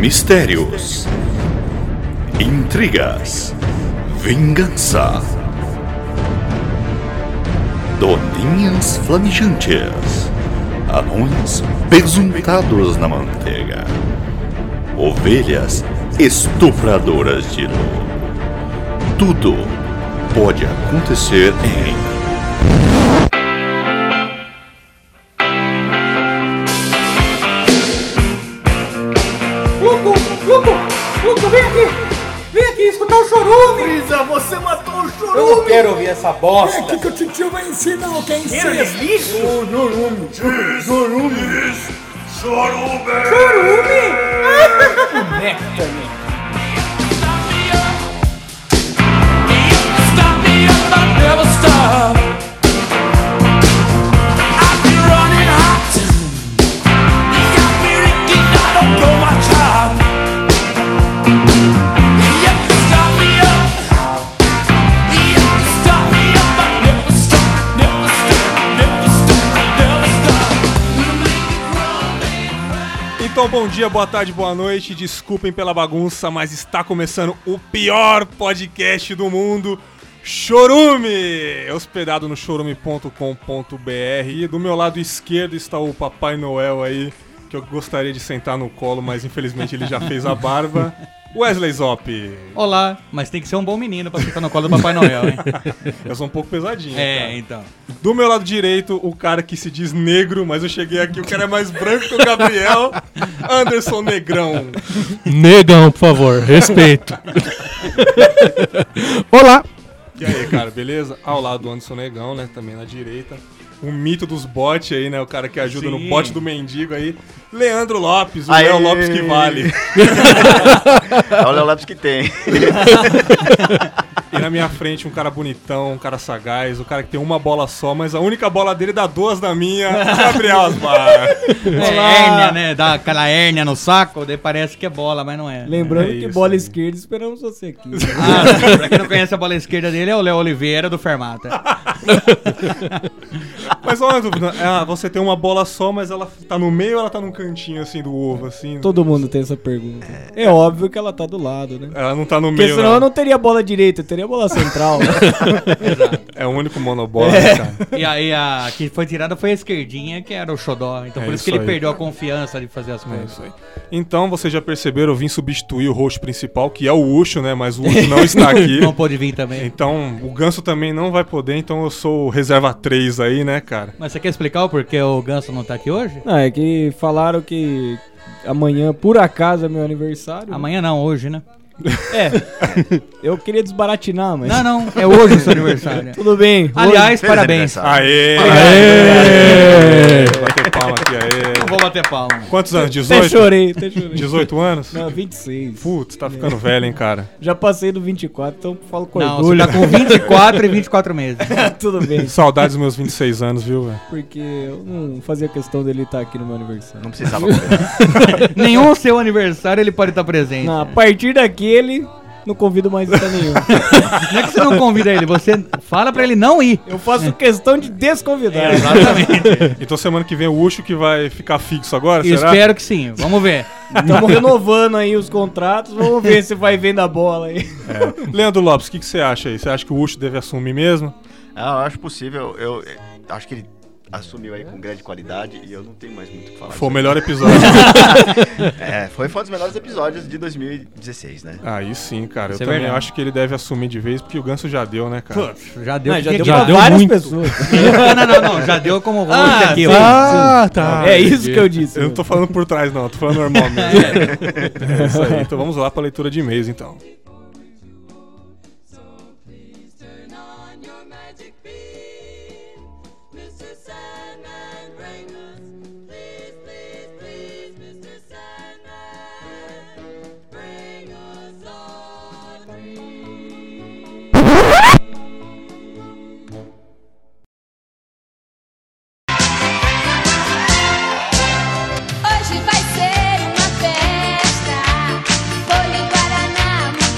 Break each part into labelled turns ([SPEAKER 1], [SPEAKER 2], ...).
[SPEAKER 1] Mistérios, intrigas, vingança, doninhas flamejantes, anões pesuntados na manteiga, ovelhas estupradoras de luz. Tudo pode acontecer em
[SPEAKER 2] Luco, vem aqui! Vem aqui escutar o Chorume!
[SPEAKER 3] Brisa, você matou o Chorume!
[SPEAKER 2] Eu não quero ouvir essa bosta!
[SPEAKER 3] É aqui que o titio vai ensinar o que é incesto!
[SPEAKER 2] Isso!
[SPEAKER 3] Chorume!
[SPEAKER 2] Chorume! Néctar-me!
[SPEAKER 4] Então, bom dia, boa tarde, boa noite. Desculpem pela bagunça, mas está começando o pior podcast do mundo, Chorume! Hospedado no chorume.com.br. E do meu lado esquerdo está o Papai Noel aí, que eu gostaria de sentar no colo, mas infelizmente ele já fez a barba. Wesley Zop.
[SPEAKER 5] Olá, mas tem que ser um bom menino pra ficar no colo do Papai Noel, hein?
[SPEAKER 4] Eu sou um pouco pesadinho.
[SPEAKER 5] É,
[SPEAKER 4] cara.
[SPEAKER 5] então.
[SPEAKER 4] Do meu lado direito, o cara que se diz negro, mas eu cheguei aqui, o cara é mais branco que o Gabriel. Anderson Negrão.
[SPEAKER 6] Negão, por favor, respeito. Olá.
[SPEAKER 4] E aí, cara, beleza? Ao lado do Anderson Negão, né, também na direita. O mito dos bots aí, né, o cara que ajuda no bot do mendigo aí. Leandro Lopes, o Léo Lopes que vale.
[SPEAKER 7] É o Léo Lopes que tem.
[SPEAKER 4] E na minha frente um cara bonitão, um cara sagaz, o cara que tem uma bola só, mas a única bola dele dá duas na minha, Gabriel Asbar.
[SPEAKER 5] Hérnia, né? Dá aquela hérnia no saco, daí parece que é bola, mas não é.
[SPEAKER 3] Lembrando
[SPEAKER 4] É
[SPEAKER 3] que
[SPEAKER 4] isso,
[SPEAKER 3] bola esquerda, esperamos você aqui.
[SPEAKER 5] Ah, pra quem não conhece a bola esquerda dele, é o Léo Oliveira do Fermata.
[SPEAKER 4] Mas olha uma dúvida, você tem uma bola só, mas ela tá no meio ou ela tá num cantinho assim do ovo, assim?
[SPEAKER 3] Todo mundo tem essa pergunta. É óbvio que ela tá do lado, né?
[SPEAKER 4] Ela não tá no
[SPEAKER 3] Porque
[SPEAKER 4] meio,
[SPEAKER 3] senão eu não teria bola direita, eu teria bola central.
[SPEAKER 4] É o único monobola, né, cara?
[SPEAKER 5] E aí a que foi tirada foi a esquerdinha, que era o xodó. Então
[SPEAKER 4] É
[SPEAKER 5] por isso que
[SPEAKER 4] isso
[SPEAKER 5] ele
[SPEAKER 4] aí.
[SPEAKER 5] perdeu a confiança de fazer as
[SPEAKER 4] É
[SPEAKER 5] coisas.
[SPEAKER 4] isso aí. Então, vocês já perceberam, eu vim substituir o host principal, que é o Ucho, né? Mas o Ucho não está aqui.
[SPEAKER 5] Não pôde vir também.
[SPEAKER 4] Então, o Ganso também não vai poder, então eu sou o reserva 3 aí, né, cara?
[SPEAKER 5] Mas você quer explicar o porquê o Ganso não tá aqui hoje?
[SPEAKER 3] Não, é que falaram que amanhã, por acaso, é meu aniversário.
[SPEAKER 5] Amanhã não, hoje, né?
[SPEAKER 3] É. Eu queria desbaratinar, mas...
[SPEAKER 5] Não, é hoje o seu aniversário.
[SPEAKER 3] Tudo bem.
[SPEAKER 5] Aliás,
[SPEAKER 7] Feliz
[SPEAKER 5] parabéns.
[SPEAKER 7] aniversário.
[SPEAKER 4] Aê!
[SPEAKER 6] Aê!
[SPEAKER 4] Vou bater palma aqui, aê!
[SPEAKER 5] Não vou bater palma.
[SPEAKER 4] Quantos anos?
[SPEAKER 3] Até
[SPEAKER 4] 18?
[SPEAKER 3] chorei.
[SPEAKER 4] 18 anos?
[SPEAKER 3] Não, 26.
[SPEAKER 4] Putz, tá ficando velho, hein, cara?
[SPEAKER 3] Já passei do 24, então falo com
[SPEAKER 5] Não, você
[SPEAKER 3] orgulho.
[SPEAKER 5] tá com 24 e 24 meses.
[SPEAKER 3] Tudo bem.
[SPEAKER 4] Saudades dos meus 26 anos, viu, velho?
[SPEAKER 3] Porque eu não fazia questão dele estar aqui no meu aniversário.
[SPEAKER 7] Não precisava comer.
[SPEAKER 5] Nenhum seu aniversário ele pode estar presente.
[SPEAKER 3] Não, a partir daquele, não convido mais pra nenhum.
[SPEAKER 5] Não é que você não convida ele, você fala pra ele não ir.
[SPEAKER 3] Eu faço questão de desconvidar.
[SPEAKER 5] Exatamente.
[SPEAKER 4] Então semana que vem o Ucho que vai ficar fixo agora, será?
[SPEAKER 5] Espero que sim. Vamos ver.
[SPEAKER 3] Estamos renovando aí os contratos, vamos ver se vai vendo a bola aí.
[SPEAKER 4] Leandro Lopes, o que você acha aí? Você acha que o Ucho deve assumir mesmo?
[SPEAKER 7] Eu acho possível. Eu acho que ele assumiu aí com grande qualidade e eu não tenho mais muito o que falar.
[SPEAKER 4] Foi o melhor episódio.
[SPEAKER 7] Foi um dos melhores episódios de 2016, né?
[SPEAKER 4] Aí sim, cara. Eu
[SPEAKER 5] Isso é
[SPEAKER 4] também
[SPEAKER 5] verdade.
[SPEAKER 4] acho que ele deve assumir de vez, porque o Ganso já deu, né, cara?
[SPEAKER 5] Já deu.
[SPEAKER 3] Não, já
[SPEAKER 5] que
[SPEAKER 3] deu
[SPEAKER 5] tinha
[SPEAKER 3] pra
[SPEAKER 5] que-
[SPEAKER 3] várias
[SPEAKER 6] muito.
[SPEAKER 3] pessoas.
[SPEAKER 5] Não. Já deu como host aqui. ó.
[SPEAKER 6] Tá.
[SPEAKER 3] É isso que eu disse.
[SPEAKER 4] Eu não tô falando por trás, não. Tô falando normal mesmo. É isso aí. Então vamos lá pra leitura de e-mails, então.
[SPEAKER 8] Hoje vai ser uma festa, bolo em guaraná,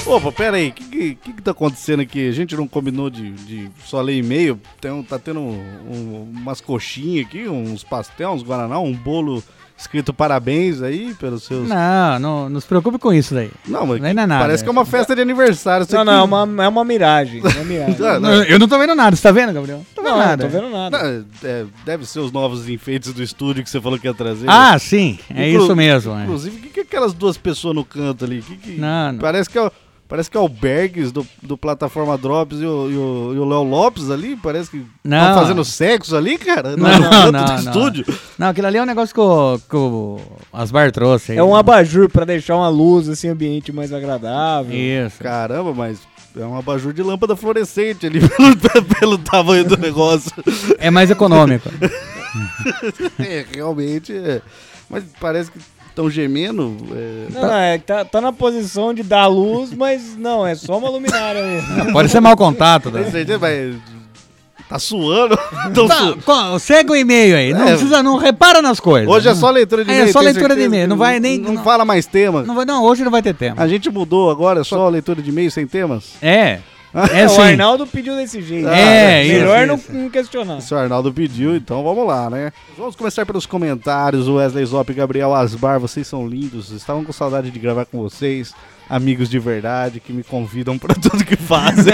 [SPEAKER 8] Opa, pera aí, o que tá acontecendo aqui? A gente não combinou de só ler e-mail? Tá tendo umas coxinhas aqui, uns pastel, uns guaraná, um bolo escrito parabéns aí pelos seus...
[SPEAKER 5] Não se preocupe com isso daí.
[SPEAKER 8] Não, mas
[SPEAKER 5] Não é nada.
[SPEAKER 8] parece que é uma festa de aniversário. Isso aqui.
[SPEAKER 3] É uma miragem. É uma miragem.
[SPEAKER 5] Eu não tô vendo nada, você tá vendo, Gabriel? Tô vendo nada.
[SPEAKER 3] Não tô vendo nada.
[SPEAKER 8] Não, deve ser os novos enfeites do estúdio que você falou que ia trazer.
[SPEAKER 5] Ah, sim, é isso mesmo. É.
[SPEAKER 8] Inclusive, o que é aquelas duas pessoas no canto ali?
[SPEAKER 5] Não.
[SPEAKER 8] Parece que é o Bergs do Plataforma Drops e o Léo Lopes ali. Parece que
[SPEAKER 5] Não.
[SPEAKER 8] estão fazendo sexo ali, cara. No
[SPEAKER 5] Não,
[SPEAKER 8] canto
[SPEAKER 5] não,
[SPEAKER 8] do
[SPEAKER 5] não.
[SPEAKER 8] estúdio.
[SPEAKER 5] Não, aquilo ali é um negócio que o Asbar trouxe. Aí.
[SPEAKER 3] É um abajur pra deixar uma luz, assim, ambiente mais agradável.
[SPEAKER 5] Isso.
[SPEAKER 8] Caramba, mas é um abajur de lâmpada fluorescente ali pelo tamanho do negócio.
[SPEAKER 5] É mais econômico.
[SPEAKER 8] Realmente é. Mas parece que estão gemendo.
[SPEAKER 3] Tá na posição de dar luz, mas não, é só uma luminária mesmo.
[SPEAKER 5] Pode ser mau contato. Tá?
[SPEAKER 8] Tem certeza, mas tá suando.
[SPEAKER 5] Segue o e-mail aí. Não repara nas coisas.
[SPEAKER 8] Hoje é só leitura de e-mail.
[SPEAKER 5] É só
[SPEAKER 8] tem
[SPEAKER 5] leitura de
[SPEAKER 8] certeza
[SPEAKER 5] e-mail.
[SPEAKER 8] que
[SPEAKER 5] Não vai nem.
[SPEAKER 8] Não fala mais tema.
[SPEAKER 5] Hoje não vai ter tema.
[SPEAKER 8] A gente mudou agora, é só leitura de e-mail sem temas?
[SPEAKER 5] É
[SPEAKER 3] O
[SPEAKER 5] sim.
[SPEAKER 3] Arnaldo pediu desse jeito. Melhor
[SPEAKER 8] isso.
[SPEAKER 3] não questionar.
[SPEAKER 8] Se o Arnaldo pediu, então vamos lá, né? Vamos começar pelos comentários. O Wesley Zop e Gabriel Asbar, vocês são lindos. Estavam com saudade de gravar com vocês. Amigos de verdade que me convidam pra tudo que fazem.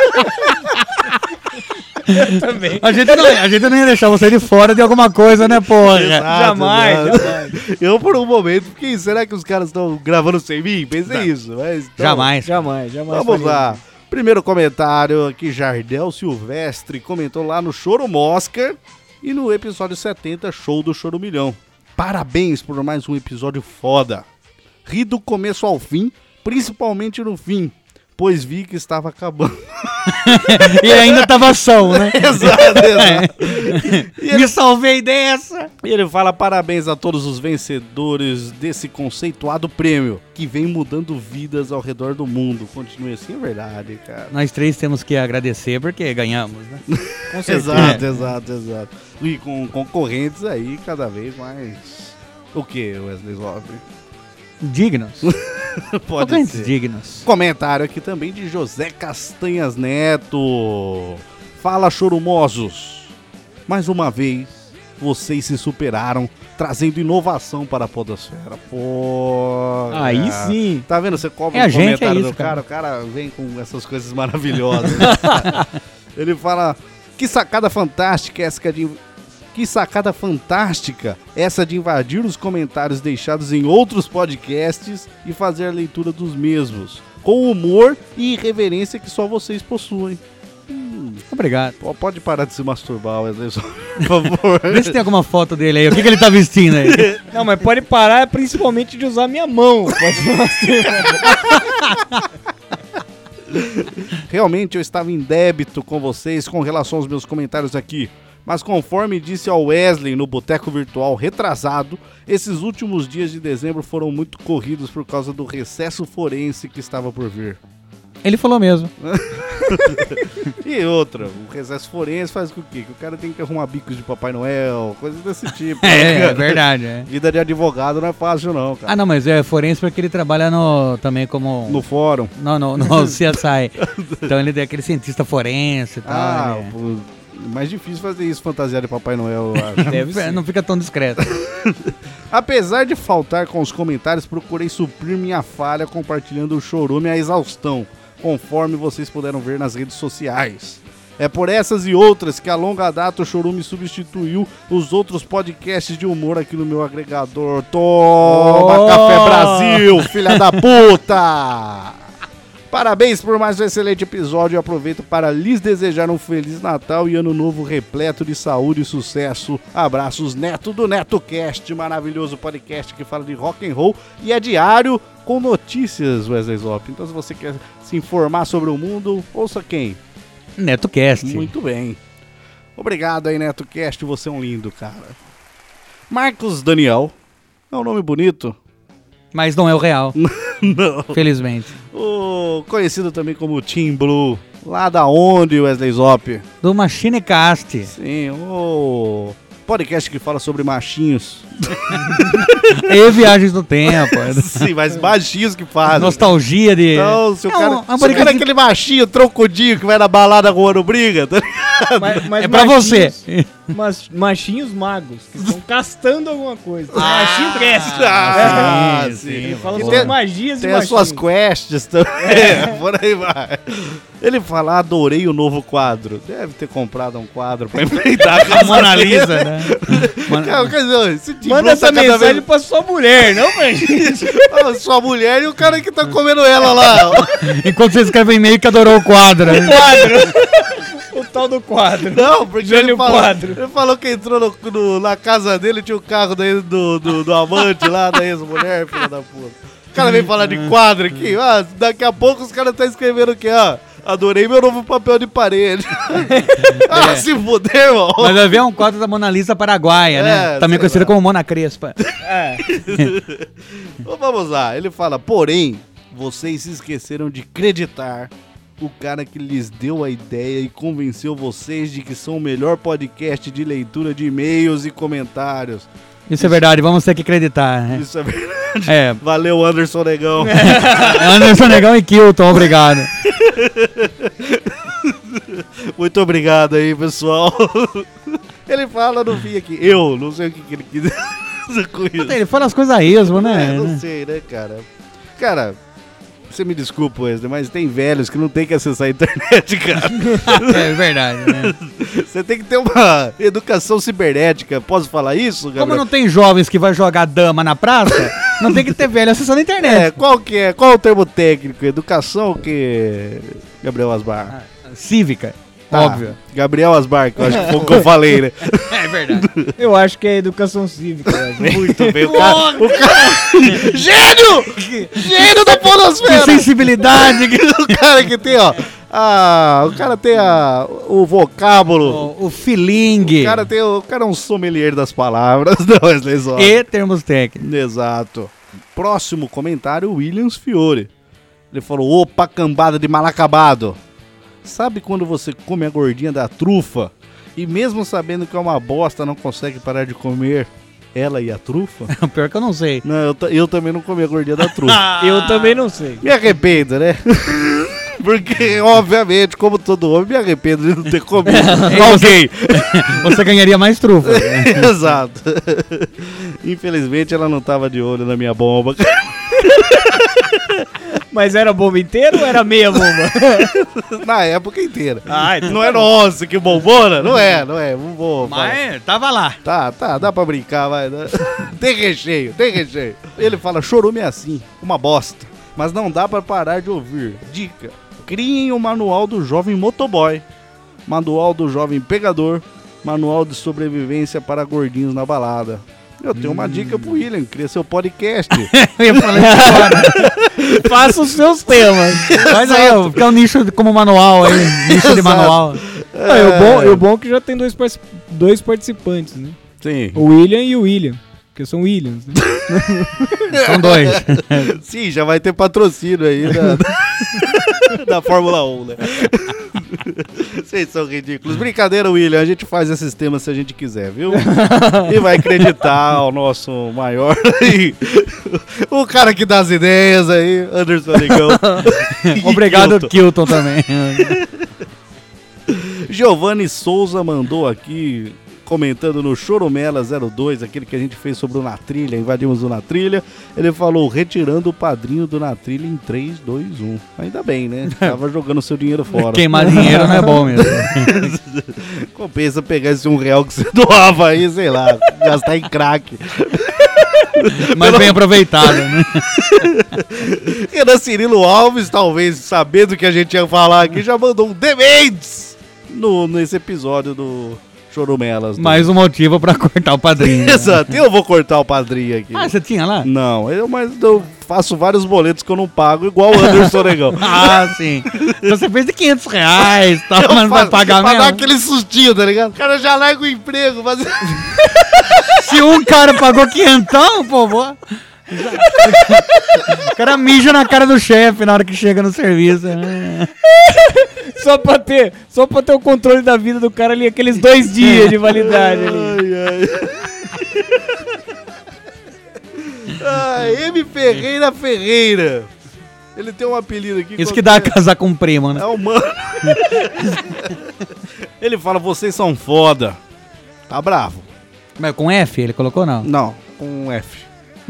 [SPEAKER 3] Também.
[SPEAKER 5] A gente não ia deixar você de fora de alguma coisa, né, porra?
[SPEAKER 3] Jamais.
[SPEAKER 8] Eu, por um momento, fiquei, será que os caras estão gravando sem mim? Pensei isso. Mas, então,
[SPEAKER 5] Jamais.
[SPEAKER 8] Vamos
[SPEAKER 3] faria.
[SPEAKER 8] lá. Primeiro comentário aqui, Jardel Silvestre comentou lá no Choro Mosca e no episódio 70, Show do Choro Milhão. Parabéns por mais um episódio foda. Ri do começo ao fim, principalmente no fim, pois vi que estava acabando.
[SPEAKER 5] E ainda tava ação, né?
[SPEAKER 8] Exato.
[SPEAKER 5] Me salvei dessa.
[SPEAKER 8] E ele fala parabéns a todos os vencedores desse conceituado prêmio, que vem mudando vidas ao redor do mundo. Continue assim, é verdade, cara.
[SPEAKER 5] Nós três temos que agradecer porque ganhamos, né?
[SPEAKER 8] Exato. E com concorrentes aí cada vez mais... O que, Wesley Zop?
[SPEAKER 5] Dignos.
[SPEAKER 8] Pode
[SPEAKER 5] Concorrentes
[SPEAKER 8] ser.
[SPEAKER 5] dignos.
[SPEAKER 8] Comentário aqui também de José Castanhas Neto. Fala, chorumosos. Mais uma vez, vocês se superaram, trazendo inovação para a podosfera. Pô.
[SPEAKER 3] Aí sim.
[SPEAKER 8] Tá vendo? Você cobra
[SPEAKER 5] É a
[SPEAKER 8] um
[SPEAKER 5] gente,
[SPEAKER 8] comentário
[SPEAKER 5] é isso,
[SPEAKER 8] do cara, o cara vem com essas coisas maravilhosas. Ele fala, que sacada fantástica essa de invadir os comentários deixados em outros podcasts e fazer a leitura dos mesmos, com humor e irreverência que só vocês possuem.
[SPEAKER 5] Obrigado.
[SPEAKER 8] Pode parar de se masturbar, Wesley, por favor.
[SPEAKER 5] Vê se tem alguma foto dele aí. O que ele tá vestindo aí?
[SPEAKER 3] Não, mas pode parar principalmente de usar minha mão. Pode ser
[SPEAKER 8] Realmente eu estava em débito com vocês com relação aos meus comentários aqui. Mas conforme disse ao Wesley no Boteco Virtual retrasado, esses últimos dias de dezembro foram muito corridos por causa do recesso forense que estava por vir.
[SPEAKER 5] Ele falou mesmo.
[SPEAKER 8] E outra, o recesso forense faz com o quê? Que o cara tem que arrumar bicos de Papai Noel, coisas desse tipo.
[SPEAKER 5] É verdade. É.
[SPEAKER 8] Vida de advogado não é fácil não, cara.
[SPEAKER 5] Ah, não, mas é forense porque ele trabalha também como...
[SPEAKER 8] No fórum.
[SPEAKER 5] No CSI. Então ele é aquele cientista forense e tal. né?
[SPEAKER 8] Pô, mais difícil fazer isso fantasiado de Papai Noel, eu acho.
[SPEAKER 3] Deve ser.
[SPEAKER 5] Não fica tão discreto.
[SPEAKER 8] Apesar de faltar com os comentários, procurei suprir minha falha compartilhando o chorume à exaustão, conforme vocês puderam ver nas redes sociais. É por essas e outras que a longa data o Chorume substituiu os outros podcasts de humor aqui no meu agregador. Toma, Café Brasil, filha da puta! Parabéns por mais um excelente episódio e aproveito para lhes desejar um Feliz Natal e Ano Novo repleto de saúde e sucesso. Abraços, Neto do NetoCast, maravilhoso podcast que fala de rock and roll e é diário com notícias, Wesley Zop. Então se você quer se informar sobre o mundo, ouça quem?
[SPEAKER 5] NetoCast.
[SPEAKER 8] Muito bem. Obrigado aí, NetoCast, você é um lindo, cara. Marcos Daniel, é um nome bonito?
[SPEAKER 5] Mas não é o real.
[SPEAKER 8] Não.
[SPEAKER 5] Felizmente.
[SPEAKER 8] O conhecido também como Team Blue. Lá da onde, Wesley Zop?
[SPEAKER 5] Do Machinecast.
[SPEAKER 8] Sim, o podcast que fala sobre machinhos
[SPEAKER 5] E viagens no tempo.
[SPEAKER 8] Sim, mas machinhos que fazem.
[SPEAKER 5] Nostalgia de...
[SPEAKER 8] Então, se o cara,
[SPEAKER 5] uma
[SPEAKER 8] se o cara é aquele machinho troncudinho que vai na balada arrumando briga, tá ligado?
[SPEAKER 3] Mas
[SPEAKER 5] É pra você.
[SPEAKER 3] Machinhos magos, que estão castando alguma coisa. Machinho cast.
[SPEAKER 8] Ah,
[SPEAKER 5] sim,
[SPEAKER 8] sim.
[SPEAKER 3] Ele fala
[SPEAKER 8] E
[SPEAKER 3] sobre
[SPEAKER 8] tem-
[SPEAKER 3] magias e
[SPEAKER 8] Tem as suas
[SPEAKER 3] machinhos.
[SPEAKER 8] quests também. Por aí vai. Ele fala, adorei o novo quadro. Deve ter comprado um quadro pra enfeitar
[SPEAKER 5] A Mona Lisa, né?
[SPEAKER 8] Cara, quer dizer, esse tipo
[SPEAKER 3] Manda essa
[SPEAKER 8] tá cada
[SPEAKER 3] mensagem
[SPEAKER 8] vez-
[SPEAKER 3] pra sua mulher, não pra gente.
[SPEAKER 8] Ah, sua mulher e o cara que tá comendo ela lá.
[SPEAKER 5] Enquanto você escreve um e-mail que adorou o quadro.
[SPEAKER 3] O tal do quadro.
[SPEAKER 8] Não, porque
[SPEAKER 3] Jânio Quadro.
[SPEAKER 8] ele falou que entrou na casa dele, tinha o carro do amante lá, da ex-mulher, filha da puta. O cara vem falar de quadro aqui, daqui a pouco os caras estão escrevendo o quê? Adorei meu novo papel de parede. Se fuder, irmão.
[SPEAKER 5] Mas vai ver um quadro da Mona Lisa paraguaia, né?
[SPEAKER 8] É,
[SPEAKER 5] Também
[SPEAKER 8] sei
[SPEAKER 5] conhecida
[SPEAKER 8] lá.
[SPEAKER 5] como Mona Crespa.
[SPEAKER 8] Então vamos lá, ele fala, porém, vocês se esqueceram de acreditar o cara que lhes deu a ideia e convenceu vocês de que são o melhor podcast de leitura de e-mails e comentários.
[SPEAKER 5] Isso é verdade, vamos ter que acreditar. Né?
[SPEAKER 8] Isso é verdade.
[SPEAKER 5] É,
[SPEAKER 8] Valeu, Anderson Negão.
[SPEAKER 5] Anderson Negão e Kilton, obrigado.
[SPEAKER 8] Muito obrigado aí, pessoal. Ele fala no fim aqui, eu não sei o que ele quis dizer com isso.
[SPEAKER 5] Ele fala as coisas a esmo, né?
[SPEAKER 8] Não sei, né, cara? Cara, você me desculpa, Wesley, mas tem velhos que não tem que acessar a internet, cara.
[SPEAKER 5] É verdade, né?
[SPEAKER 8] Você tem que ter uma educação cibernética. Posso falar isso, Gabriel?
[SPEAKER 5] Como não tem jovens que vai jogar dama na praça, não tem que ter velho acessando a internet.
[SPEAKER 8] Qual é o termo técnico? Educação que Gabriel Asbar?
[SPEAKER 5] Cívica,
[SPEAKER 8] Tá,
[SPEAKER 5] óbvio.
[SPEAKER 8] Gabriel Asbar, que eu acho que foi o que eu falei, né?
[SPEAKER 5] É verdade.
[SPEAKER 3] Eu acho que é educação cívica.
[SPEAKER 8] Muito bem, o cara... Gênio! Gênio da
[SPEAKER 5] Que
[SPEAKER 8] podosfera!
[SPEAKER 5] sensibilidade.
[SPEAKER 8] O cara que tem, ó... o cara tem o vocábulo.
[SPEAKER 5] O feeling.
[SPEAKER 8] O cara é um sommelier das palavras. Não, Wesley Zó.
[SPEAKER 5] E termos técnicos.
[SPEAKER 8] Exato. Próximo comentário, Williams Fiore. Ele falou, opa, cambada de mal acabado. Sabe quando você come a gordinha da trufa e mesmo sabendo que é uma bosta não consegue parar de comer ela e a trufa?
[SPEAKER 5] Pior que eu não sei.
[SPEAKER 8] Não, eu também não comi a gordinha da trufa.
[SPEAKER 3] Eu também não sei.
[SPEAKER 8] Me arrependo, né? Porque, obviamente, como todo homem, me arrependo de não ter comido.
[SPEAKER 5] Ok. Você ganharia mais trufa.
[SPEAKER 8] Exato. Infelizmente, ela não tava de olho na minha bomba.
[SPEAKER 3] Mas era a bomba inteira ou era meia bomba?
[SPEAKER 8] Na época inteira.
[SPEAKER 3] Então
[SPEAKER 8] Não é nossa, que bombona? Não é. Vou,
[SPEAKER 5] Mas tava lá.
[SPEAKER 8] Tá, dá pra brincar, vai. Tem recheio. Ele fala, chorume é assim, uma bosta. Mas não dá pra parar de ouvir. Dica, criem o manual do jovem motoboy, manual do jovem pegador, manual de sobrevivência para gordinhos na balada. Eu tenho uma dica pro William, cria seu podcast.
[SPEAKER 5] Eu ia falar isso agora.
[SPEAKER 3] Faça os seus temas.
[SPEAKER 5] Mas aí, fica um nicho como manual aí. Nicho de manual.
[SPEAKER 3] E o bom é que já tem dois participantes, né?
[SPEAKER 8] Sim.
[SPEAKER 3] O William e o William. Porque são Williams. Né?
[SPEAKER 5] São dois.
[SPEAKER 8] Sim, já vai ter patrocínio aí da Fórmula 1, né? Vocês são ridículos. Brincadeira, William. A gente faz esses temas se a gente quiser, viu? E vai acreditar ao nosso maior aí. O cara que dá as ideias aí, Anderson Negão.
[SPEAKER 5] Obrigado, Kilton também.
[SPEAKER 8] Giovanni Souza mandou aqui, comentando no Choromela 02, aquele que a gente fez sobre o Na Trilha, invadimos o Na Trilha. Ele falou, retirando o padrinho do Na Trilha em 3, 2, 1. Ainda bem, né? Tava jogando seu dinheiro fora.
[SPEAKER 5] Queimar dinheiro não é bom mesmo.
[SPEAKER 8] Compensa pegar esse R$1 que você doava aí, sei lá, gastar em crack.
[SPEAKER 5] Mas bem aproveitado, né?
[SPEAKER 8] Renan Cirilo Alves, talvez sabendo que a gente ia falar aqui, já mandou um Dementes nesse episódio do Chorumelas.
[SPEAKER 5] Mais um motivo pra cortar o padrinho. Né?
[SPEAKER 8] Exato, eu vou cortar o padrinho aqui.
[SPEAKER 5] Ah, você tinha lá?
[SPEAKER 8] Não, mas eu faço vários boletos que eu não pago, igual o Anderson Negão.
[SPEAKER 5] Ah, sim. Então você fez de R$500, tá? Mas não vai pagar
[SPEAKER 8] pra
[SPEAKER 5] mesmo.
[SPEAKER 8] dar aquele sustinho, tá ligado? O cara já larga o emprego, mas...
[SPEAKER 5] Se um cara pagou R$500, pô, boa. O cara mija na cara do chefe na hora que chega no serviço.
[SPEAKER 3] Só pra ter o controle da vida do cara ali, aqueles 2 dias de validade ali.
[SPEAKER 8] M. Ferreira. Ele tem um apelido aqui.
[SPEAKER 5] Isso que dá a casar com o primo, né?
[SPEAKER 8] É o mano. Ele fala, vocês são foda. Tá bravo.
[SPEAKER 5] Mas com F ele colocou, não?
[SPEAKER 8] Não, com um F.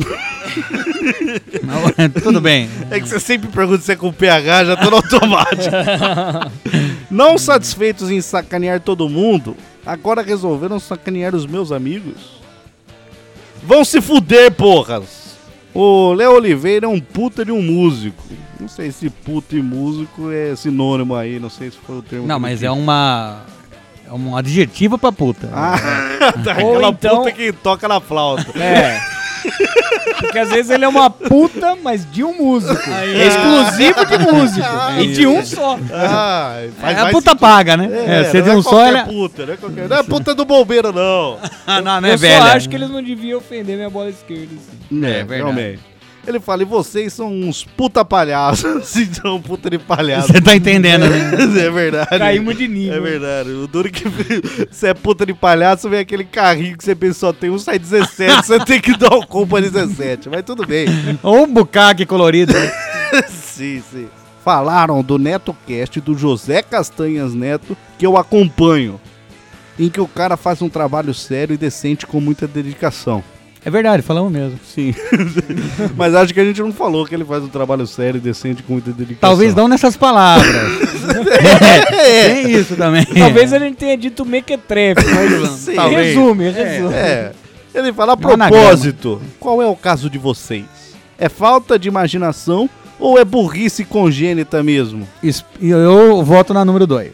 [SPEAKER 5] Não, tudo bem.
[SPEAKER 8] É que você sempre pergunta se é com PH, já tô no automático. Não satisfeitos em sacanear todo mundo, agora resolveram sacanear os meus amigos. Vão se fuder, porras. O Léo Oliveira é um puta de um músico. Não sei se puta e músico é sinônimo aí, não sei se foi o termo.
[SPEAKER 5] Não, mas é um adjetivo pra puta.
[SPEAKER 8] Ah, tá,
[SPEAKER 3] Ou
[SPEAKER 8] aquela
[SPEAKER 3] então-
[SPEAKER 8] puta que toca na flauta.
[SPEAKER 3] É. Porque às vezes ele é uma puta, mas de um músico. É exclusivo de músico. E de um só.
[SPEAKER 8] Ah, faz
[SPEAKER 5] A
[SPEAKER 8] mais
[SPEAKER 5] puta
[SPEAKER 8] sentido.
[SPEAKER 5] paga, né? Se é de
[SPEAKER 8] não
[SPEAKER 5] um só,
[SPEAKER 8] qualquer
[SPEAKER 5] ela...
[SPEAKER 8] puta, não é qualquer... Não é puta do bombeiro, não.
[SPEAKER 5] não
[SPEAKER 3] Eu
[SPEAKER 5] é
[SPEAKER 3] só
[SPEAKER 5] velha.
[SPEAKER 3] acho que eles não deviam ofender minha bola esquerda. Assim.
[SPEAKER 8] É,
[SPEAKER 5] verdade.
[SPEAKER 8] realmente. Ele fala, e vocês são uns puta palhaços. Então, puta de palhaço.
[SPEAKER 5] Você tá entendendo, né?
[SPEAKER 8] É verdade.
[SPEAKER 3] Caímos de nível.
[SPEAKER 8] É verdade. O duro que você é puta de palhaço, vem aquele carrinho que você pensa só tem um, sai 17. Você tem que dar o culpa 17. Mas tudo bem.
[SPEAKER 5] Ou um bucaque colorido.
[SPEAKER 8] Sim. Falaram do NetoCast do José Castanhas Neto, que eu acompanho. Em que o cara faz um trabalho sério e decente com muita dedicação.
[SPEAKER 5] É verdade, falamos mesmo.
[SPEAKER 8] Sim. Mas acho que a gente não falou que ele faz um trabalho sério e decente com muita dedicação.
[SPEAKER 5] Talvez não nessas palavras. Tem isso também.
[SPEAKER 3] Talvez ele tenha dito mequetrefe, mas
[SPEAKER 8] Sim.
[SPEAKER 5] Talvez.
[SPEAKER 3] resume.
[SPEAKER 8] É. Ele fala, a
[SPEAKER 5] É um anagrama.
[SPEAKER 8] propósito, qual é o caso de vocês? É falta de imaginação ou é burrice congênita mesmo?
[SPEAKER 5] Eu voto na número 2.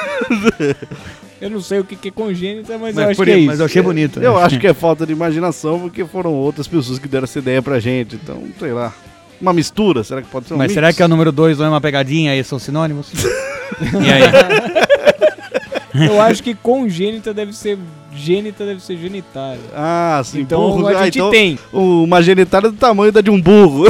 [SPEAKER 3] Eu não sei o que é congênita, mas eu acho que é
[SPEAKER 5] Mas
[SPEAKER 3] isso.
[SPEAKER 5] eu achei bonito.
[SPEAKER 8] Eu acho que é falta de imaginação porque foram outras pessoas que deram essa ideia pra gente. Então, sei lá. Uma mistura? Será que pode ser um
[SPEAKER 5] Mas
[SPEAKER 8] mix?
[SPEAKER 5] será que a número 2 não é uma pegadinha e são sinônimos? E aí?
[SPEAKER 3] Eu acho que congênita deve ser... Gênita deve ser genitália.
[SPEAKER 8] Ah, sim.
[SPEAKER 3] Então
[SPEAKER 8] burro.
[SPEAKER 3] a gente
[SPEAKER 8] então,
[SPEAKER 3] tem.
[SPEAKER 8] Uma genitália do tamanho da de um burro.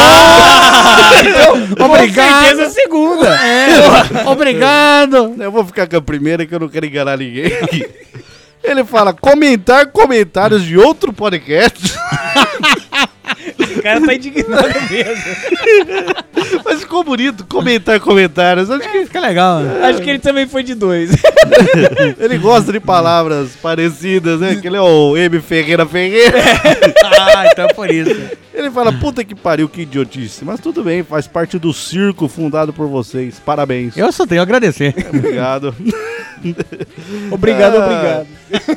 [SPEAKER 5] Obrigado.
[SPEAKER 3] Com certeza a segunda.
[SPEAKER 5] Obrigado.
[SPEAKER 8] Eu vou ficar com a primeira que eu não quero enganar ninguém. Ele fala, comentar comentários de outro podcast.
[SPEAKER 3] O cara tá indignado mesmo.
[SPEAKER 8] Mas ficou bonito, comentar comentários. Acho que
[SPEAKER 5] Fica legal, né?
[SPEAKER 3] Acho que ele também foi de 2.
[SPEAKER 8] ele gosta de palavras parecidas, né? Que ele é o M. Ferreira.
[SPEAKER 5] Então é por isso.
[SPEAKER 8] Ele fala, puta que pariu, que idiotice. Mas tudo bem, faz parte do circo fundado por vocês. Parabéns.
[SPEAKER 5] Eu só tenho a agradecer.
[SPEAKER 8] Obrigado.
[SPEAKER 3] Obrigado, obrigado.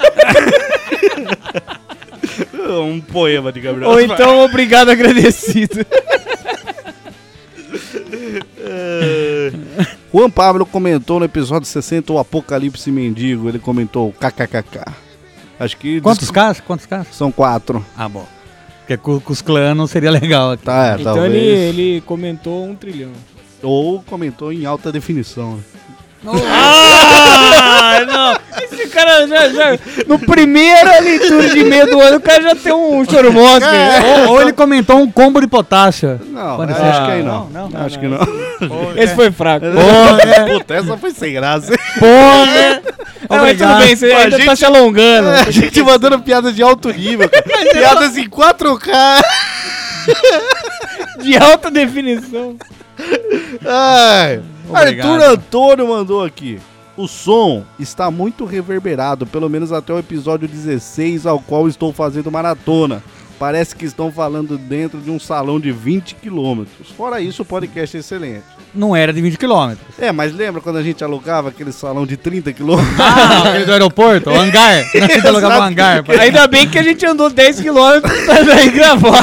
[SPEAKER 8] Um poema de Gabriel.
[SPEAKER 3] Ou então, obrigado, agradecido.
[SPEAKER 8] Juan Pablo comentou no episódio 60 o Apocalipse Mendigo. Ele comentou kkkk. Acho que...
[SPEAKER 5] Quantos casos? Quantos casos?
[SPEAKER 8] São 4.
[SPEAKER 5] Ah, bom. Porque com os clãs não seria legal.
[SPEAKER 8] Tá,
[SPEAKER 3] Então
[SPEAKER 8] talvez.
[SPEAKER 3] ele comentou 1 trilhão.
[SPEAKER 8] Ou comentou em alta definição.
[SPEAKER 3] Ah, não. Esse cara já no primeira leitura de meio do ano, o cara já tem um choromosca.
[SPEAKER 5] Ou ele comentou um combo de potássio.
[SPEAKER 8] Não,
[SPEAKER 5] Pode
[SPEAKER 8] eu
[SPEAKER 5] ser.
[SPEAKER 8] acho que aí não.
[SPEAKER 5] Não,
[SPEAKER 8] Acho que não.
[SPEAKER 3] Esse foi fraco.
[SPEAKER 8] Puta, essa foi sem graça.
[SPEAKER 5] Porra!
[SPEAKER 3] Não, mas tudo bem, você
[SPEAKER 8] A
[SPEAKER 3] ainda tá
[SPEAKER 8] gente-
[SPEAKER 3] se alongando.
[SPEAKER 8] A gente mandando piadas de alto nível, cara. Piadas em 4K.
[SPEAKER 3] De alta definição.
[SPEAKER 8] Ai.
[SPEAKER 5] Obrigado.
[SPEAKER 8] Arthur Antônio mandou aqui. O som está muito reverberado, pelo menos até o episódio 16, ao qual estou fazendo maratona. Parece que estão falando dentro de um salão de 20 quilômetros. Fora isso, o podcast é excelente.
[SPEAKER 5] Não era de 20 quilômetros.
[SPEAKER 8] É, mas lembra quando a gente alugava aquele salão de 30 quilômetros?
[SPEAKER 5] Ah, aquele do aeroporto, o hangar. A gente alugava um hangar.
[SPEAKER 3] Ainda bem que a gente andou 10 quilômetros pra ir gravar.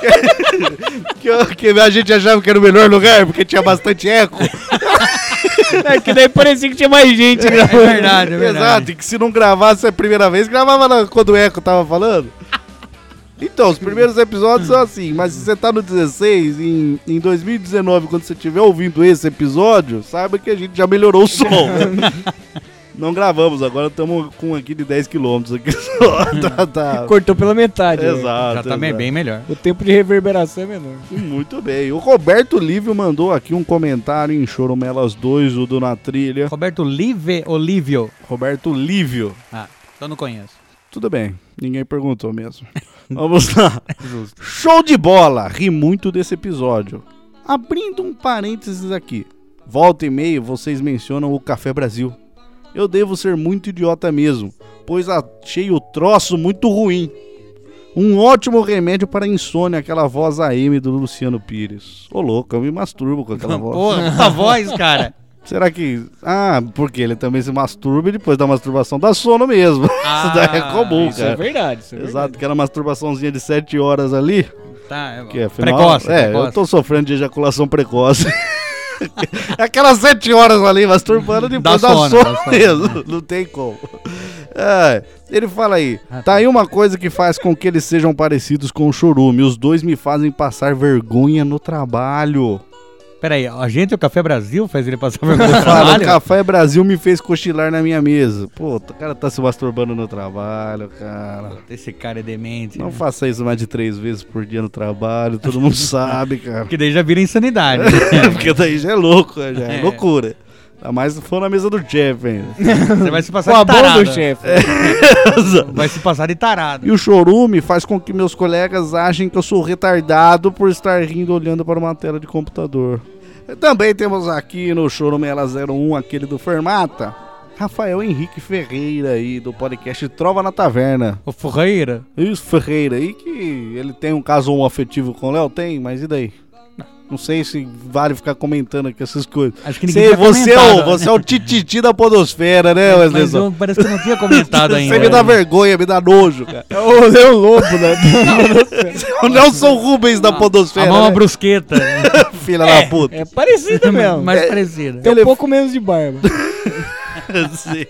[SPEAKER 8] que a gente achava que era o melhor lugar, porque tinha bastante eco.
[SPEAKER 3] É que daí parecia que tinha mais gente
[SPEAKER 5] É
[SPEAKER 3] gravando.
[SPEAKER 5] verdade, é verdade.
[SPEAKER 8] Exato, e que se não gravasse a primeira vez, gravava quando o eco tava falando. Então, os primeiros episódios são assim, mas se você tá no 16, em 2019, quando você estiver ouvindo esse episódio, saiba que a gente já melhorou o som. Não gravamos, agora estamos com aqui de 10 km aqui só. tá.
[SPEAKER 3] Cortou pela metade. né?
[SPEAKER 8] Exato.
[SPEAKER 5] Já tá bem melhor.
[SPEAKER 3] O tempo de reverberação é menor.
[SPEAKER 8] Muito bem. O Roberto Lívio mandou aqui um comentário em Choromelas 2, o do Na Trilha.
[SPEAKER 5] Roberto Live ou Lívio?
[SPEAKER 8] Roberto Lívio.
[SPEAKER 5] Ah, então não conheço.
[SPEAKER 8] Tudo bem. Ninguém perguntou mesmo. Vamos lá. Show de bola! Ri muito desse episódio. Abrindo um parênteses aqui. Volta e meia vocês mencionam o Café Brasil. Eu devo ser muito idiota mesmo, pois achei o troço muito ruim. Um ótimo remédio para insônia, aquela voz AM do Luciano Pires. Ô louco, eu me masturbo com aquela voz.
[SPEAKER 5] Porra, puta voz, cara.
[SPEAKER 8] Será que... Ah, porque ele também se masturba e depois da masturbação dá sono mesmo. Isso daí é comum,
[SPEAKER 3] Isso
[SPEAKER 8] cara.
[SPEAKER 3] é verdade, isso é
[SPEAKER 8] Exato,
[SPEAKER 3] verdade.
[SPEAKER 8] aquela masturbaçãozinha de 7 horas ali.
[SPEAKER 5] Tá,
[SPEAKER 8] Que é final,
[SPEAKER 5] precoce.
[SPEAKER 8] eu tô sofrendo de ejaculação precoce. Aquelas 7 horas ali masturbando depois dá sono mesmo. Não tem como. Ele fala aí, tá aí uma coisa que faz com que eles sejam parecidos com o Chorume. Os dois me fazem passar vergonha no trabalho.
[SPEAKER 5] Peraí, a gente, o Café Brasil, faz ele passar vergonha no
[SPEAKER 8] Fala, o
[SPEAKER 5] trabalho?
[SPEAKER 8] Café Brasil me fez cochilar na minha mesa. Pô, o cara tá se masturbando no trabalho, cara.
[SPEAKER 5] Esse cara é demente.
[SPEAKER 8] Não
[SPEAKER 5] né?
[SPEAKER 8] faça isso mais de 3 vezes por dia no trabalho, todo mundo sabe, cara.
[SPEAKER 5] Porque daí já vira insanidade.
[SPEAKER 8] Porque daí já é louco, já é loucura. Ainda mais se for na mesa do chefe ainda.
[SPEAKER 5] Você vai se passar
[SPEAKER 3] Com a
[SPEAKER 5] de
[SPEAKER 3] mão
[SPEAKER 5] tarado.
[SPEAKER 3] do chefe.
[SPEAKER 5] Vai se passar de tarado.
[SPEAKER 8] E o chorume faz com que meus colegas achem que eu sou retardado por estar rindo olhando para uma tela de computador. Também temos aqui no Chorume Ela 01, aquele do Fermata, Rafael Henrique Ferreira aí, do podcast Trova na Taverna.
[SPEAKER 5] O Ferreira.
[SPEAKER 8] Isso, Ferreira aí, que ele tem um caso homoafetivo com o Léo, tem, mas e daí? Não sei se vale ficar comentando aqui essas coisas.
[SPEAKER 5] Acho que ninguém tinha
[SPEAKER 8] Você
[SPEAKER 5] comentado,
[SPEAKER 8] é o tititi da podosfera, né, Wesley?
[SPEAKER 5] Mas eu, parece que eu não tinha comentado ainda.
[SPEAKER 8] Você me dá vergonha, me dá nojo, cara.
[SPEAKER 3] É o Leão Lobo, né?
[SPEAKER 8] O Nelson Rubens da
[SPEAKER 5] A
[SPEAKER 8] podosfera,
[SPEAKER 5] mão
[SPEAKER 8] né?
[SPEAKER 5] brusqueta.
[SPEAKER 8] Filha da puta.
[SPEAKER 3] É parecido mesmo.
[SPEAKER 5] Mais parecida.
[SPEAKER 3] Tem um pouco menos de barba.
[SPEAKER 8] Sim.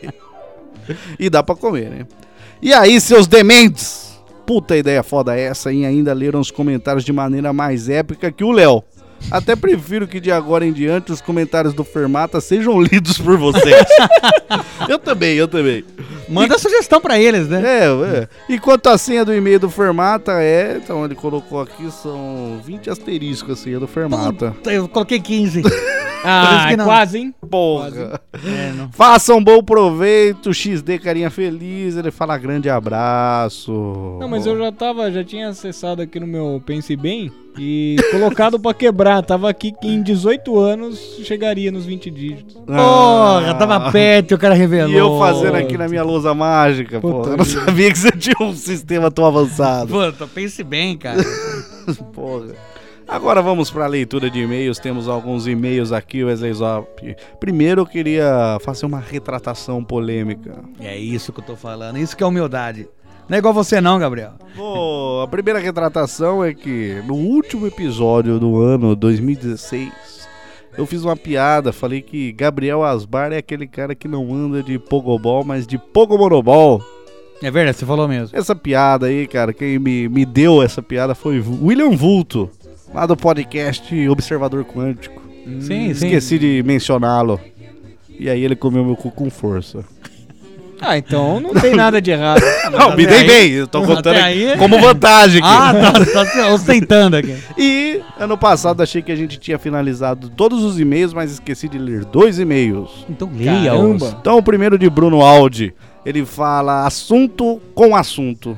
[SPEAKER 8] E dá pra comer, né? E aí, seus dementes? Puta ideia foda essa, hein? Ainda leram os comentários de maneira mais épica que o Léo. Até prefiro que de agora em diante os comentários do Fermata sejam lidos por vocês. Eu também.
[SPEAKER 5] Manda sugestão pra eles, né?
[SPEAKER 8] E quanto à senha do e-mail do Fermata, então ele colocou aqui, são 20 asteriscos a senha do Fermata.
[SPEAKER 5] Eu coloquei 15.
[SPEAKER 3] Ah,
[SPEAKER 5] que não.
[SPEAKER 3] quase, hein?
[SPEAKER 8] Porra.
[SPEAKER 5] Não.
[SPEAKER 8] Façam um bom proveito, XD carinha feliz, ele fala grande abraço.
[SPEAKER 3] Não, mas eu já tinha acessado aqui no meu Pense Bem e colocado pra quebrar. Tava aqui que em 18 anos chegaria nos 20 dígitos.
[SPEAKER 5] Porra, tava perto e o cara revelou.
[SPEAKER 8] E eu fazendo aqui na minha lousa mágica,
[SPEAKER 3] Puta
[SPEAKER 8] porra. Eu não
[SPEAKER 3] vida.
[SPEAKER 8] sabia que você tinha um sistema tão avançado.
[SPEAKER 5] Puta, pense bem, cara.
[SPEAKER 8] Porra. Agora vamos para a leitura de e-mails. Temos alguns e-mails aqui, Wesley Zop. Primeiro eu queria fazer uma retratação polêmica.
[SPEAKER 5] É isso que eu tô falando, isso que é humildade. Não é igual você não, Gabriel.
[SPEAKER 8] Pô, a primeira retratação é que no último episódio do ano 2016, eu fiz uma piada, falei que Gabriel Asbar é aquele cara que não anda de pogobol, mas de pogomonobol.
[SPEAKER 5] É verdade, você falou mesmo.
[SPEAKER 8] Essa piada aí, cara, quem me deu essa piada foi William Vulto, lá do podcast Observador Quântico.
[SPEAKER 5] Sim, sim.
[SPEAKER 8] Esqueci de mencioná-lo. E aí ele comeu meu cu com força.
[SPEAKER 3] Ah, então não tem nada de errado.
[SPEAKER 8] Não, me dei bem, eu tô contando
[SPEAKER 5] até aí-
[SPEAKER 8] como vantagem aqui.
[SPEAKER 5] Ah, tá se ostentando aqui.
[SPEAKER 8] E ano passado achei que a gente tinha finalizado todos os e-mails, mas esqueci de ler 2 e-mails.
[SPEAKER 5] Então
[SPEAKER 3] Caramba.
[SPEAKER 8] Então o primeiro de Bruno Aldi, ele fala assunto com assunto.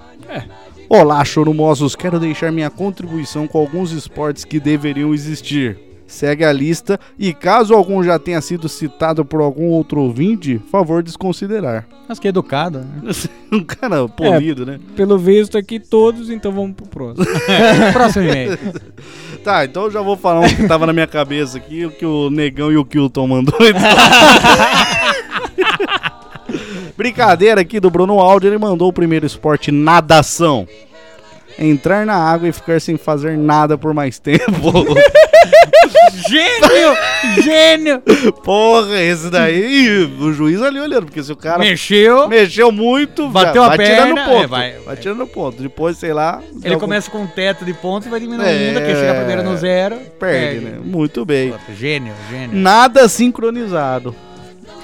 [SPEAKER 8] Olá, chorumosos, quero deixar minha contribuição com alguns esportes que deveriam existir. Segue a lista e caso algum já tenha sido citado por algum outro ouvinte, favor desconsiderar.
[SPEAKER 5] Acho que é educado, né?
[SPEAKER 8] Um cara polido, né?
[SPEAKER 3] Pelo visto aqui todos, então vamos pro próximo.
[SPEAKER 5] Próximo e-mail.
[SPEAKER 8] Tá, então eu já vou falar um que tava na minha cabeça aqui, o que o Negão e o Kilton mandou. Brincadeira aqui do Bruno Aldi, ele mandou o primeiro esporte, nadação. Entrar na água e ficar sem fazer nada por mais tempo.
[SPEAKER 5] Gênio! Gênio!
[SPEAKER 8] Porra, esse daí, Ih, o juiz ali olhando, porque se o cara mexeu muito,
[SPEAKER 5] Bateu
[SPEAKER 8] vai
[SPEAKER 5] a perna,
[SPEAKER 8] tirando ponto.
[SPEAKER 5] vai
[SPEAKER 8] tirando ponto. Depois, sei lá...
[SPEAKER 5] Ele começa com um teto de pontos e vai diminuindo, que chega primeiro no zero.
[SPEAKER 8] Perde, né? Muito bem.
[SPEAKER 5] Puta, gênio, gênio.
[SPEAKER 8] Nada sincronizado.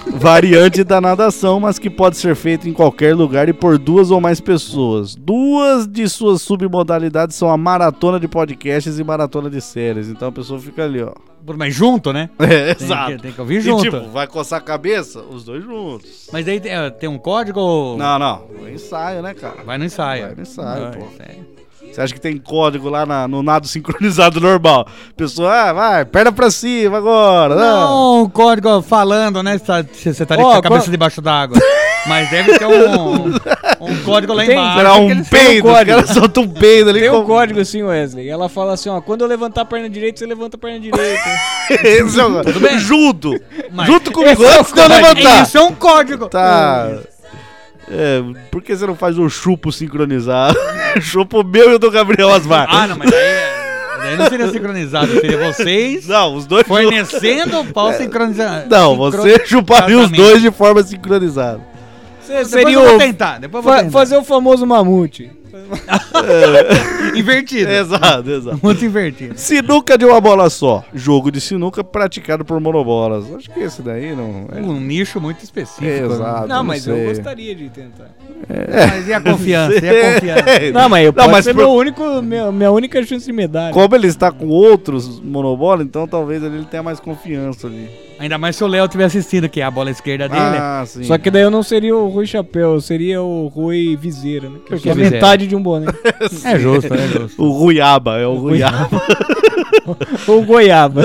[SPEAKER 8] variante da nadação, mas que pode ser feita em qualquer lugar e por 2 ou mais pessoas. 2 de suas submodalidades são a maratona de podcasts e maratona de séries. Então a pessoa fica ali, ó.
[SPEAKER 5] Mas junto, né?
[SPEAKER 8] Exato.
[SPEAKER 5] Tem que ouvir
[SPEAKER 8] E
[SPEAKER 5] junto.
[SPEAKER 8] tipo, vai coçar a cabeça? Os 2 juntos.
[SPEAKER 5] Mas daí tem um código?
[SPEAKER 8] Não. É ensaio, né, cara?
[SPEAKER 5] Vai no ensaio.
[SPEAKER 8] Vai no ensaio, pô.
[SPEAKER 5] Sério.
[SPEAKER 8] Você acha que tem código lá no nado sincronizado normal? Pessoa, vai, perna pra cima agora.
[SPEAKER 5] Não, um código falando, né? Se você tá com a cabeça debaixo d'água. Mas deve ter um código lá embaixo.
[SPEAKER 8] Será um peido, os caras soltam um peido ali.
[SPEAKER 3] Tem um código assim, Wesley. Ela fala assim, ó, quando eu levantar a perna direita, você levanta a perna direita.
[SPEAKER 8] Esse é o...
[SPEAKER 5] Tudo bem?
[SPEAKER 8] Junto.
[SPEAKER 5] Mas
[SPEAKER 8] Junto comigo,
[SPEAKER 3] esse é o
[SPEAKER 8] antes de eu levantar.
[SPEAKER 5] Isso é um código.
[SPEAKER 8] Tá. Por que você não faz um chupo sincronizado? Chupo meu e o do Gabriel Asmar.
[SPEAKER 5] Não, mas daí não seria sincronizado. Seria vocês
[SPEAKER 8] Não, os dois
[SPEAKER 5] fornecendo o pau sincronizado.
[SPEAKER 8] Não, você chuparia os dois de forma sincronizada.
[SPEAKER 3] Seria
[SPEAKER 5] eu vou tentar. Depois eu vou tentar.
[SPEAKER 3] fazer o famoso mamute.
[SPEAKER 5] Invertido.
[SPEAKER 8] Exato.
[SPEAKER 5] Muito invertido.
[SPEAKER 8] Sinuca de uma bola só. Jogo de sinuca praticado por monobolas. Acho que esse daí não é.
[SPEAKER 5] Um nicho muito específico.
[SPEAKER 8] Exato.
[SPEAKER 3] Não, mas
[SPEAKER 8] sei.
[SPEAKER 3] eu gostaria de tentar.
[SPEAKER 5] Mas e a confiança?
[SPEAKER 3] Não, mas pode ser
[SPEAKER 8] por-
[SPEAKER 3] minha única chance de medalha.
[SPEAKER 8] Como ele está com outros monobola, então talvez ele tenha mais confiança ali.
[SPEAKER 5] Ainda mais se o Léo tiver assistido, que é a bola esquerda dele.
[SPEAKER 8] Sim.
[SPEAKER 3] Só que daí eu não seria o Rui Chapéu, eu seria o Rui Viseira, né? Porque é
[SPEAKER 5] Viseira.
[SPEAKER 3] metade de um boné.
[SPEAKER 5] É justo.
[SPEAKER 8] O Ruiaba, é o Ruiaba.
[SPEAKER 3] Ou Goiaba.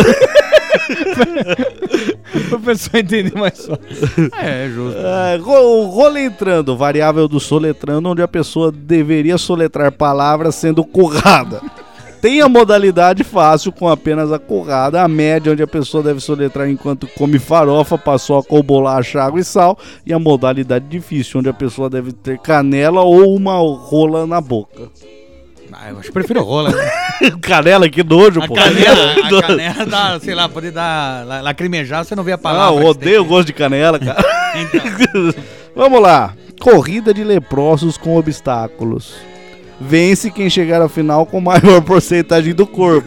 [SPEAKER 3] Pra pessoa entender mais fácil.
[SPEAKER 5] É justo.
[SPEAKER 8] O roletrando, variável do soletrando, onde a pessoa deveria soletrar palavras sendo currada. Tem a modalidade fácil, com apenas a currada, a média, onde a pessoa deve soletrar enquanto come farofa, paçoca ou bolacha, água e sal, e a modalidade difícil, onde a pessoa deve ter canela ou uma rola na boca.
[SPEAKER 5] Eu acho que prefiro rola. Né?
[SPEAKER 8] Canela, que nojo,
[SPEAKER 5] A
[SPEAKER 8] pô.
[SPEAKER 5] canela dá, sei lá, pode dar lacrimejar, você não vê a palavra.
[SPEAKER 8] Eu odeio o gosto de canela, cara.
[SPEAKER 5] Então.
[SPEAKER 8] Vamos lá. Corrida de leprosos com obstáculos. Vence quem chegar ao final com maior porcentagem do corpo.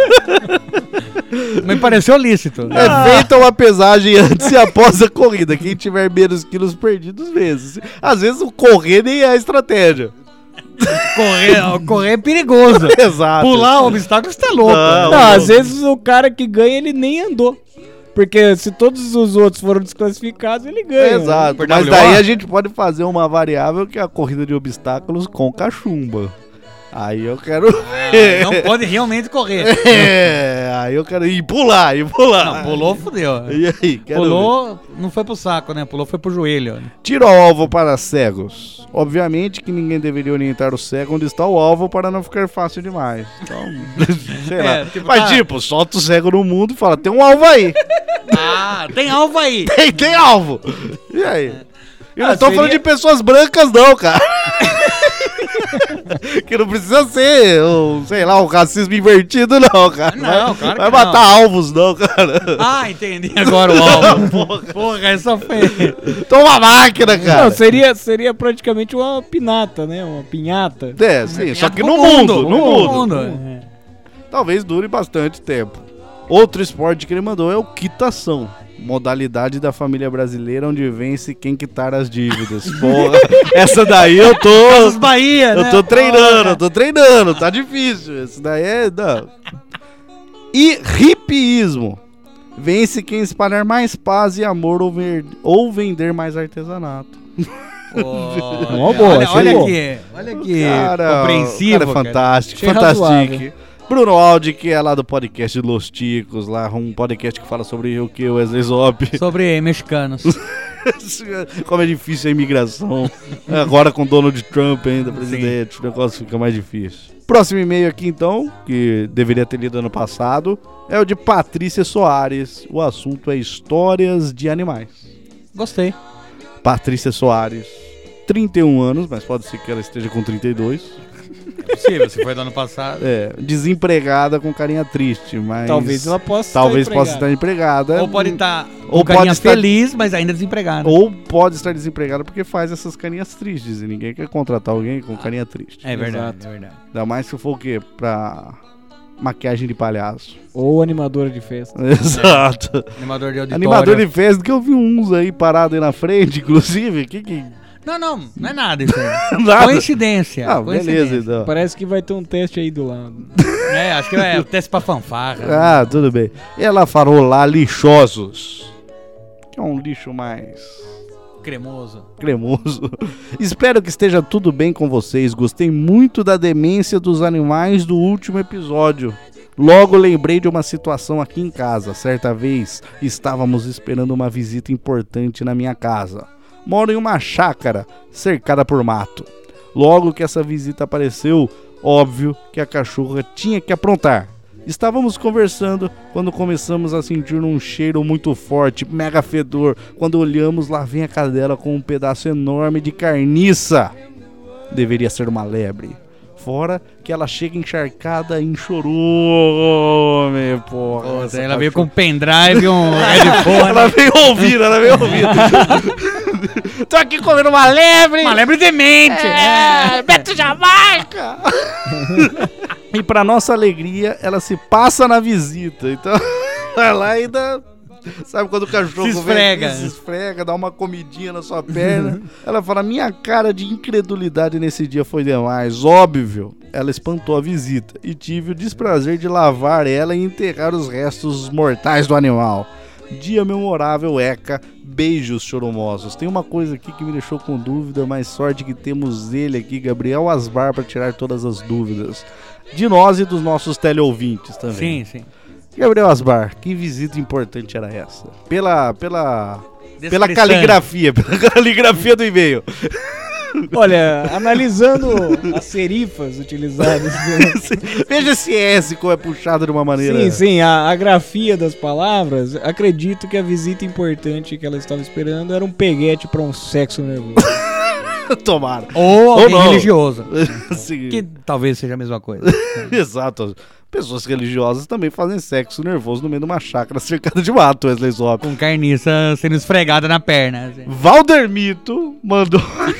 [SPEAKER 5] Me pareceu lícito.
[SPEAKER 8] É feita uma pesagem antes e após a corrida. Quem tiver menos quilos perdidos, vence. Às vezes o correr nem é a estratégia.
[SPEAKER 5] Correr é perigoso.
[SPEAKER 8] Exato.
[SPEAKER 5] Pular o obstáculo, você tá louco.
[SPEAKER 3] Não, às vezes o cara que ganha, ele nem andou. Porque se todos os outros foram desclassificados, ele ganha.
[SPEAKER 8] Exato.
[SPEAKER 5] Por
[SPEAKER 8] Mas
[SPEAKER 5] WA?
[SPEAKER 8] daí a gente pode fazer uma variável que é a corrida de obstáculos com cachumba. Aí eu quero...
[SPEAKER 5] Não pode realmente correr.
[SPEAKER 8] Aí eu quero ir pular.
[SPEAKER 5] Não, pulou, fudeu.
[SPEAKER 8] E aí? Quero
[SPEAKER 5] Pulou, não foi pro saco, né? Pulou, foi pro joelho.
[SPEAKER 8] Tiro ao alvo para cegos. Obviamente que ninguém deveria orientar o cego onde está o alvo para não ficar fácil demais. Então, sei lá.
[SPEAKER 5] tipo,
[SPEAKER 8] Mas tipo, solta o cego no mundo e fala, tem um alvo aí.
[SPEAKER 5] Tem alvo aí.
[SPEAKER 8] Tem alvo. E aí? Eu não tô
[SPEAKER 3] seria-
[SPEAKER 8] falando de pessoas brancas não, cara. Que não precisa ser, sei lá, um racismo invertido não, cara.
[SPEAKER 5] Não, claro
[SPEAKER 8] Vai
[SPEAKER 5] que
[SPEAKER 8] matar alvos não, cara.
[SPEAKER 5] Entendi agora o alvo. Porra, essa foi...
[SPEAKER 8] Toma máquina, cara.
[SPEAKER 3] Não, seria praticamente uma pinata, né? Uma pinhata.
[SPEAKER 8] Sim, só que
[SPEAKER 5] pro
[SPEAKER 8] no mundo.
[SPEAKER 5] É.
[SPEAKER 8] Talvez dure bastante tempo. Outro esporte que ele mandou é o quitação. Modalidade da família brasileira onde vence quem quitar as dívidas. Porra, essa daí eu tô...
[SPEAKER 5] Os Bahia, né?
[SPEAKER 8] Eu tô treinando, tá difícil. Esse daí é... Não. E hipismo. Vence quem espalhar mais paz e amor ou vender mais artesanato.
[SPEAKER 3] Uma boa,
[SPEAKER 5] Olha
[SPEAKER 3] boa.
[SPEAKER 5] aqui. Olha que
[SPEAKER 8] Cara,
[SPEAKER 5] compreensivo,
[SPEAKER 8] cara é fantástico,
[SPEAKER 3] Achei
[SPEAKER 8] fantástico.
[SPEAKER 3] razoável.
[SPEAKER 8] Bruno Aldi, que é lá do podcast Los Ticos, lá um podcast que fala sobre o que? O Wesley Zop.
[SPEAKER 5] Sobre mexicanos.
[SPEAKER 8] Como é difícil a imigração. Agora com Donald Trump ainda, presidente, o negócio fica mais difícil. Próximo e-mail aqui então, que deveria ter lido ano passado, é o de Patrícia Soares. O assunto é histórias de animais.
[SPEAKER 5] Gostei.
[SPEAKER 8] Patrícia Soares, 31 anos, mas pode ser que ela esteja com 32.
[SPEAKER 5] É possível, se foi do ano passado.
[SPEAKER 8] Desempregada com carinha triste, mas...
[SPEAKER 3] Talvez ela possa
[SPEAKER 8] Talvez
[SPEAKER 3] estar
[SPEAKER 8] possa estar empregada.
[SPEAKER 5] Ou pode estar
[SPEAKER 8] Ou
[SPEAKER 5] com carinha
[SPEAKER 8] pode estar-
[SPEAKER 5] feliz, mas ainda desempregado.
[SPEAKER 8] Ou pode estar desempregada porque faz essas carinhas tristes e ninguém quer contratar alguém com carinha triste.
[SPEAKER 5] É verdade, é verdade.
[SPEAKER 8] Ainda mais se for o quê? Pra maquiagem de palhaço.
[SPEAKER 3] Ou animadora de festa.
[SPEAKER 8] Exato.
[SPEAKER 5] Animador de auditório.
[SPEAKER 8] Animador de festa, que eu vi uns aí parados aí na frente, inclusive.
[SPEAKER 5] Não é nada isso aí.
[SPEAKER 8] Nada.
[SPEAKER 5] Coincidência.
[SPEAKER 8] Ah, beleza, então.
[SPEAKER 3] Parece que vai ter um teste aí do lado.
[SPEAKER 5] Acho que é o teste pra fanfarra.
[SPEAKER 8] Ah, tudo bem. E ela falou lá, lixosos. Que é um lixo mais...
[SPEAKER 5] Cremoso.
[SPEAKER 8] Espero que esteja tudo bem com vocês. Gostei muito da demência dos animais do último episódio. Logo lembrei de uma situação aqui em casa. Certa vez estávamos esperando uma visita importante na minha casa. Moro em uma chácara cercada por mato. Logo que essa visita apareceu, óbvio que a cachorra tinha que aprontar. Estávamos conversando quando começamos a sentir um cheiro muito forte, mega fedor. Quando olhamos, lá vem a cadela com um pedaço enorme de carniça. Deveria ser uma lebre. Fora que ela chega encharcada em chorume, porra.
[SPEAKER 5] Ela veio com um pendrive e um headphone.
[SPEAKER 8] Ela veio ouvindo. Tô aqui comendo uma lebre.
[SPEAKER 5] Uma lebre demente.
[SPEAKER 8] Beto Jamaica. E pra nossa alegria, ela se passa na visita. Então, ela ainda... Sabe quando o cachorro
[SPEAKER 5] se
[SPEAKER 8] esfrega, dá uma comidinha na sua perna. Ela fala, minha cara de incredulidade nesse dia foi demais. Óbvio, ela espantou a visita e tive o desprazer de lavar ela e enterrar os restos mortais do animal. Dia memorável, Eca. Beijos choromosos. Tem uma coisa aqui que me deixou com dúvida, mas sorte que temos ele aqui, Gabriel Asbar, para tirar todas as dúvidas. De nós e dos nossos teleouvintes também.
[SPEAKER 5] Sim.
[SPEAKER 8] Gabriel Asbar, que visita importante era essa? Pela caligrafia do e-mail.
[SPEAKER 3] Olha, analisando as serifas utilizadas.
[SPEAKER 8] Veja se S como é puxado de uma maneira...
[SPEAKER 3] Sim, a grafia das palavras, acredito que a visita importante que ela estava esperando era um peguete para um sexo nervoso.
[SPEAKER 8] Tomara.
[SPEAKER 5] Ou alguém
[SPEAKER 8] não.
[SPEAKER 5] religioso.
[SPEAKER 8] Sim.
[SPEAKER 5] Que talvez seja a mesma coisa.
[SPEAKER 8] Exato. Pessoas religiosas também fazem sexo nervoso no meio de uma chácara cercada de mato, Wesley Zop.
[SPEAKER 5] Com carniça sendo esfregada na perna. Assim.
[SPEAKER 8] Valdermito mandou...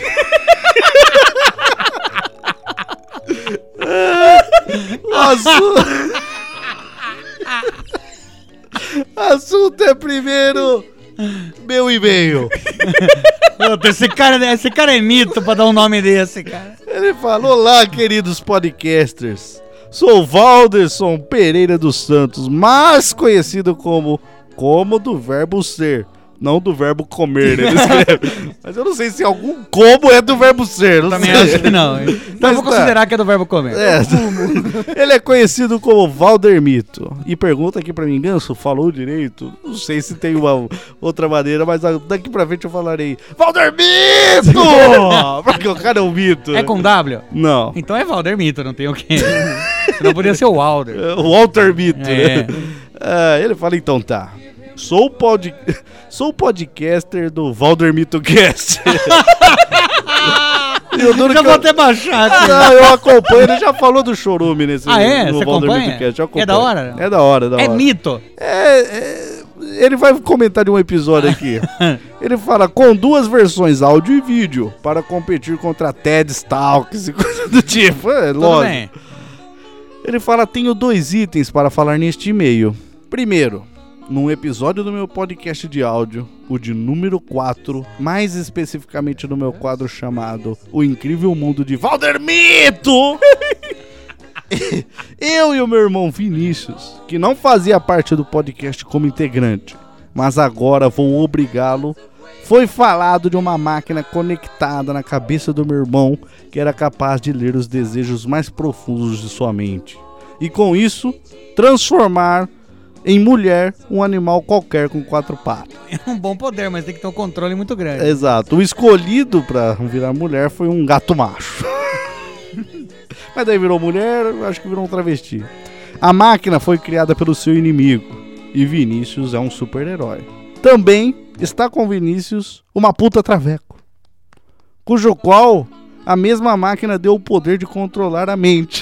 [SPEAKER 8] Assunto é primeiro meu e-mail.
[SPEAKER 5] Esse cara é mito pra dar um nome desse, cara.
[SPEAKER 8] Ele falou: olá, queridos podcasters. Sou Valderson Pereira dos Santos, mais conhecido como do verbo ser. Não do verbo comer, ele escreve. Mas eu não sei se algum como é do verbo ser. Não
[SPEAKER 5] Também
[SPEAKER 8] sei.
[SPEAKER 5] acho que não. Então eu vou considerar que é do verbo comer.
[SPEAKER 8] Ele é conhecido como Valdermito. E pergunta aqui pra mim, Ganso, falou direito? Não sei se tem uma outra maneira, mas daqui pra frente eu falarei Valdermito! Porque o cara é um mito.
[SPEAKER 5] É com W?
[SPEAKER 8] Não.
[SPEAKER 5] Então é Valdermito, não tem o quê. Senão poderia ser o Walder.
[SPEAKER 8] O Walter Mito, né? Ele fala, então tá. Sou podcaster do Valdermito Cast.
[SPEAKER 5] Já vou até baixar aqui.
[SPEAKER 8] Não, eu acompanho, ele já falou do Chorume nesse
[SPEAKER 5] no
[SPEAKER 8] Você
[SPEAKER 5] acompanha?
[SPEAKER 8] Cast.
[SPEAKER 5] É da hora?
[SPEAKER 8] É da hora.
[SPEAKER 5] É mito.
[SPEAKER 8] Ele vai comentar de um episódio aqui. Ele fala, com 2 versões, áudio e vídeo, para competir contra TED Stalks e coisa do tipo. Lógico.
[SPEAKER 5] Bem.
[SPEAKER 8] Ele fala, tenho 2 itens para falar neste e-mail. Primeiro, num episódio do meu podcast de áudio, o de número 4, mais especificamente no meu quadro chamado O Incrível Mundo de Valdermito, eu e o meu irmão Vinícius, que não fazia parte do podcast como integrante, mas agora vou obrigá-lo, foi falado de uma máquina conectada na cabeça do meu irmão que era capaz de ler os desejos mais profundos de sua mente. E com isso, transformar em mulher um animal qualquer com 4 patas.
[SPEAKER 5] É um bom poder, mas tem que ter um controle muito grande.
[SPEAKER 8] Exato. O escolhido pra virar mulher foi um gato macho. Mas daí virou mulher, acho que virou um travesti. A máquina foi criada pelo seu inimigo. E Vinícius é um super-herói. Também está com Vinícius uma puta traveco, cujo qual a mesma máquina deu o poder de controlar a mente.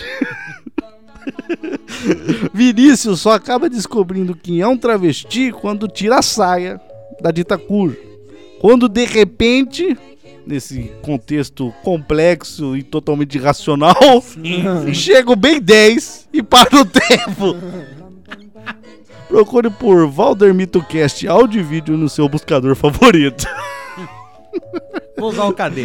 [SPEAKER 8] Vinícius só acaba descobrindo que é um travesti quando tira a saia da dita cuja. Quando de repente nesse contexto complexo e totalmente irracional. E chego bem 10 e paro o tempo. Procure por ValdermitoCast áudio e vídeo no seu buscador favorito.
[SPEAKER 5] Vou usar o KD.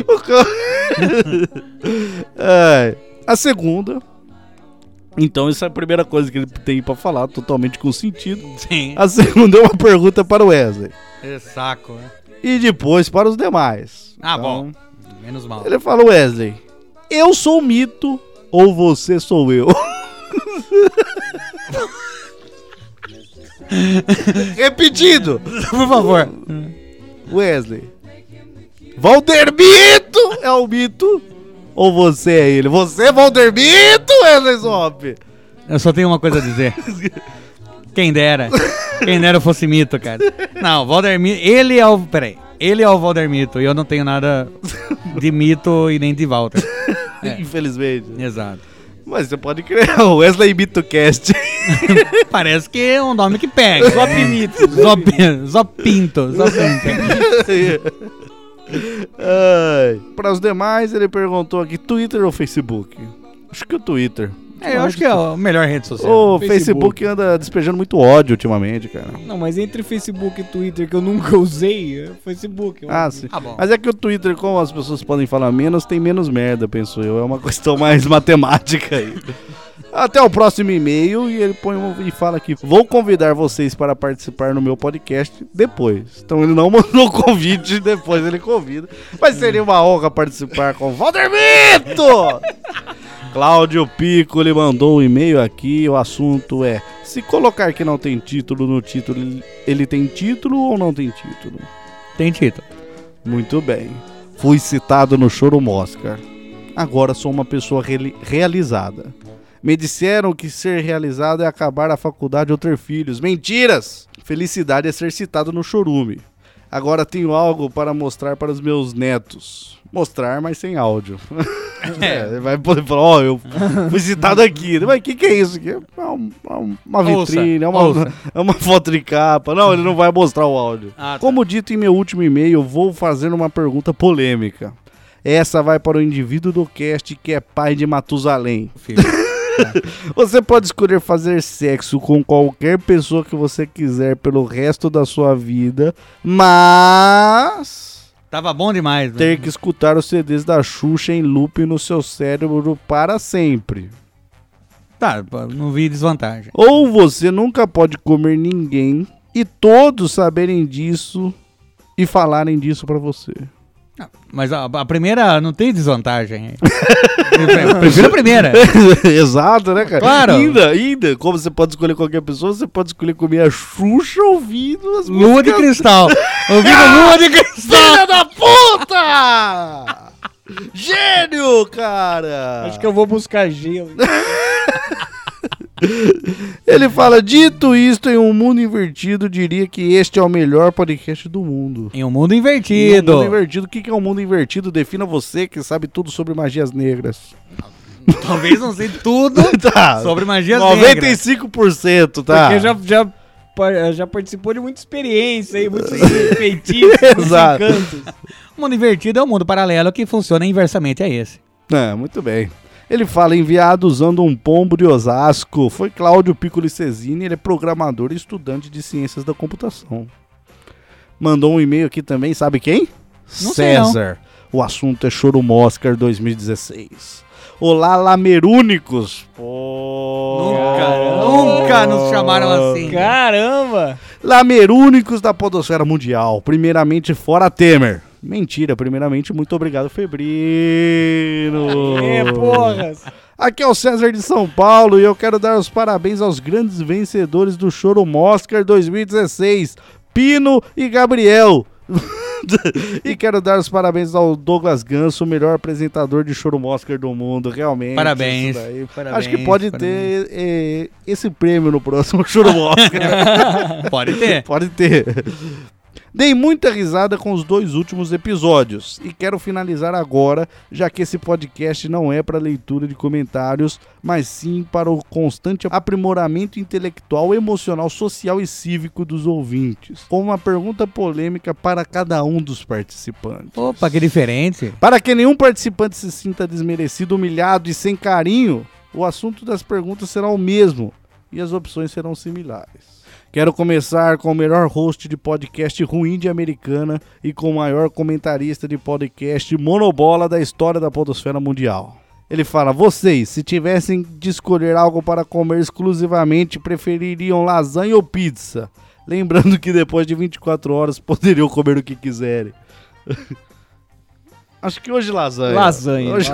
[SPEAKER 8] A segunda. Então, essa é a primeira coisa que ele tem pra falar, totalmente com sentido.
[SPEAKER 5] Sim.
[SPEAKER 8] A segunda é uma pergunta para o Wesley.
[SPEAKER 5] É saco, né?
[SPEAKER 8] E depois para os demais.
[SPEAKER 5] Ah,
[SPEAKER 8] Então,
[SPEAKER 5] bom. Menos mal.
[SPEAKER 8] Ele fala, Wesley, eu sou mito ou você sou eu? Repetido.
[SPEAKER 5] Por favor.
[SPEAKER 8] Wesley, Valdermito é o mito ou você é ele? Você é Valdermito, Wesley Zop?
[SPEAKER 5] Eu só tenho uma coisa a dizer. Quem dera. Quem dera eu fosse mito, cara. Não, Valdermito, ele é o... Peraí. Ele é o Valdermito e eu não tenho nada de mito e nem de Walter.
[SPEAKER 8] Infelizmente.
[SPEAKER 5] Exato.
[SPEAKER 8] Mas você pode criar o Wesley MitoCast.
[SPEAKER 5] Parece que é um nome que pega.
[SPEAKER 3] Zopimito.
[SPEAKER 5] Zopinto.
[SPEAKER 8] Para os demais, ele perguntou aqui, Twitter ou Facebook? Acho que o Twitter.
[SPEAKER 5] Eu acho que é a melhor rede social.
[SPEAKER 8] O Facebook anda despejando muito ódio ultimamente, cara.
[SPEAKER 3] Não, mas entre Facebook e Twitter, que eu nunca usei, é Facebook.
[SPEAKER 8] Sim.
[SPEAKER 5] Ah, bom.
[SPEAKER 8] Mas é que o Twitter, como as pessoas podem falar menos, tem menos merda, penso eu. É uma questão mais matemática aí. Até o próximo e-mail, e ele põe e fala aqui: vou convidar vocês para participar no meu podcast depois. Então ele não mandou o convite, depois ele convida. Mas seria uma honra participar com o Valdermito! Cláudio Piccoli mandou um e-mail aqui, o assunto é: se colocar que não tem título no título, ele tem título ou não tem título?
[SPEAKER 5] Tem título.
[SPEAKER 8] Muito bem. Fui citado no Chorum Oscar. Agora sou uma pessoa realizada. Me disseram que ser realizado é acabar a faculdade ou ter filhos. Mentiras! Felicidade é ser citado no Chorume. Agora tenho algo para mostrar para os meus netos. Mostrar, mas sem áudio. Vai poder falar, eu fui citado aqui. Mas o que é isso aqui? É uma vitrine, é uma foto de capa. Não, ele não vai mostrar o áudio.
[SPEAKER 5] Tá.
[SPEAKER 8] Como dito em meu último e-mail, vou fazer uma pergunta polêmica. Essa vai para o indivíduo do cast que é pai de Matusalém. Você pode escolher fazer sexo com qualquer pessoa que você quiser pelo resto da sua vida, mas
[SPEAKER 5] Tava bom demais, né?
[SPEAKER 8] ter que escutar os CDs da Xuxa em loop no seu cérebro para sempre.
[SPEAKER 5] Tá, não vi desvantagem.
[SPEAKER 8] Ou você nunca pode comer ninguém e todos saberem disso e falarem disso pra você.
[SPEAKER 5] Mas a primeira não tem desvantagem. Eu prefiro a primeira.
[SPEAKER 8] Exato, né, cara?
[SPEAKER 5] Claro.
[SPEAKER 8] Ainda, como você pode escolher qualquer pessoa, você pode escolher comer a Xuxa ouvindo as
[SPEAKER 5] Lua de cristal. Ouvindo Lua de cristal.
[SPEAKER 8] Filha da puta! Gênio, cara!
[SPEAKER 3] Acho que eu vou buscar gelo.
[SPEAKER 8] Ele fala, dito isto, em um mundo invertido, diria que este é o melhor podcast do mundo.
[SPEAKER 5] Em um mundo
[SPEAKER 8] Em
[SPEAKER 5] invertido.
[SPEAKER 8] um mundo invertido, o que é um mundo invertido? Defina você que sabe tudo sobre magias negras.
[SPEAKER 5] Talvez não sei tudo
[SPEAKER 8] Tá.
[SPEAKER 5] sobre magias negras.
[SPEAKER 8] 95%, tá?
[SPEAKER 3] Porque já participou de muita experiência aí, muitos feitiços, muitos
[SPEAKER 8] Exato.
[SPEAKER 3] encantos.
[SPEAKER 5] O mundo invertido é um mundo paralelo que funciona inversamente a esse.
[SPEAKER 8] Muito bem. Ele fala, enviado usando um pombo de Osasco. Foi Cláudio Piccoli Cesini, ele é programador e estudante de ciências da computação. Mandou um e-mail aqui também, sabe quem?
[SPEAKER 5] Não sei, não.
[SPEAKER 8] César. O assunto é Chorum Oscar 2016. Olá, Lamerúnicos.
[SPEAKER 5] Nunca nos chamaram assim.
[SPEAKER 3] Caramba!
[SPEAKER 8] Lamerúnicos da podosfera mundial. Primeiramente, fora Temer. Mentira, primeiramente, muito obrigado, Febrino.
[SPEAKER 3] Porras!
[SPEAKER 8] Aqui é o César de São Paulo e eu quero dar os parabéns aos grandes vencedores do Chorum Oscar 2016, Pino e Gabriel. E quero dar os parabéns ao Douglas Ganso, o melhor apresentador de Chorum Oscar do mundo, realmente.
[SPEAKER 5] Parabéns.
[SPEAKER 8] Isso daí.
[SPEAKER 5] Parabéns,
[SPEAKER 8] Acho que pode
[SPEAKER 5] parabéns.
[SPEAKER 8] ter esse prêmio no próximo Chorum Oscar.
[SPEAKER 5] Pode ter.
[SPEAKER 8] Pode ter. Dei muita risada com os 2 últimos episódios e quero finalizar agora, já que esse podcast não é para leitura de comentários, mas sim para o constante aprimoramento intelectual, emocional, social e cívico dos ouvintes, com uma pergunta polêmica para cada um dos participantes.
[SPEAKER 5] Opa, que diferente.
[SPEAKER 8] Para que nenhum participante se sinta desmerecido, humilhado e sem carinho, o assunto das perguntas será o mesmo e as opções serão similares. Quero começar com o melhor host de podcast ruim de Americana e com o maior comentarista de podcast monobola da história da podosfera mundial. Ele fala: vocês, se tivessem de escolher algo para comer exclusivamente, prefeririam lasanha ou pizza? Lembrando que depois de 24 horas poderiam comer o que quiserem. Acho que hoje lasanha.
[SPEAKER 3] Lasanha.
[SPEAKER 8] Hoje...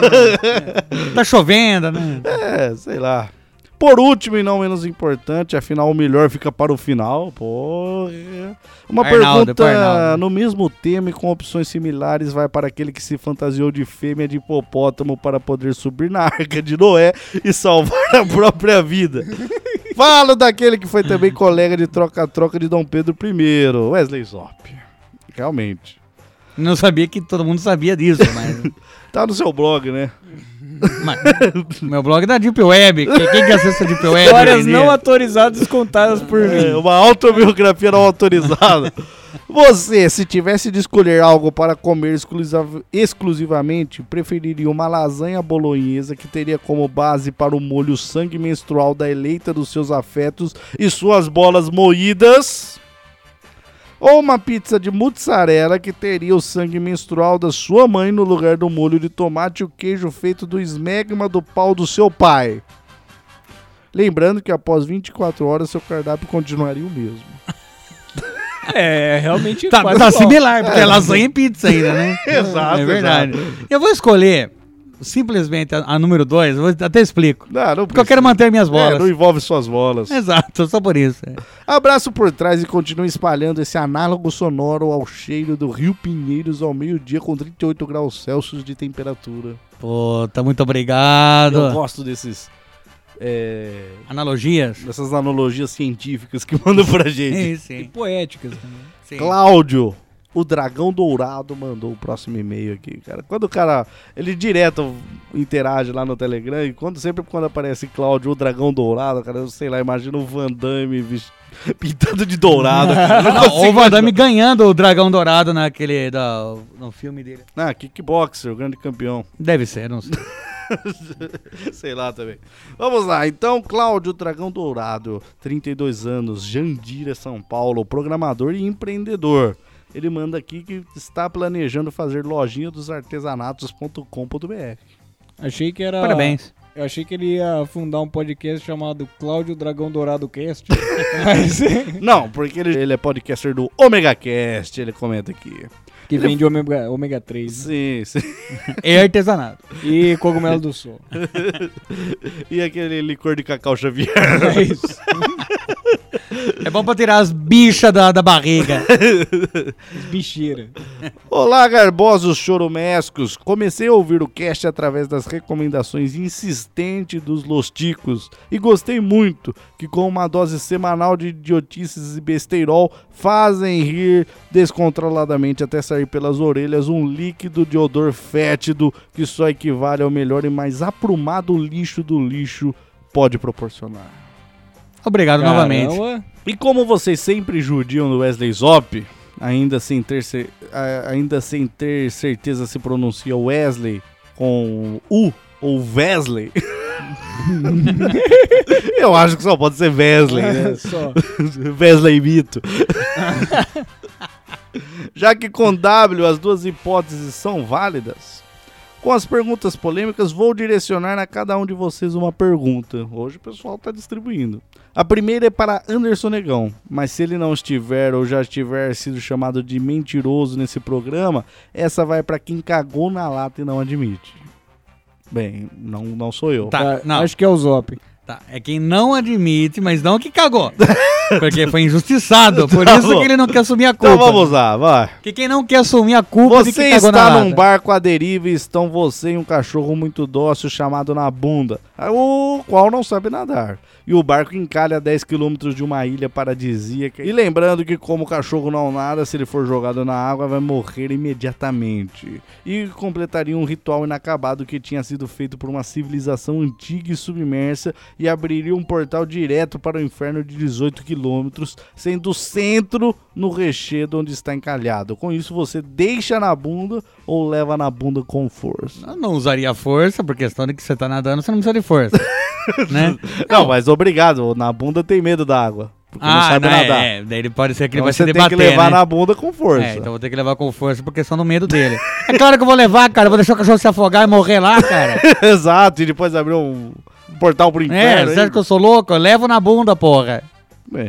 [SPEAKER 5] Tá chovendo, né?
[SPEAKER 8] sei lá. Por último e não menos importante, afinal o melhor fica para o final. Porra. Uma pergunta no mesmo tema e com opções similares vai para aquele que se fantasiou de fêmea de hipopótamo para poder subir na arca de Noé e salvar a própria vida. Falo daquele que foi também colega de troca-troca de Dom Pedro I, Wesley Zop. Realmente.
[SPEAKER 5] Não sabia que todo mundo sabia disso, mas...
[SPEAKER 8] Tá no seu blog, né?
[SPEAKER 5] Mas meu blog é da Deep Web. Quem que acessa a Deep Web?
[SPEAKER 3] Histórias não autorizadas contadas por mim.
[SPEAKER 8] Uma autobiografia não autorizada. Você, se tivesse de escolher algo para comer exclusivamente, preferiria uma lasanha bolonhesa que teria como base para o molho sangue menstrual da eleita dos seus afetos e suas bolas moídas? Ou uma pizza de mussarela que teria o sangue menstrual da sua mãe no lugar do molho de tomate e o queijo feito do esmegma do pau do seu pai? Lembrando que após 24 horas seu cardápio continuaria o mesmo.
[SPEAKER 3] Realmente
[SPEAKER 5] tá
[SPEAKER 3] igual.
[SPEAKER 5] similar, porque é lasanha e pizza ainda, né?
[SPEAKER 8] Exato,
[SPEAKER 5] é verdade.
[SPEAKER 8] exato.
[SPEAKER 5] Eu vou escolher simplesmente a número 2, eu até explico.
[SPEAKER 8] Não
[SPEAKER 5] porque eu quero manter minhas bolas.
[SPEAKER 8] Não envolve suas bolas.
[SPEAKER 5] Exato, só por isso.
[SPEAKER 8] Abraço por trás e continue espalhando esse análogo sonoro ao cheiro do Rio Pinheiros ao meio-dia com 38 graus Celsius de temperatura.
[SPEAKER 5] Puta, muito obrigado.
[SPEAKER 8] Eu gosto desses...
[SPEAKER 5] analogias?
[SPEAKER 8] Dessas analogias científicas que mandam pra gente.
[SPEAKER 5] Sim.
[SPEAKER 3] E poéticas também.
[SPEAKER 5] Sim.
[SPEAKER 8] Cláudio, o Dragão Dourado, mandou o próximo e-mail aqui, cara. Quando o cara, ele direto interage lá no Telegram e sempre quando aparece Cláudio, o Dragão Dourado, cara, eu sei lá, imagino o Van Damme pintado de dourado, cara.
[SPEAKER 5] Ou o Van Damme ganhando o Dragão Dourado no filme dele.
[SPEAKER 8] Kickboxer, o grande campeão.
[SPEAKER 5] Deve ser, não sei.
[SPEAKER 8] Sei lá também. Vamos lá, então, Cláudio Dragão Dourado, 32 anos, Jandira, São Paulo, programador e empreendedor. Ele manda aqui que está planejando fazer lojinha dos artesanatos.com.br.
[SPEAKER 3] Achei que era...
[SPEAKER 5] Parabéns.
[SPEAKER 3] Eu achei que ele ia fundar um podcast chamado Cláudio Dragão Dourado Cast. Mas...
[SPEAKER 8] Não, porque ele é podcaster do Omega Cast, ele comenta aqui.
[SPEAKER 3] Que vem de ômega 3. Né?
[SPEAKER 8] Sim.
[SPEAKER 5] E artesanato.
[SPEAKER 3] E cogumelo do sol.
[SPEAKER 8] E aquele licor de cacau Xavier.
[SPEAKER 3] É isso.
[SPEAKER 5] É bom pra tirar as bichas da barriga.
[SPEAKER 3] Bicheira.
[SPEAKER 8] Olá, garbosos choromescos. Comecei a ouvir o cast através das recomendações insistentes dos Losticos e gostei muito que com uma dose semanal de idiotices e besteirol fazem rir descontroladamente até sair pelas orelhas um líquido de odor fétido que só equivale ao melhor e mais aprumado lixo do lixo pode proporcionar.
[SPEAKER 5] Obrigado novamente.
[SPEAKER 8] E como vocês sempre judiam do Wesley Zop, ainda sem ter certeza se pronuncia Wesley com U ou Wesley. Eu acho que só pode ser Wesley, né?
[SPEAKER 3] Só.
[SPEAKER 8] Wesley Mito. Já que com W as duas hipóteses são válidas, com as perguntas polêmicas vou direcionar a cada um de vocês uma pergunta. Hoje o pessoal está distribuindo. A primeira é para Anderson Negão, mas se ele não estiver ou já tiver sido chamado de mentiroso nesse programa, essa vai para quem cagou na lata e não admite. Bem, não sou eu.
[SPEAKER 5] Tá, não.
[SPEAKER 3] Acho que é o Zop.
[SPEAKER 5] Tá, é quem não admite, mas não que cagou. Porque foi injustiçado, por isso
[SPEAKER 8] bom.
[SPEAKER 5] que ele não quer assumir a culpa.
[SPEAKER 8] Então vamos lá, vai.
[SPEAKER 5] Que quem não quer assumir a culpa de que
[SPEAKER 8] Você
[SPEAKER 5] cagou na
[SPEAKER 8] está
[SPEAKER 5] lata.
[SPEAKER 8] num barco à deriva e estão você e um cachorro muito dócil chamado Nabunda, o qual não sabe nadar. E o barco encalha a 10 km de uma ilha paradisíaca. E lembrando que como o cachorro não nada, se ele for jogado na água, vai morrer imediatamente. E completaria um ritual inacabado que tinha sido feito por uma civilização antiga e submersa e abriria um portal direto para o inferno de 18 km, sendo o centro no rechedo onde está encalhado. Com isso você deixa na bunda ou leva na bunda com força.
[SPEAKER 5] Eu não usaria força, por questão de que você tá nadando, você não precisa de força. Né?
[SPEAKER 8] Não, mas obrigado, na bunda tem medo da água. Porque não sabe nadar.
[SPEAKER 5] daí ele pode ser que ele
[SPEAKER 8] Então
[SPEAKER 5] vai
[SPEAKER 8] você
[SPEAKER 5] se
[SPEAKER 8] tem
[SPEAKER 5] debater,
[SPEAKER 8] que levar
[SPEAKER 5] né?
[SPEAKER 8] na bunda com força.
[SPEAKER 5] É, então vou ter que levar com força por questão do medo dele. É claro que eu vou levar, cara, eu vou deixar o cachorro se afogar e morrer lá, cara.
[SPEAKER 8] Exato, e depois abrir um portal pro
[SPEAKER 5] É,
[SPEAKER 8] inferno.
[SPEAKER 5] você acha que eu sou louco? Eu levo na bunda, porra.
[SPEAKER 8] É.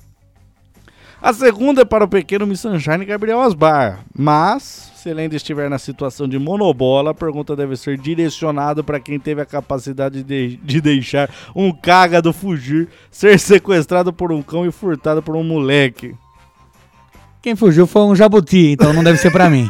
[SPEAKER 8] A segunda é para o pequeno Miss Sunshine Gabriel Asbar. Mas, se ele ainda estiver na situação de monobola, a pergunta deve ser direcionada para quem teve a capacidade de deixar um cágado fugir, ser sequestrado por um cão e furtado por um moleque.
[SPEAKER 5] Quem fugiu foi um jabuti, então não deve ser pra mim.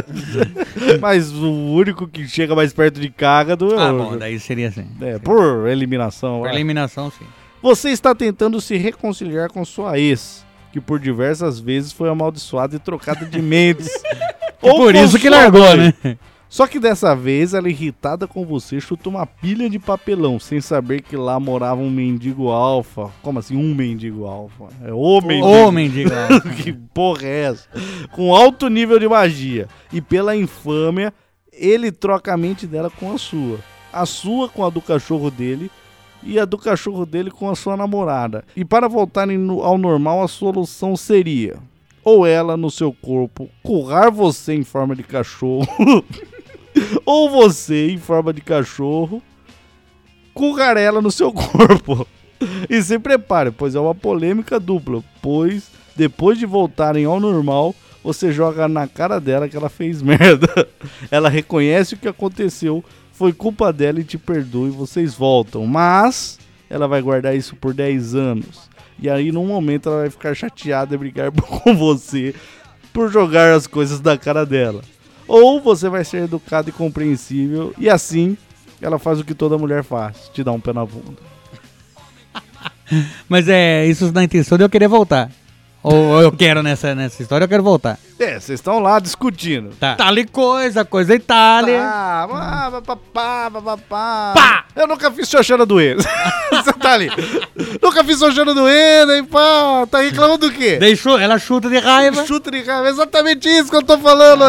[SPEAKER 8] Mas o único que chega mais perto de cágado é
[SPEAKER 5] Ah,
[SPEAKER 8] o...
[SPEAKER 5] bom, daí seria assim.
[SPEAKER 8] É, por eliminação.
[SPEAKER 5] Por
[SPEAKER 8] vai.
[SPEAKER 5] eliminação, sim.
[SPEAKER 8] Você está tentando se reconciliar com sua ex, que por diversas vezes foi amaldiçoada e trocada de mentes. Ou
[SPEAKER 5] Por
[SPEAKER 8] com
[SPEAKER 5] isso que
[SPEAKER 8] sua
[SPEAKER 5] largou,
[SPEAKER 8] mãe.
[SPEAKER 5] né?
[SPEAKER 8] Só que dessa vez ela, irritada com você, chuta uma pilha de papelão, sem saber que lá morava um mendigo alfa. Como assim, um mendigo alfa? É o mendigo.
[SPEAKER 5] Ô, mendigo.
[SPEAKER 8] Que porra é essa? Com alto nível de magia. E pela infâmia, ele troca a mente dela com a sua. A sua com a do cachorro dele. E a do cachorro dele com a sua namorada. E para voltarem ao normal, a solução seria... ou ela no seu corpo currar você em forma de cachorro... ou você, em forma de cachorro, currar ela no seu corpo. E se prepare, pois é uma polêmica dupla. Pois, depois de voltarem ao normal, você joga na cara dela que ela fez merda. Ela reconhece o que aconteceu, foi culpa dela e te perdoa e vocês voltam. Mas, ela vai guardar isso por 10 anos. E aí, num momento, ela vai ficar chateada e brigar com você por jogar as coisas na cara dela. Ou você vai ser educado e compreensível, e assim ela faz o que toda mulher faz, te dá um pé na bunda.
[SPEAKER 5] Mas é isso na intenção de eu querer voltar. Ou eu quero nessa história, eu quero voltar.
[SPEAKER 8] É, vocês estão lá discutindo.
[SPEAKER 5] Tá. Tal coisa Itália.
[SPEAKER 8] Pá! Eu nunca fiz xoxana doendo. Você tá ali. Nunca fiz xoxana doendo, hein, pá? Tá reclamando do quê?
[SPEAKER 5] Deixou, ela chuta de raiva.
[SPEAKER 8] Chuta de raiva, é exatamente isso que eu tô falando.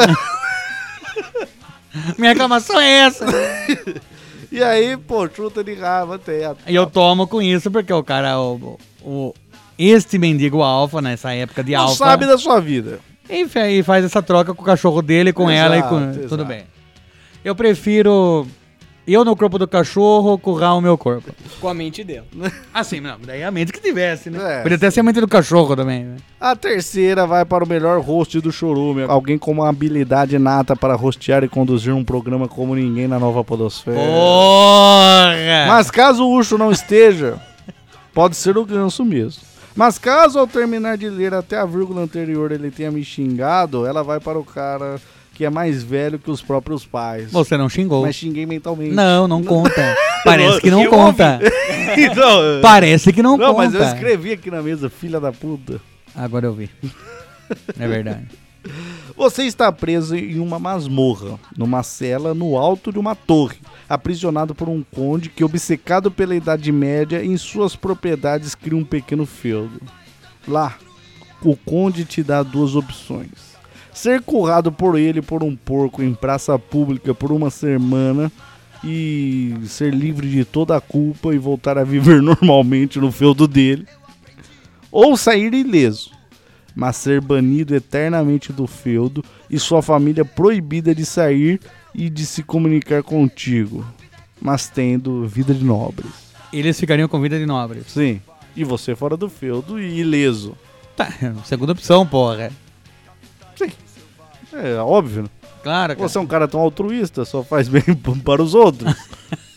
[SPEAKER 5] Minha reclamação é essa.
[SPEAKER 8] E aí, pô, chuta de raiva, teto.
[SPEAKER 5] E eu tomo com isso porque o cara, este mendigo alfa, nessa época de
[SPEAKER 8] Não
[SPEAKER 5] alfa,
[SPEAKER 8] sabe da sua vida.
[SPEAKER 5] e faz essa troca com o cachorro dele, com ela e com...
[SPEAKER 8] Exato.
[SPEAKER 5] Tudo bem. Eu prefiro eu no corpo do cachorro currar o meu corpo.
[SPEAKER 3] Com a mente dela.
[SPEAKER 5] Assim, não, daí a mente que tivesse, né?
[SPEAKER 8] É,
[SPEAKER 5] Podia até ser a mente do cachorro também, né?
[SPEAKER 8] A terceira vai para o melhor host do Chorume. Alguém com uma habilidade nata para hostear e conduzir um programa como ninguém na nova podosfera.
[SPEAKER 5] Porra!
[SPEAKER 8] Mas caso o Ucho não esteja, pode ser o Ganso mesmo. Mas caso ao terminar de ler até a vírgula anterior ele tenha me xingado, ela vai para o cara que é mais velho que os próprios pais.
[SPEAKER 5] Você não xingou.
[SPEAKER 8] Mas xinguei mentalmente.
[SPEAKER 5] Não conta. Parece que não
[SPEAKER 8] Eu
[SPEAKER 5] conta.
[SPEAKER 8] Então,
[SPEAKER 5] Parece que não conta.
[SPEAKER 8] não, mas eu escrevi aqui na mesa, filha da puta.
[SPEAKER 5] Agora eu vi. É verdade.
[SPEAKER 8] Você está preso em uma masmorra, numa cela no alto de uma torre, aprisionado por um conde que, obcecado pela Idade Média, em suas propriedades cria um pequeno feudo. Lá, o conde te dá duas opções. Ser currado por ele por um porco em praça pública por uma semana e ser livre de toda a culpa e voltar a viver normalmente no feudo dele. Ou sair ileso, mas ser banido eternamente do feudo e sua família proibida de sair e de se comunicar contigo, mas tendo vida de nobres.
[SPEAKER 5] Eles ficariam com vida de nobres.
[SPEAKER 8] Sim, e você fora do feudo e ileso.
[SPEAKER 5] Tá, segunda opção, porra.
[SPEAKER 8] Sim, é óbvio.
[SPEAKER 5] Claro, cara.
[SPEAKER 8] Você é um cara tão altruísta, só faz bem para os outros.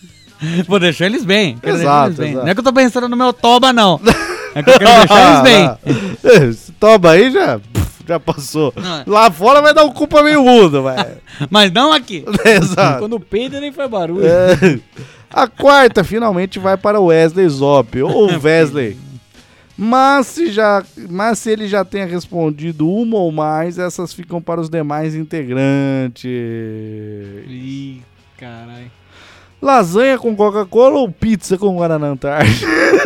[SPEAKER 5] Vou deixar eles bem. Quero deixar
[SPEAKER 8] Exato,
[SPEAKER 5] eles bem.
[SPEAKER 8] exato.
[SPEAKER 5] Não é que eu tô pensando no meu toba, não. É que eu quero deixar eles bem.
[SPEAKER 8] Esse toba aí já passou.
[SPEAKER 5] Não.
[SPEAKER 8] Lá fora vai dar um cu pra meio mundo, vai.
[SPEAKER 5] Mas não aqui.
[SPEAKER 8] Exato.
[SPEAKER 3] Quando peida nem faz barulho.
[SPEAKER 8] É. A quarta finalmente vai para o Wesley Zop, ou Wesley. Mas se ele já tenha respondido uma ou mais, essas ficam para os demais integrantes.
[SPEAKER 3] Ih, caralho.
[SPEAKER 8] Lasanha com Coca-Cola ou pizza com Guaraná Antártica?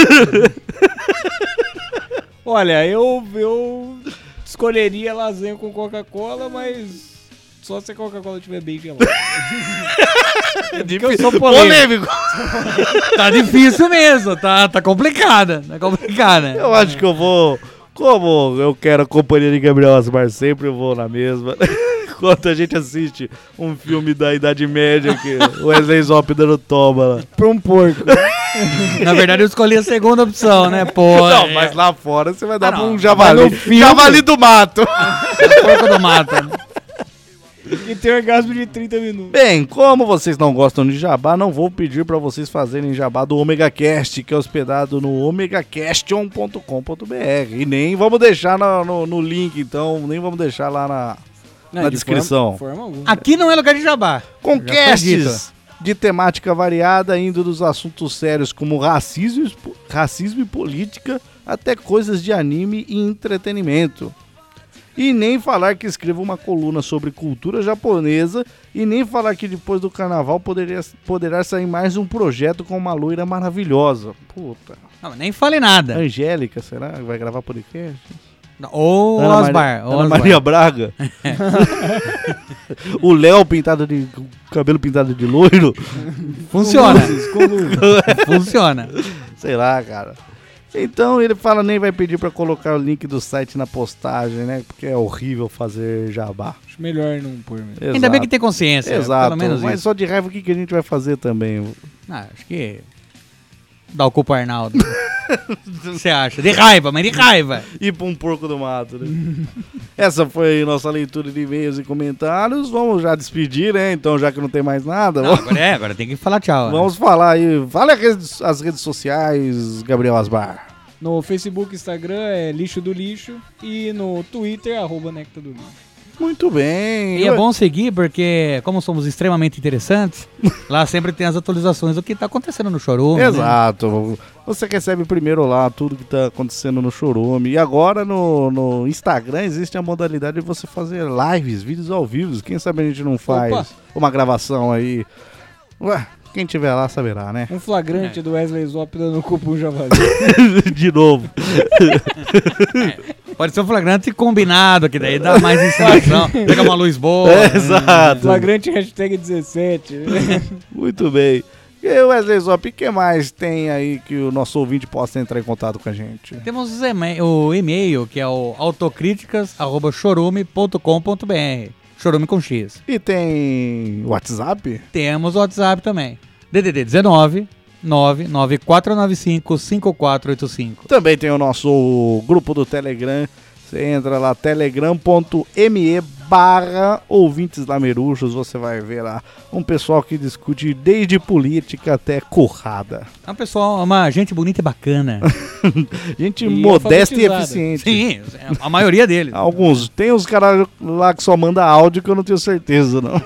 [SPEAKER 3] Olha, eu escolheria lasanha com Coca-Cola, mas só se a Coca-Cola estiver bem gelada. Eu sou polêmico.
[SPEAKER 5] Tá difícil mesmo, tá complicada. Tá complicada.
[SPEAKER 8] Eu acho que eu vou... Como eu quero a companhia de Gabriel Asmar sempre, eu vou na mesma. Enquanto a gente assiste um filme da Idade Média que o Wesley Zop dando toma lá.
[SPEAKER 3] Pra um porco.
[SPEAKER 5] Na verdade, eu escolhi a segunda opção, né? Pô,
[SPEAKER 8] Não, mas lá fora você vai dar pra
[SPEAKER 5] não.
[SPEAKER 8] um javali.
[SPEAKER 3] Mas no filme-
[SPEAKER 8] Javali do mato.
[SPEAKER 5] porco do mato.
[SPEAKER 3] E tem um orgasmo de 30 minutos.
[SPEAKER 8] Bem, como vocês não gostam de jabá, não vou pedir pra vocês fazerem jabá do OmegaCast, que é hospedado no omegacastion.com.br. E nem vamos deixar no link, então, nem vamos deixar lá na descrição.
[SPEAKER 3] Forma alguma.
[SPEAKER 5] Aqui não é lugar de jabá.
[SPEAKER 8] Com
[SPEAKER 5] Já foi dito.
[SPEAKER 8] casts de temática variada, indo dos assuntos sérios como racismo e política, até coisas de anime e entretenimento. E nem falar que escrevo uma coluna sobre cultura japonesa, e nem falar que depois do carnaval poderá sair mais um projeto com uma loira maravilhosa. Puta.
[SPEAKER 5] Não, nem falei nada.
[SPEAKER 8] Angélica, será que vai gravar podcast?
[SPEAKER 5] Ou
[SPEAKER 8] Ana
[SPEAKER 5] Osmar.
[SPEAKER 8] Ana Maria Braga. O Léo pintado de cabelo pintado de loiro.
[SPEAKER 5] Funciona. Funciona.
[SPEAKER 8] Sei lá, cara. Então ele fala, nem vai pedir pra colocar o link do site na postagem, né? Porque é horrível fazer jabá.
[SPEAKER 3] Acho melhor não pôr mesmo.
[SPEAKER 8] Exato.
[SPEAKER 5] Ainda bem que tem consciência.
[SPEAKER 8] Exato,
[SPEAKER 5] Pelo menos
[SPEAKER 8] mas
[SPEAKER 5] isso.
[SPEAKER 8] só de raiva o que a gente vai fazer também?
[SPEAKER 5] Acho que... Dá o cu pro Arnaldo. O que você acha? De raiva, mas de raiva.
[SPEAKER 8] Ir pra um porco do mato, né? Essa foi a nossa leitura de e-mails e comentários. Vamos já despedir, né? Então, já que não tem mais nada,
[SPEAKER 5] Não, agora tem que falar tchau.
[SPEAKER 8] vamos falar aí. Fala as redes sociais, Gabriel Asmar.
[SPEAKER 3] No Facebook, Instagram é Lixo do Lixo. E no Twitter, @Necta do Lixo.
[SPEAKER 8] Muito bem.
[SPEAKER 5] E é bom seguir porque, como somos extremamente interessantes, lá sempre tem as atualizações do que tá acontecendo no Chorume. né?
[SPEAKER 8] Exato. Você recebe primeiro lá tudo que tá acontecendo no Chorume. E agora no Instagram existe a modalidade de você fazer lives, vídeos ao vivo. Quem sabe a gente não faz
[SPEAKER 3] Opa.
[SPEAKER 8] uma gravação aí. Ué, quem tiver lá saberá, né?
[SPEAKER 3] Um flagrante do Wesley Zop dando cu pro javali.
[SPEAKER 8] De novo.
[SPEAKER 5] Pode ser um flagrante combinado, que daí dá mais encenação. Pega uma luz boa.
[SPEAKER 8] Exato.
[SPEAKER 3] Flagrante hashtag 17.
[SPEAKER 8] Muito bem. E aí, Wesley Zop, o que mais tem aí que o nosso ouvinte possa entrar em contato com a gente?
[SPEAKER 5] Temos o e-mail, que é o autocríticas@chorume.com.br. Chorume com X.
[SPEAKER 8] E tem WhatsApp?
[SPEAKER 5] Temos o WhatsApp também. DDD 19 99495 5485.
[SPEAKER 8] Também tem o nosso grupo do Telegram. Você entra lá, telegram.me/ouvintes lameruxos. Você vai ver lá um pessoal que discute desde política até currada.
[SPEAKER 5] É um pessoal, uma gente bonita e bacana.
[SPEAKER 8] Gente
[SPEAKER 3] E
[SPEAKER 8] modesta e
[SPEAKER 3] alfabetizada.
[SPEAKER 8] eficiente.
[SPEAKER 5] Sim, a maioria deles.
[SPEAKER 8] Alguns. Tem uns caras lá que só manda áudio que eu não tenho certeza, não.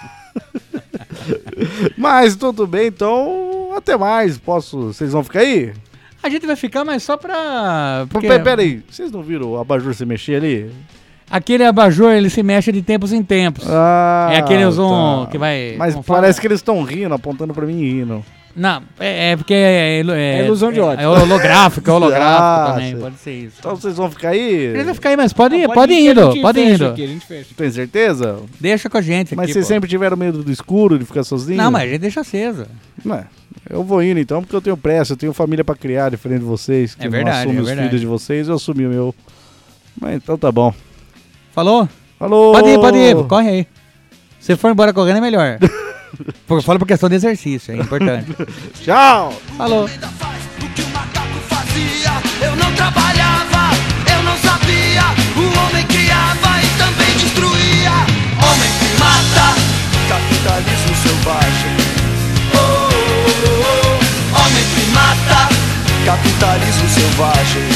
[SPEAKER 8] Mas tudo bem, então até mais. Vocês vão ficar aí?
[SPEAKER 5] A gente vai ficar, mas só pra... porque
[SPEAKER 8] Pera aí, vocês não viram o abajur se mexer ali?
[SPEAKER 5] aquele abajur, ele se mexe de tempos em tempos.
[SPEAKER 8] Ah,
[SPEAKER 5] É aquele zoom
[SPEAKER 8] tá.
[SPEAKER 5] que vai...
[SPEAKER 8] Mas
[SPEAKER 5] como fala?
[SPEAKER 8] parece que eles estão rindo, apontando pra mim e rindo.
[SPEAKER 5] Não, é porque é
[SPEAKER 3] ilusão de ótica.
[SPEAKER 5] É holográfico,
[SPEAKER 8] Ah,
[SPEAKER 5] também,
[SPEAKER 8] sei.
[SPEAKER 5] pode ser isso.
[SPEAKER 8] Então vocês vão ficar aí?
[SPEAKER 5] Ele vai ficar aí, mas pode ir,
[SPEAKER 3] Não,
[SPEAKER 5] pode
[SPEAKER 3] ir,
[SPEAKER 5] indo,
[SPEAKER 3] a gente
[SPEAKER 5] pode
[SPEAKER 3] fecha
[SPEAKER 5] indo.
[SPEAKER 3] aqui, a gente fecha.
[SPEAKER 8] Tem certeza?
[SPEAKER 5] Deixa com a gente
[SPEAKER 8] Mas
[SPEAKER 5] aqui,
[SPEAKER 8] vocês
[SPEAKER 5] pô.
[SPEAKER 8] sempre tiveram medo do escuro, de ficar sozinho?
[SPEAKER 5] Não, mas a gente deixa aceso.
[SPEAKER 8] Não, eu vou indo então, porque eu tenho pressa, eu tenho família pra criar, diferente de vocês, que
[SPEAKER 5] É verdade,
[SPEAKER 8] não assumem
[SPEAKER 5] é
[SPEAKER 8] os
[SPEAKER 5] verdade.
[SPEAKER 8] filhos de vocês, eu assumi o meu. Mas então tá bom.
[SPEAKER 5] Falou?
[SPEAKER 8] Falou!
[SPEAKER 5] Pode ir, corre aí. Se for embora correndo é melhor. Fala por questão de exercício, é importante.
[SPEAKER 8] Tchau!
[SPEAKER 5] Falou.
[SPEAKER 9] O que o macaco fazia, eu não trabalhava, eu não sabia. O homem criava e também destruía. Homem que mata, capitalismo selvagem. Oh, oh, oh, oh. selvagem.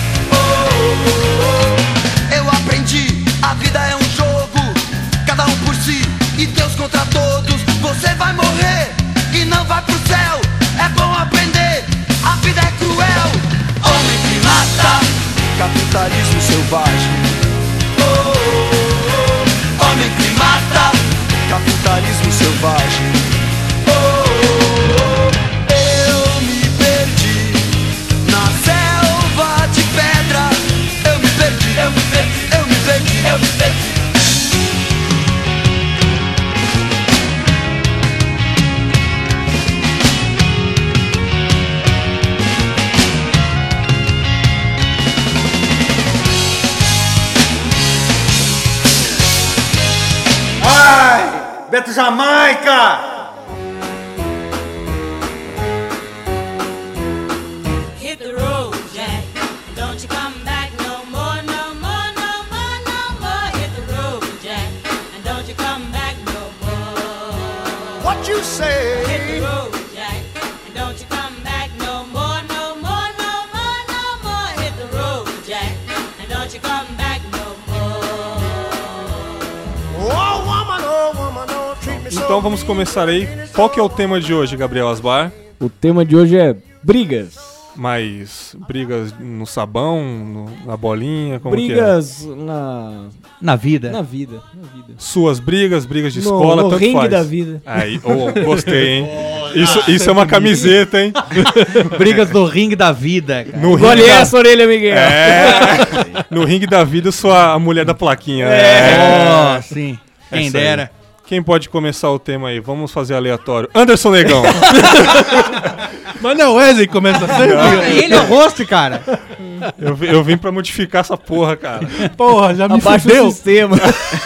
[SPEAKER 9] Eu aprendi, a vida é um jogo, cada um por si e Deus contra todos. Você vai morrer e não vai pro céu, é bom aprender, a vida é cruel. Homem que mata, capitalismo selvagem. Homem que mata, capitalismo selvagem. Eu me perdi na selva de pedra. Eu me perdi, eu me perdi, eu me perdi, eu me perdi.
[SPEAKER 10] Beto Jamaica!
[SPEAKER 11] Hit the road, Jack. Don't you come back no more, no more, no more, no more. Hit the road, Jack. And don't you come back no more.
[SPEAKER 9] What you say?
[SPEAKER 11] Hit the road, Jack. And don't you come back no more, no more, no more, no more. Hit the road, Jack. And don't you come back no more.
[SPEAKER 9] Oh, woman, oh, woman, oh, treat me so.
[SPEAKER 4] Então vamos começar aí. Qual que é o tema de hoje, Gabriel Asbar?
[SPEAKER 3] O tema de hoje é brigas.
[SPEAKER 4] Mas brigas no sabão, na bolinha, como
[SPEAKER 3] Brigas
[SPEAKER 4] que
[SPEAKER 5] Na vida.
[SPEAKER 3] na vida.
[SPEAKER 4] é? Suas brigas de
[SPEAKER 3] No-
[SPEAKER 4] escola,
[SPEAKER 3] no
[SPEAKER 4] tanto
[SPEAKER 3] ringue
[SPEAKER 4] faz.
[SPEAKER 3] da vida.
[SPEAKER 4] Aí, gostei, hein? Isso é uma camiseta, hein?
[SPEAKER 5] Brigas do ringue da vida, cara.
[SPEAKER 4] No
[SPEAKER 3] Engole
[SPEAKER 4] ringue da...
[SPEAKER 3] essa orelha, Miguel.
[SPEAKER 4] No ringue da vida, eu sou a mulher da plaquinha.
[SPEAKER 5] Oh, sim. Quem
[SPEAKER 4] Essa aí.
[SPEAKER 5] dera.
[SPEAKER 4] Quem pode começar o tema aí? Vamos fazer aleatório. Anderson Negão.
[SPEAKER 6] Mas não, Wesley começa sempre.
[SPEAKER 5] Ele é o host, cara.
[SPEAKER 4] Eu vim pra modificar essa porra, cara.
[SPEAKER 6] Porra, já me
[SPEAKER 3] Abaixa
[SPEAKER 6] fudeu.
[SPEAKER 3] o sistema.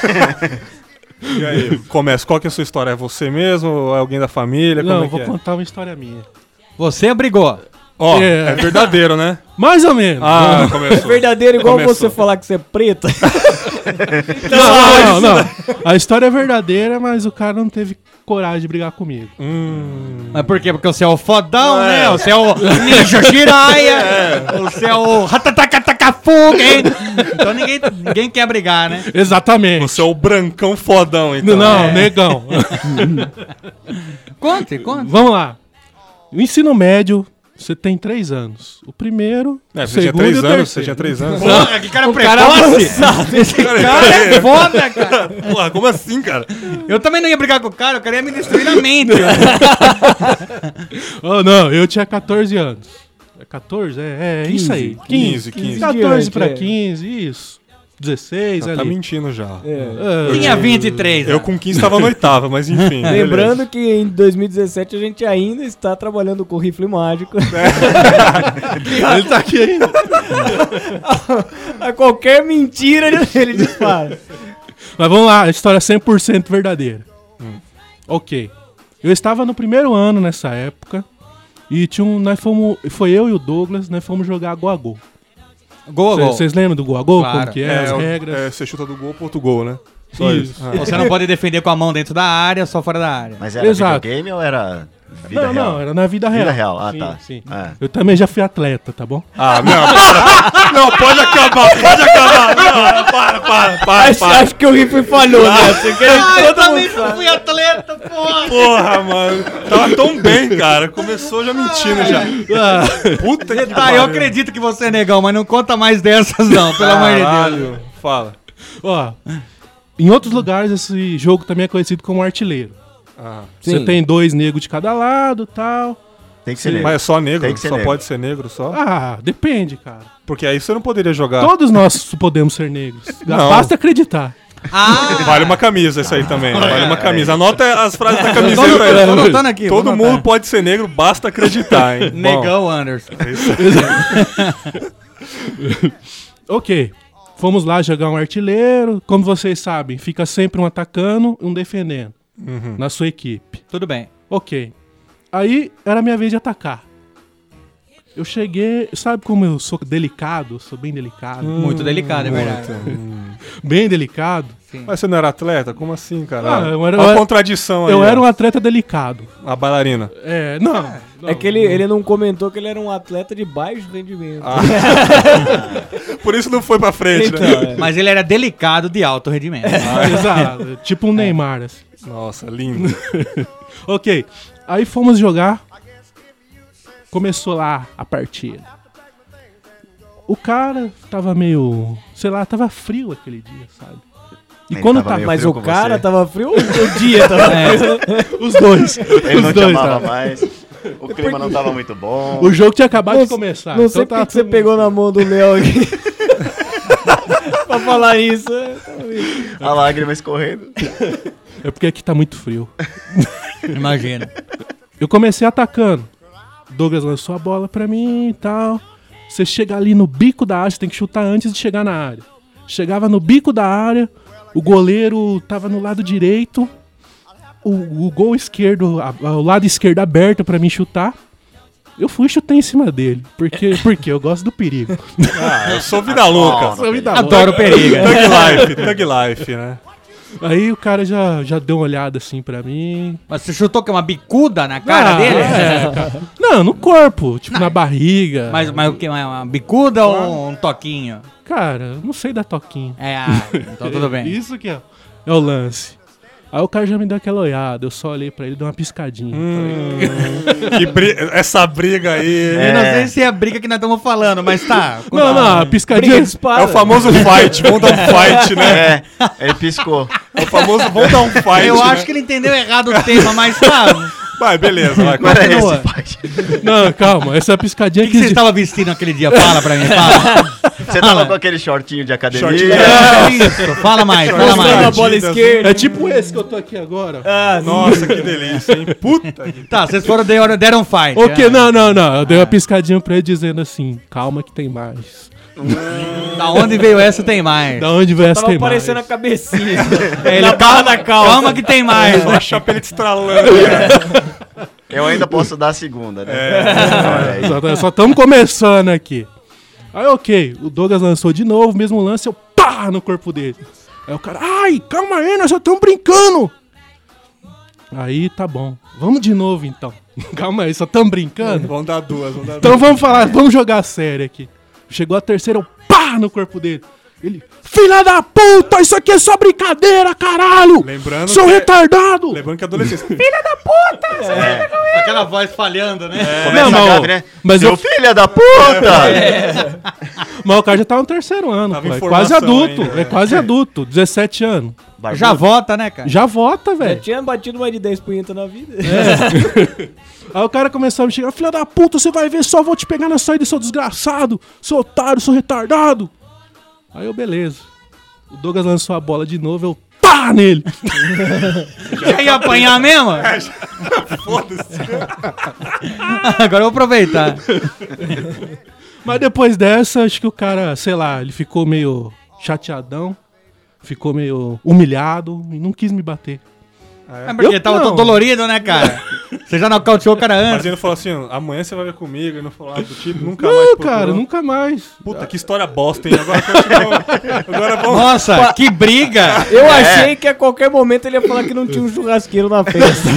[SPEAKER 4] E aí, começa. Qual que é a sua história? É você mesmo ou é alguém da família? Como
[SPEAKER 6] Não,
[SPEAKER 4] é
[SPEAKER 6] vou
[SPEAKER 4] que é?
[SPEAKER 6] contar uma história minha.
[SPEAKER 5] Você brigou.
[SPEAKER 4] Ó,
[SPEAKER 6] É.
[SPEAKER 4] é verdadeiro, né?
[SPEAKER 6] Mais ou menos.
[SPEAKER 4] Ah, começou.
[SPEAKER 3] Verdadeiro igual
[SPEAKER 4] Começou.
[SPEAKER 3] você falar que você é preta.
[SPEAKER 6] Não. A história é verdadeira, mas o cara não teve coragem de brigar comigo.
[SPEAKER 5] Mas por quê? Porque você é o fodão, né? Você é o Ninja Jiraiya. Você é o Ratatakatakafuga, hein? Então ninguém quer brigar, né?
[SPEAKER 6] Exatamente.
[SPEAKER 4] Você é o brancão fodão, então.
[SPEAKER 6] Não, negão.
[SPEAKER 5] Conte.
[SPEAKER 6] Vamos lá. O ensino médio, você tem 3 anos. O primeiro,
[SPEAKER 4] É,
[SPEAKER 6] o
[SPEAKER 4] você tinha
[SPEAKER 6] segundo
[SPEAKER 4] 3
[SPEAKER 6] e o
[SPEAKER 4] anos,
[SPEAKER 6] terceiro.
[SPEAKER 4] você tinha 3 anos.
[SPEAKER 5] Porra, que cara
[SPEAKER 3] cara
[SPEAKER 5] precoce. Esse cara é foda, cara.
[SPEAKER 4] Porra, como assim, cara?
[SPEAKER 5] Eu também não ia brigar com o cara, eu queria me destruir na mente.
[SPEAKER 6] Oh, não, eu tinha 14 anos. É 14? É isso aí.
[SPEAKER 4] 15.
[SPEAKER 6] 14 pra
[SPEAKER 3] é.
[SPEAKER 6] 15, isso. 16
[SPEAKER 4] Tá
[SPEAKER 6] ali.
[SPEAKER 4] mentindo já.
[SPEAKER 6] Ah,
[SPEAKER 5] Tinha 23.
[SPEAKER 4] Eu com 15 tava na oitava, mas enfim.
[SPEAKER 3] Lembrando que em 2017 a gente ainda está trabalhando com rifle mágico.
[SPEAKER 6] ele tá aqui ainda.
[SPEAKER 3] A qualquer mentira ele dispara.
[SPEAKER 6] Mas vamos lá, a história é 100% verdadeira. Ok. Eu estava no primeiro ano nessa época e foi eu e o Douglas, nós fomos jogar Go a Go.
[SPEAKER 5] Gol a gol.
[SPEAKER 6] Vocês lembram do Go a Go?
[SPEAKER 5] Claro.
[SPEAKER 6] Como que é, as regras?
[SPEAKER 4] você chuta do gol pro outro gol, né? Só isso.
[SPEAKER 6] Isso.
[SPEAKER 5] Você não pode defender com a mão dentro da área, só fora da área.
[SPEAKER 7] Mas era
[SPEAKER 6] Exato.
[SPEAKER 7] videogame ou era vida real?
[SPEAKER 6] Não, era na vida real.
[SPEAKER 7] Vida real, ah,
[SPEAKER 6] Sim,
[SPEAKER 7] tá.
[SPEAKER 6] sim.
[SPEAKER 7] É.
[SPEAKER 6] Eu também já fui atleta, tá bom?
[SPEAKER 4] Ah, não, para. Não, pode acabar. Não, para.
[SPEAKER 3] Acho que o rifle falhou, né? Você quer que
[SPEAKER 5] eu
[SPEAKER 3] todo
[SPEAKER 5] também
[SPEAKER 3] mundo saiba.
[SPEAKER 5] fui atleta, porra.
[SPEAKER 4] Porra, mano. Tava tão bem, cara. Começou já mentindo já. Puta que
[SPEAKER 5] Tá, eu acredito que você é negão, mas não conta mais dessas não, pelo amor de Deus.
[SPEAKER 4] Caralho. Fala.
[SPEAKER 6] Ó, em outros lugares esse jogo também é conhecido como artilheiro.
[SPEAKER 4] Ah.
[SPEAKER 6] Você
[SPEAKER 3] Sim.
[SPEAKER 6] tem 2 negros de cada lado, tal.
[SPEAKER 7] Tem que ser negro.
[SPEAKER 4] Mas é só negro?
[SPEAKER 7] Tem que ser
[SPEAKER 4] Só
[SPEAKER 7] negro.
[SPEAKER 4] pode ser negro só?
[SPEAKER 6] Ah, depende, cara.
[SPEAKER 4] Porque aí você não poderia jogar.
[SPEAKER 6] Todos nós podemos ser negros.
[SPEAKER 4] Não.
[SPEAKER 6] Basta acreditar.
[SPEAKER 5] Ah,
[SPEAKER 4] Vale uma camisa isso aí também. Vale uma camisa. Anota as frases da
[SPEAKER 5] tô
[SPEAKER 4] camiseta aí.
[SPEAKER 5] anotando, tô anotando aqui.
[SPEAKER 4] Todo
[SPEAKER 5] vou
[SPEAKER 4] mundo
[SPEAKER 5] anotar.
[SPEAKER 4] pode ser negro, basta acreditar, hein? Bom,
[SPEAKER 5] Negão Anderson.
[SPEAKER 4] é isso aí.
[SPEAKER 6] Ok. Fomos lá jogar um artilheiro. Como vocês sabem, fica sempre um atacando e um defendendo na sua equipe.
[SPEAKER 5] Tudo bem.
[SPEAKER 6] Ok. Aí era minha vez de atacar. Eu cheguei, sabe como eu sou delicado? Sou bem delicado.
[SPEAKER 5] Muito delicado, é verdade.
[SPEAKER 6] Bem delicado.
[SPEAKER 5] Sim.
[SPEAKER 4] Mas você não era atleta? Como assim, cara?
[SPEAKER 6] Eu era,
[SPEAKER 4] Olha a contradição aí.
[SPEAKER 6] eu era
[SPEAKER 4] ó.
[SPEAKER 6] um atleta delicado.
[SPEAKER 4] A bailarina.
[SPEAKER 6] Não.
[SPEAKER 3] É que ele não comentou que ele era um atleta de baixo rendimento.
[SPEAKER 4] Por isso não foi pra frente,
[SPEAKER 3] Então,
[SPEAKER 4] né?
[SPEAKER 5] Mas ele era delicado de alto rendimento.
[SPEAKER 6] Exato. Tipo um Neymar, assim.
[SPEAKER 4] Nossa, lindo.
[SPEAKER 6] Ok. Aí fomos jogar. Começou lá a partida. O cara tava meio... Sei lá, tava frio aquele dia, sabe? E
[SPEAKER 7] Ele
[SPEAKER 6] quando
[SPEAKER 7] tava
[SPEAKER 6] tava...
[SPEAKER 7] meio
[SPEAKER 3] Mas
[SPEAKER 7] frio
[SPEAKER 3] o
[SPEAKER 7] com
[SPEAKER 3] cara
[SPEAKER 7] você.
[SPEAKER 3] tava frio ou o dia tava frio?
[SPEAKER 6] Os dois.
[SPEAKER 7] Ele não
[SPEAKER 6] Os
[SPEAKER 7] te
[SPEAKER 6] dois,
[SPEAKER 7] amava
[SPEAKER 6] tá?
[SPEAKER 7] mais. O clima não tava muito bom.
[SPEAKER 6] O jogo tinha acabado de começar.
[SPEAKER 3] Não sei
[SPEAKER 6] então
[SPEAKER 3] porque que você pegou na mão do Léo aqui. Pra falar isso.
[SPEAKER 7] A lágrima escorrendo.
[SPEAKER 6] É porque aqui tá muito frio.
[SPEAKER 5] Imagina.
[SPEAKER 6] Eu comecei atacando. Douglas lançou a bola pra mim e tal. Você chega ali no bico da área, você tem que chutar antes de chegar na área. Chegava no bico da área, o goleiro tava no lado direito, o gol esquerdo, o lado esquerdo aberto pra mim chutar. Eu fui e chutei em cima dele. Porque eu gosto do perigo.
[SPEAKER 4] Eu sou vida louca.
[SPEAKER 6] Sou vida louca.
[SPEAKER 5] Adoro periga.
[SPEAKER 4] Thug life, né?
[SPEAKER 6] Aí o cara já deu uma olhada assim pra mim.
[SPEAKER 5] Mas você chutou que uma bicuda na cara dele?
[SPEAKER 6] Cara. Não, no corpo, tipo na barriga.
[SPEAKER 5] Mas o que? Uma bicuda ou um toquinho?
[SPEAKER 6] Cara, não sei dar toquinho.
[SPEAKER 5] Então tudo bem.
[SPEAKER 6] Isso que é o lance. Aí o cara já me deu aquela olhada, eu só olhei pra ele e dei uma piscadinha.
[SPEAKER 4] Essa briga aí.
[SPEAKER 5] Eu não sei se é a briga que nós estamos falando, mas tá.
[SPEAKER 6] Não, a piscadinha.
[SPEAKER 4] É o famoso fight. Vamos dar um fight, né?
[SPEAKER 7] Ele piscou.
[SPEAKER 4] É o famoso vamos dar um fight.
[SPEAKER 5] Eu
[SPEAKER 4] né?
[SPEAKER 5] acho que ele entendeu errado o tema, mas tá.
[SPEAKER 4] Vai, beleza. Vai,
[SPEAKER 7] Não era
[SPEAKER 5] continua.
[SPEAKER 7] esse fight.
[SPEAKER 6] Não, calma, essa piscadinha
[SPEAKER 5] O que você estava vestindo aquele dia? Fala pra mim, fala.
[SPEAKER 7] Você tava com aquele shortinho de academia.
[SPEAKER 5] Isso, fala mais, fala
[SPEAKER 3] Mostrando a
[SPEAKER 5] mais.
[SPEAKER 3] bola esquerda.
[SPEAKER 6] É tipo esse que eu tô aqui agora.
[SPEAKER 4] Nossa, que delícia, hein? Puta que...
[SPEAKER 5] Tá, vocês foram deram um fight.
[SPEAKER 6] Ok, não. Eu dei uma piscadinha pra ele dizendo assim, calma que tem mais.
[SPEAKER 5] Da onde veio essa tem mais.
[SPEAKER 6] Da onde veio essa
[SPEAKER 3] Tava
[SPEAKER 6] tem mais.
[SPEAKER 3] aparecendo a cabecinha.
[SPEAKER 5] Ele, calma que tem mais.
[SPEAKER 4] Só a chapeleta estralando, cara.
[SPEAKER 7] Eu ainda posso dar a segunda, né? Olha aí.
[SPEAKER 6] Só estamos começando aqui. Aí, ok, o Douglas lançou de novo, mesmo lance, eu pá no corpo dele. Aí o cara, ai, calma aí, nós só estamos brincando. Aí, tá bom. Vamos de novo, então. Calma aí, só estamos brincando?
[SPEAKER 4] Vamos dar duas.
[SPEAKER 6] Então vamos jogar sério aqui. Chegou a terceira, eu pá no corpo dele. Ele, filha da puta, isso aqui é só brincadeira, caralho!
[SPEAKER 4] Lembrando
[SPEAKER 6] Sou
[SPEAKER 4] que-
[SPEAKER 6] retardado!
[SPEAKER 4] Lembrando que adolescência.
[SPEAKER 5] Aquela voz falhando, né?
[SPEAKER 7] Começa
[SPEAKER 6] Não,
[SPEAKER 7] grave, né?
[SPEAKER 6] mas
[SPEAKER 7] Seu
[SPEAKER 6] eu-
[SPEAKER 7] filho da puta!
[SPEAKER 6] Mas o cara já tá no terceiro ano,
[SPEAKER 4] Tava
[SPEAKER 6] pô.
[SPEAKER 4] em
[SPEAKER 6] É quase
[SPEAKER 4] formação
[SPEAKER 6] adulto,
[SPEAKER 4] ainda,
[SPEAKER 6] é quase adulto, 17 anos.
[SPEAKER 5] Já vota, né, cara?
[SPEAKER 6] Já vota,
[SPEAKER 3] Já
[SPEAKER 6] velho.
[SPEAKER 3] tinha batido mais de 10 punhetas na vida.
[SPEAKER 6] Aí o cara começou a me chegar, filha da puta, você vai ver, só vou te pegar na saída, seu desgraçado, seu otário, seu retardado. Aí eu, beleza. O Douglas lançou a bola de novo, eu pá nele.
[SPEAKER 5] Já ia apanhar mesmo?
[SPEAKER 4] Foda-se.
[SPEAKER 5] Agora eu vou aproveitar.
[SPEAKER 6] Mas depois dessa, acho que o cara, sei lá, ele ficou meio chateadão, ficou meio humilhado e não quis me bater.
[SPEAKER 5] É porque
[SPEAKER 6] Eu
[SPEAKER 5] tava
[SPEAKER 6] não.
[SPEAKER 5] todo dolorido, né, cara? Você já nocauteou o cara
[SPEAKER 4] Mas
[SPEAKER 5] antes.
[SPEAKER 4] ele falou assim, amanhã você vai ver comigo. Ele não falou nada do tipo, nunca mais
[SPEAKER 6] Não,
[SPEAKER 4] procurou.
[SPEAKER 6] cara, nunca mais.
[SPEAKER 4] Puta, que história bosta, hein? Agora continua. Agora vamos...
[SPEAKER 5] Nossa, que briga!
[SPEAKER 3] Eu achei que a qualquer momento ele ia falar que não tinha um churrasqueiro na festa.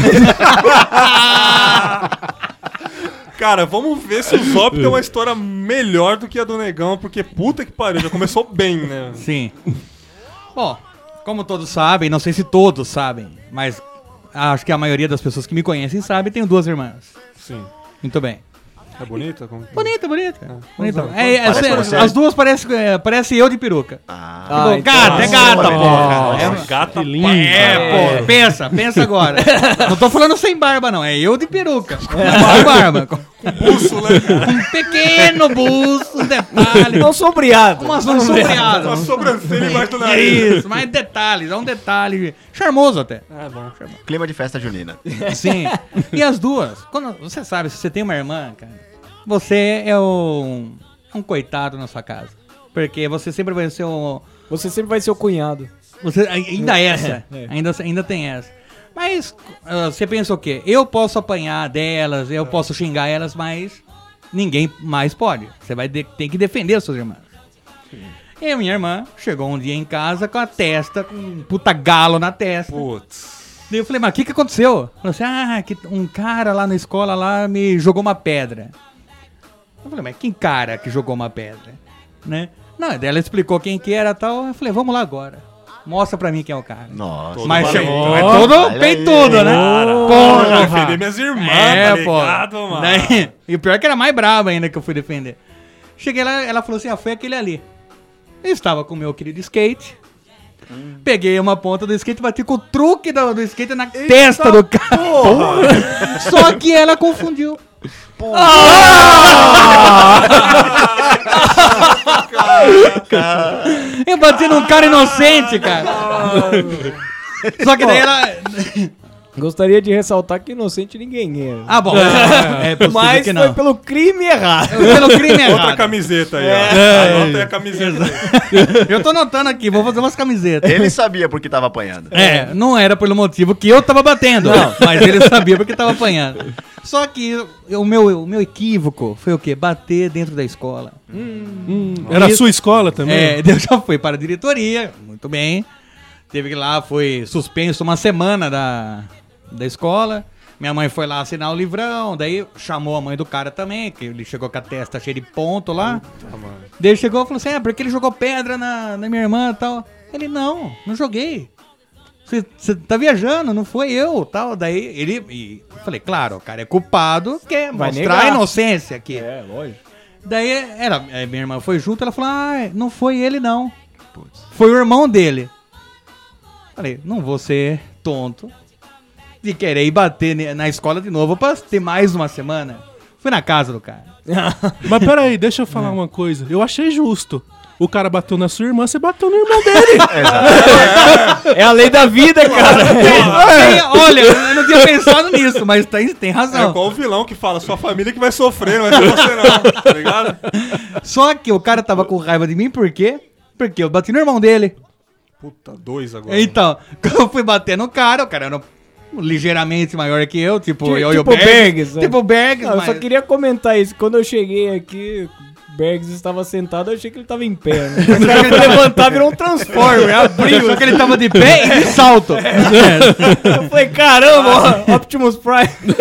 [SPEAKER 4] Cara, vamos ver se o Zop tem uma história melhor do que a do Negão, porque puta que pariu, já começou bem, né?
[SPEAKER 5] Sim. Bom, como todos sabem, não sei se todos sabem, mas acho que a maioria das pessoas que me conhecem sabe, tenho duas irmãs.
[SPEAKER 4] Sim.
[SPEAKER 5] Muito bem.
[SPEAKER 4] É bonita? Como...
[SPEAKER 5] Bonita. Bonita.
[SPEAKER 7] Parece você.
[SPEAKER 5] As duas parecem eu de peruca.
[SPEAKER 7] Ah,
[SPEAKER 5] Gata, é gata, porra.
[SPEAKER 4] Nossa, gata
[SPEAKER 6] lindo.
[SPEAKER 5] Pô, pensa agora. Não tô falando sem barba, não. É eu de peruca. Com barba.
[SPEAKER 4] buço, né?
[SPEAKER 5] Um pequeno buço, um detalhe.
[SPEAKER 3] Não sombreado.
[SPEAKER 5] Uma sombreada.
[SPEAKER 4] Uma sobrancelha embaixo do nariz.
[SPEAKER 5] Isso, mas detalhes, é um detalhe charmoso até.
[SPEAKER 4] É bom.
[SPEAKER 7] clima de festa junina.
[SPEAKER 5] Sim. E as duas, quando você sabe, se você tem uma irmã, cara, você é um coitado na sua casa. Porque você sempre vai ser o...
[SPEAKER 3] Você sempre vai ser o cunhado.
[SPEAKER 5] Você, ainda essa. Ainda tem essa. Mas você pensa o quê? Eu posso apanhar delas, eu posso xingar elas, mas ninguém mais pode. Você tem que defender as suas irmãs. E a minha irmã chegou um dia em casa com a testa, com um puta galo na testa.
[SPEAKER 4] Putz.
[SPEAKER 5] Daí eu falei, mas o que aconteceu? Falou assim, que um cara lá na escola lá me jogou uma pedra. Eu falei, mas que cara que jogou uma pedra? Né? Não, daí ela explicou quem que era e tal. Eu falei, vamos lá agora. Mostra pra mim quem é o cara.
[SPEAKER 7] Nossa.
[SPEAKER 5] Mas
[SPEAKER 4] valente.
[SPEAKER 5] chegou, é todo peitudo, né?
[SPEAKER 4] Porra, defender minhas irmãs, tá ligado, mano?
[SPEAKER 5] Daí, e o pior é que era mais brabo ainda que eu fui defender. Cheguei lá, ela falou assim, foi aquele ali. Eu estava com o meu querido skate. Peguei uma ponta do skate, bati com o truque do skate na testa do cara. Só que ela confundiu. Eu bati num cara inocente, cara. Só que daí ela...
[SPEAKER 3] Gostaria de ressaltar que inocente ninguém é.
[SPEAKER 5] Ah, bom. É possível
[SPEAKER 3] Mas
[SPEAKER 5] que não.
[SPEAKER 3] foi pelo crime errado.
[SPEAKER 5] Pelo crime errado.
[SPEAKER 4] Outra camiseta aí, ó. Anota aí a camiseta aí.
[SPEAKER 5] Eu tô anotando aqui, vou fazer umas camisetas.
[SPEAKER 7] Ele sabia porque tava apanhando.
[SPEAKER 5] Não era pelo motivo que eu tava batendo, mas ele sabia porque tava apanhando. Só que o meu equívoco foi o quê? Bater dentro da escola.
[SPEAKER 6] Era a sua escola também?
[SPEAKER 5] Eu já fui para a diretoria, muito bem. Teve que ir lá, foi suspenso uma semana da escola. Minha mãe foi lá assinar o livrão, daí chamou a mãe do cara também, que ele chegou com a testa cheia de ponto lá. Daí ele chegou e falou assim, porque ele jogou pedra na minha irmã e tal. Ele, não joguei. Você tá viajando, não foi eu, tal. Daí eu falei, claro, o cara é culpado, quer mostrar a inocência aqui.
[SPEAKER 3] É, lógico.
[SPEAKER 5] Daí minha irmã foi junto, ela falou, não foi ele não. Foi o irmão dele. Falei, não vou ser tonto de querer ir bater na escola de novo pra ter mais uma semana. Fui na casa do cara.
[SPEAKER 6] Mas peraí, deixa eu falar uma coisa. Eu achei justo. O cara bateu na sua irmã, você bateu no irmão dele.
[SPEAKER 3] É a lei da vida, cara.
[SPEAKER 5] Olha, eu não tinha pensado nisso, mas tem razão.
[SPEAKER 4] É igual o vilão que fala, sua família que vai sofrer, não vai ser você não, tá ligado?
[SPEAKER 5] Só que o cara tava com raiva de mim, por quê? Porque eu bati no irmão dele.
[SPEAKER 4] Puta, 2 agora.
[SPEAKER 5] Então, quando eu fui bater no cara, o cara era ligeiramente maior que eu, tipo eu e o
[SPEAKER 3] Bergs.
[SPEAKER 5] Bergs.
[SPEAKER 3] Né?
[SPEAKER 5] Tipo Bergs,
[SPEAKER 3] Não,
[SPEAKER 5] mas...
[SPEAKER 3] eu só queria comentar isso. Quando eu cheguei aqui, Bergs estava sentado, eu achei que ele estava em pé. Né? O cara foi levantar, virou um Transformer, abriu.
[SPEAKER 5] Só que ele tava de pé e de salto.
[SPEAKER 3] Eu falei, caramba, Optimus Prime.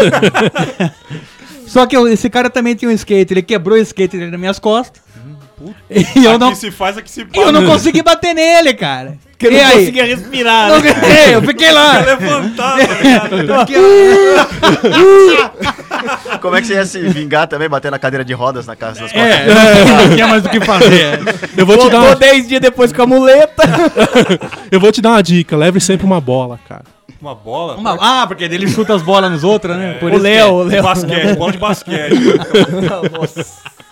[SPEAKER 5] Só que esse cara também tinha um skate, ele quebrou o skate dele nas minhas costas. E eu não,
[SPEAKER 4] se faz, aqui se
[SPEAKER 5] e eu não consegui bater nele, cara.
[SPEAKER 3] Porque eu não conseguia respirar.
[SPEAKER 5] Não,
[SPEAKER 3] né?
[SPEAKER 5] eu fiquei lá.
[SPEAKER 4] levantado,
[SPEAKER 7] Como é que você ia se vingar também, bater na cadeira de rodas na casa das
[SPEAKER 5] Não tinha mais o que fazer.
[SPEAKER 6] Eu vou te dar
[SPEAKER 3] Voltou 10 dias depois com a muleta.
[SPEAKER 6] Eu vou te dar uma dica, leve sempre uma bola, cara.
[SPEAKER 4] Uma bola?
[SPEAKER 5] Porque ele chuta as bolas nos outros, né? Por
[SPEAKER 3] O
[SPEAKER 5] isso que
[SPEAKER 3] Léo.
[SPEAKER 4] Basquete, bola de basquete.
[SPEAKER 3] Nossa.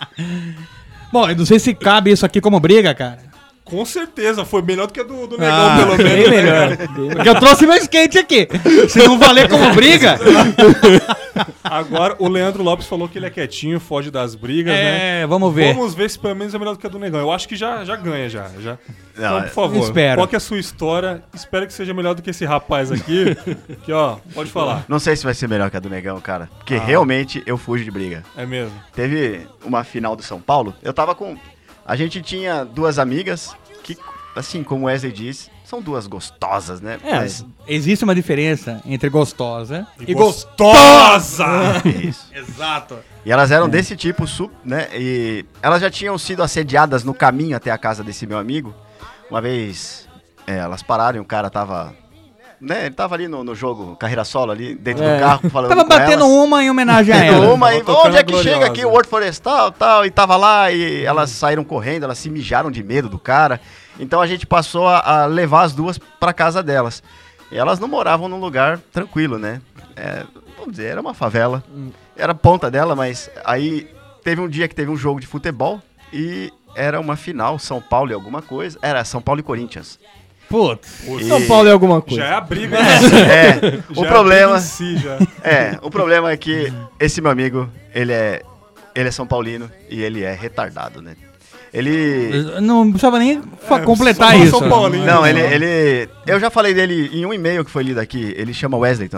[SPEAKER 5] Bom, eu não sei se cabe isso aqui como briga, cara.
[SPEAKER 4] Com certeza, foi melhor do que a do Negão, pelo menos.
[SPEAKER 3] Bem melhor.
[SPEAKER 5] Porque eu trouxe meu skate aqui. Se não valer como briga...
[SPEAKER 4] Agora, o Leandro Lopes falou que ele é quietinho, foge das brigas, né?
[SPEAKER 5] Vamos ver.
[SPEAKER 4] Vamos ver se pelo menos é melhor do que a do Negão. Eu acho que já ganha, já.
[SPEAKER 7] Não,
[SPEAKER 4] Então, por favor,
[SPEAKER 5] espero.
[SPEAKER 4] qual que é a sua história? Espero que seja melhor do que esse rapaz aqui. Que, ó, pode falar.
[SPEAKER 7] Não sei se vai ser melhor que a do Negão, cara. Porque realmente eu fujo de briga.
[SPEAKER 4] É mesmo.
[SPEAKER 7] Teve uma final do São Paulo, eu tava com... A gente tinha 2 amigas que, assim, como o Wesley disse, são 2 gostosas, né? Mas...
[SPEAKER 5] Existe uma diferença entre gostosa e
[SPEAKER 4] gostosa!
[SPEAKER 7] Isso.
[SPEAKER 5] Exato.
[SPEAKER 7] E elas eram desse tipo, né? E elas já tinham sido assediadas no caminho até a casa desse meu amigo. Uma vez elas pararam e o cara tava... Né, ele tava ali no jogo, carreira solo ali, dentro do carro, falando
[SPEAKER 5] Tava
[SPEAKER 7] com
[SPEAKER 5] batendo
[SPEAKER 7] elas.
[SPEAKER 5] uma em homenagem a ela.
[SPEAKER 7] Uma e
[SPEAKER 4] Tava
[SPEAKER 7] onde é que
[SPEAKER 4] tocando
[SPEAKER 7] chega aqui o
[SPEAKER 4] Gloriosa.
[SPEAKER 7] World Florestal tal, e tava lá e elas saíram correndo, elas se mijaram de medo do cara. Então a gente passou a levar as 2 pra casa delas. E elas não moravam num lugar tranquilo, né? Vamos dizer, era uma favela. Era a ponta dela, mas aí teve um dia que teve um jogo de futebol e era uma final, São Paulo e alguma coisa. Era São Paulo e Corinthians.
[SPEAKER 5] Putz.
[SPEAKER 3] São Paulo é alguma coisa.
[SPEAKER 4] Já é a briga, né?
[SPEAKER 7] O
[SPEAKER 4] Já
[SPEAKER 7] problema...
[SPEAKER 4] É a briga em si, já.
[SPEAKER 7] O problema é que esse meu amigo, ele é São Paulino e ele é retardado, né? Ele...
[SPEAKER 5] Não precisava nem completar
[SPEAKER 4] só
[SPEAKER 5] isso.
[SPEAKER 4] São Paulinho.
[SPEAKER 7] Não, ele... Eu já falei dele em um e-mail que foi lido aqui, ele chama Wesley também.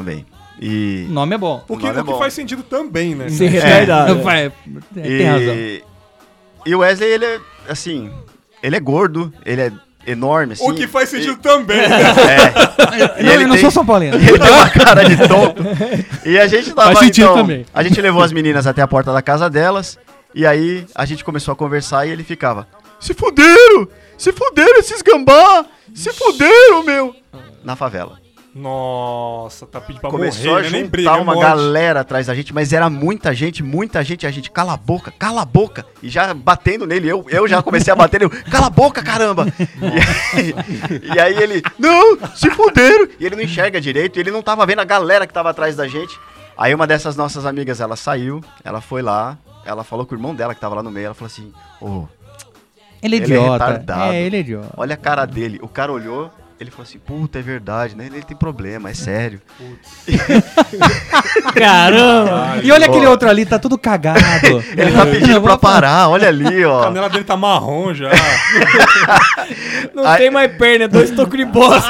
[SPEAKER 7] E...
[SPEAKER 5] O nome é bom.
[SPEAKER 4] O que,
[SPEAKER 7] nome é
[SPEAKER 4] o que
[SPEAKER 7] bom.
[SPEAKER 4] faz sentido também, né?
[SPEAKER 3] Ser retardado.
[SPEAKER 5] Tem razão.
[SPEAKER 7] E o Wesley, ele é, assim, ele é gordo, ele é enorme, assim.
[SPEAKER 4] O que faz sentido também.
[SPEAKER 7] É. E
[SPEAKER 5] Eu
[SPEAKER 7] ele
[SPEAKER 5] não
[SPEAKER 7] tem-
[SPEAKER 5] sou São Paulino.
[SPEAKER 7] E ele tem uma cara de tonto. E a gente tava,
[SPEAKER 6] Faz sentido
[SPEAKER 7] então,
[SPEAKER 6] também.
[SPEAKER 7] a gente levou as meninas até a porta da casa delas, e aí a gente começou a conversar e ele ficava, se fuderam esses gambá, se fuderam, meu. Na favela.
[SPEAKER 4] Nossa, tá pedindo pra
[SPEAKER 7] Começou
[SPEAKER 4] morrer,
[SPEAKER 7] a
[SPEAKER 4] né? Nem
[SPEAKER 7] juntar
[SPEAKER 4] briga,
[SPEAKER 7] uma
[SPEAKER 4] morte.
[SPEAKER 7] galera atrás da gente, mas era muita gente, a gente, cala a boca, e já batendo nele, eu já comecei a bater nele, cala a boca, caramba, e aí ele, não, se fuderam, e ele não enxerga direito, ele não tava vendo a galera que tava atrás da gente, aí uma dessas nossas amigas, ela saiu, ela foi lá, ela falou com o irmão dela que tava lá no meio, ela falou assim,
[SPEAKER 5] Ele é
[SPEAKER 7] Ele é
[SPEAKER 5] idiota.
[SPEAKER 7] retardado.
[SPEAKER 5] Ele é idiota.
[SPEAKER 7] olha a cara dele, o cara olhou, ele falou assim, puta, é verdade, né, ele tem problema, é sério.
[SPEAKER 3] Caramba!
[SPEAKER 5] E olha aquele outro ali, tá tudo cagado.
[SPEAKER 7] Ele tá pedindo pra parar, olha ali,
[SPEAKER 4] A
[SPEAKER 7] ó.
[SPEAKER 4] canela dele tá marrom já.
[SPEAKER 3] Não
[SPEAKER 7] Ai.
[SPEAKER 3] tem mais perna, é 2 tocos de bosta.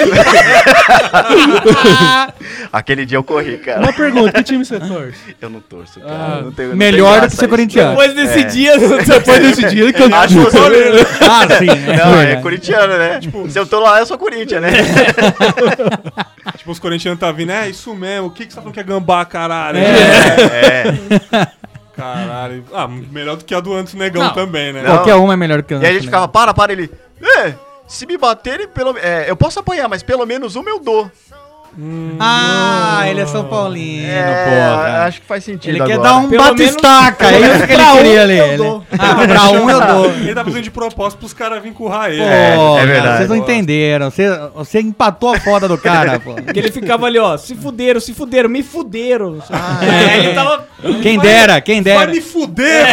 [SPEAKER 7] Aquele dia eu corri, cara.
[SPEAKER 6] Uma pergunta, que time você torce?
[SPEAKER 7] Eu não torço, cara.
[SPEAKER 6] Ah,
[SPEAKER 7] não tenho, não
[SPEAKER 5] Melhor
[SPEAKER 7] tem
[SPEAKER 5] do que
[SPEAKER 7] graça
[SPEAKER 5] ser
[SPEAKER 7] isso.
[SPEAKER 5] corintiano.
[SPEAKER 3] Depois desse dia,
[SPEAKER 6] Depois desse dia que eu
[SPEAKER 7] Acho que eu sou...
[SPEAKER 5] Ah, sim.
[SPEAKER 7] Não, é
[SPEAKER 5] verdade.
[SPEAKER 7] corintiano, né? Se eu tô lá, eu sou Corinthians, né?
[SPEAKER 4] Tipo, os corintianos tá vindo, é isso mesmo, o que você tá falando que é gambá, caralho? Caralho. Ah, melhor do que a do Antes Negão
[SPEAKER 5] Não.
[SPEAKER 4] também, né?
[SPEAKER 7] Não.
[SPEAKER 5] Qualquer uma é melhor que o
[SPEAKER 7] E aí a gente ficava, para, ele... se me baterem, eu posso apanhar, mas pelo menos uma eu dou.
[SPEAKER 5] Ah, ele é São Paulino, porra.
[SPEAKER 7] acho que faz sentido
[SPEAKER 5] Ele quer
[SPEAKER 7] agora.
[SPEAKER 5] dar um
[SPEAKER 3] Pelo
[SPEAKER 5] batistaca, é isso que ele queria ali. Ah, pra um eu dou.
[SPEAKER 4] Ele tá fazendo de propósito pros caras virem currar ele.
[SPEAKER 5] Pô,
[SPEAKER 7] é verdade.
[SPEAKER 5] cara, vocês não entenderam. Você empatou a foda do cara, pô.
[SPEAKER 3] Que ele ficava ali, ó, se fuderam, me fuderam. Aí ele tava...
[SPEAKER 5] Quem dera.
[SPEAKER 4] Vai me fuder,